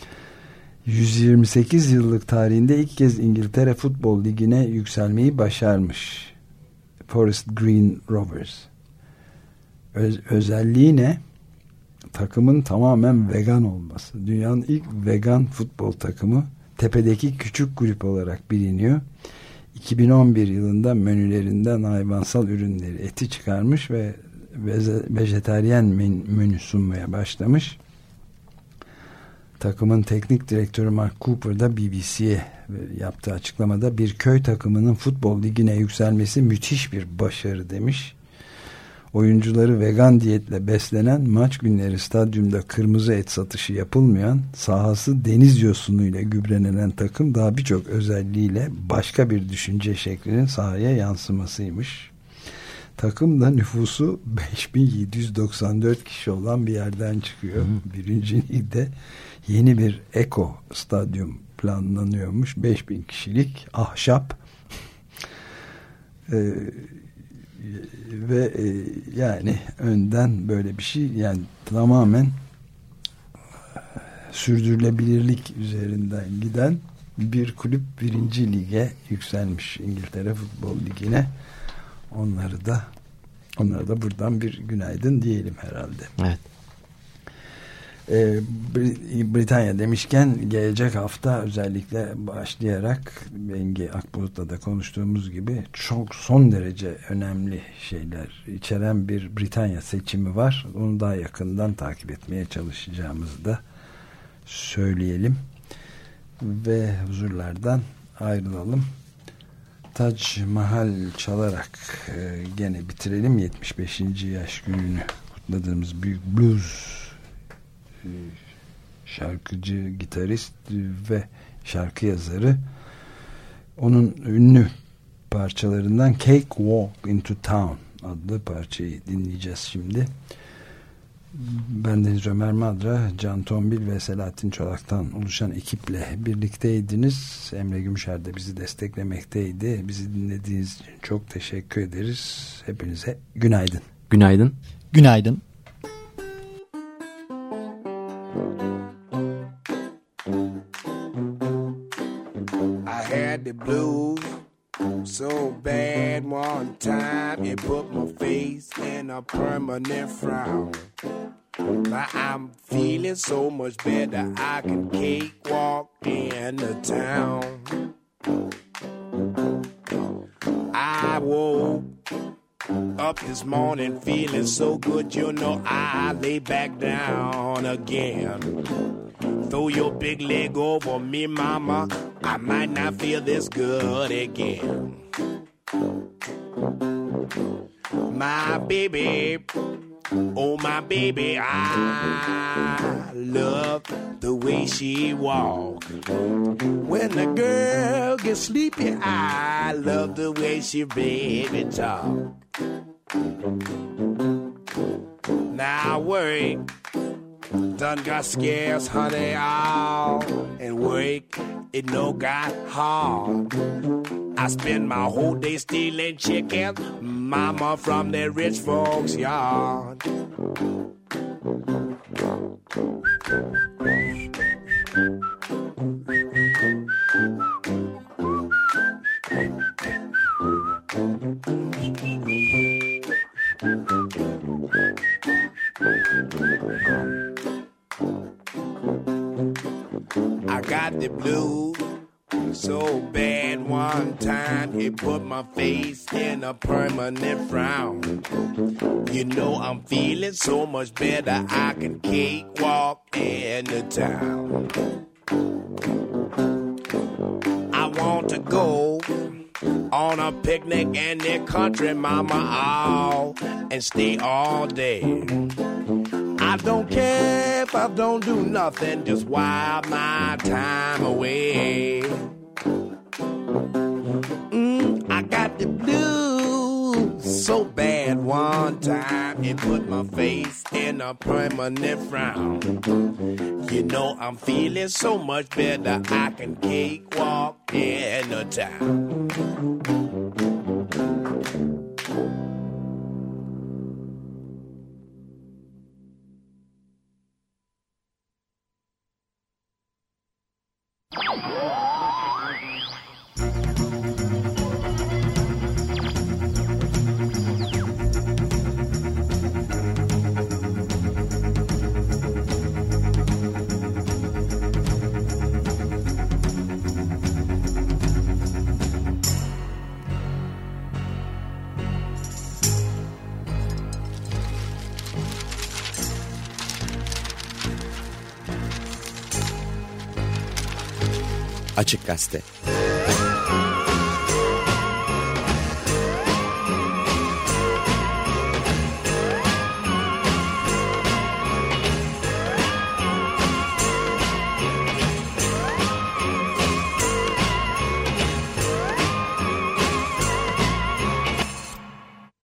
128 yıllık tarihinde ilk kez İngiltere Futbol Ligi'ne yükselmeyi başarmış Forest Green Rovers. Özelliği ne? Takımın tamamen vegan olması. Dünyanın ilk vegan futbol takımı. Tepedeki küçük kulüp olarak biliniyor. 2011 yılında menülerinden hayvansal ürünleri, eti çıkarmış ve vejetaryen menü sunmaya başlamış. Takımın teknik direktörü Mark Cooper da BBC'ye yaptığı açıklamada bir köy takımının futbol ligine yükselmesi müthiş bir başarı demiş. Oyuncuları vegan diyetle beslenen, maç günleri stadyumda kırmızı et satışı yapılmayan, sahası deniz yosunuyla gübrelenen takım daha birçok özelliğiyle başka bir düşünce şeklinin sahaya yansımasıymış. Takım da nüfusu 5794 kişi olan bir yerden çıkıyor. Birinci ligde yeni bir Eko stadyum planlanıyormuş. 5000 kişilik ahşap ve yani önden böyle bir şey, yani tamamen sürdürülebilirlik üzerinden giden bir kulüp birinci lige yükselmiş, İngiltere Futbol Ligi'ne. Onlara da buradan bir günaydın diyelim herhalde. Evet. Britanya demişken gelecek hafta özellikle başlayarak Bengi Akbulut'la da konuştuğumuz gibi çok son derece önemli şeyler içeren bir Britanya seçimi var. Onu daha yakından takip etmeye çalışacağımızı da söyleyelim ve huzurlardan ayrılalım. Tac Mahal çalarak gene bitirelim. 75. yaş gününü kutladığımız büyük blues şarkıcı, gitarist ve şarkı yazarı. Onun ünlü parçalarından Cake Walk into Town adlı parçayı dinleyeceğiz şimdi. Ben Deniz Ömer Madra, Can Tombil ve Selahattin Çolak'tan oluşan ekiple birlikteydiniz. Emre Gümüşer de bizi desteklemekteydi. Bizi dinlediğiniz için çok teşekkür ederiz. Hepinize günaydın. Günaydın. Günaydın. I had the blues so bad one time it put my face in a permanent frown. Now I'm feeling so much better, I can cakewalk in the town. I woke up this morning feeling so good, you know I lay back down again. Throw your big leg over me, mama, I might not feel this good again. My baby, oh my baby, I love the way she walk. When the girl gets sleepy, I love the way she baby talk. Now work done got scarce, honey, all and work it no got hard. I spend my whole day stealing chicken, mama, from the rich folks' yard. I got the blues so bad one time it put my face in a permanent frown. You know I'm feeling so much better, I can cakewalk in the town. I want to go on a picnic in the country, mama, all and stay all day. I don't care if I don't do nothing, just while my time away. I got the blues so bad one time it put my face in a permanent frown. You know I'm feeling so much better, I can cakewalk in the town. Açık Gazete.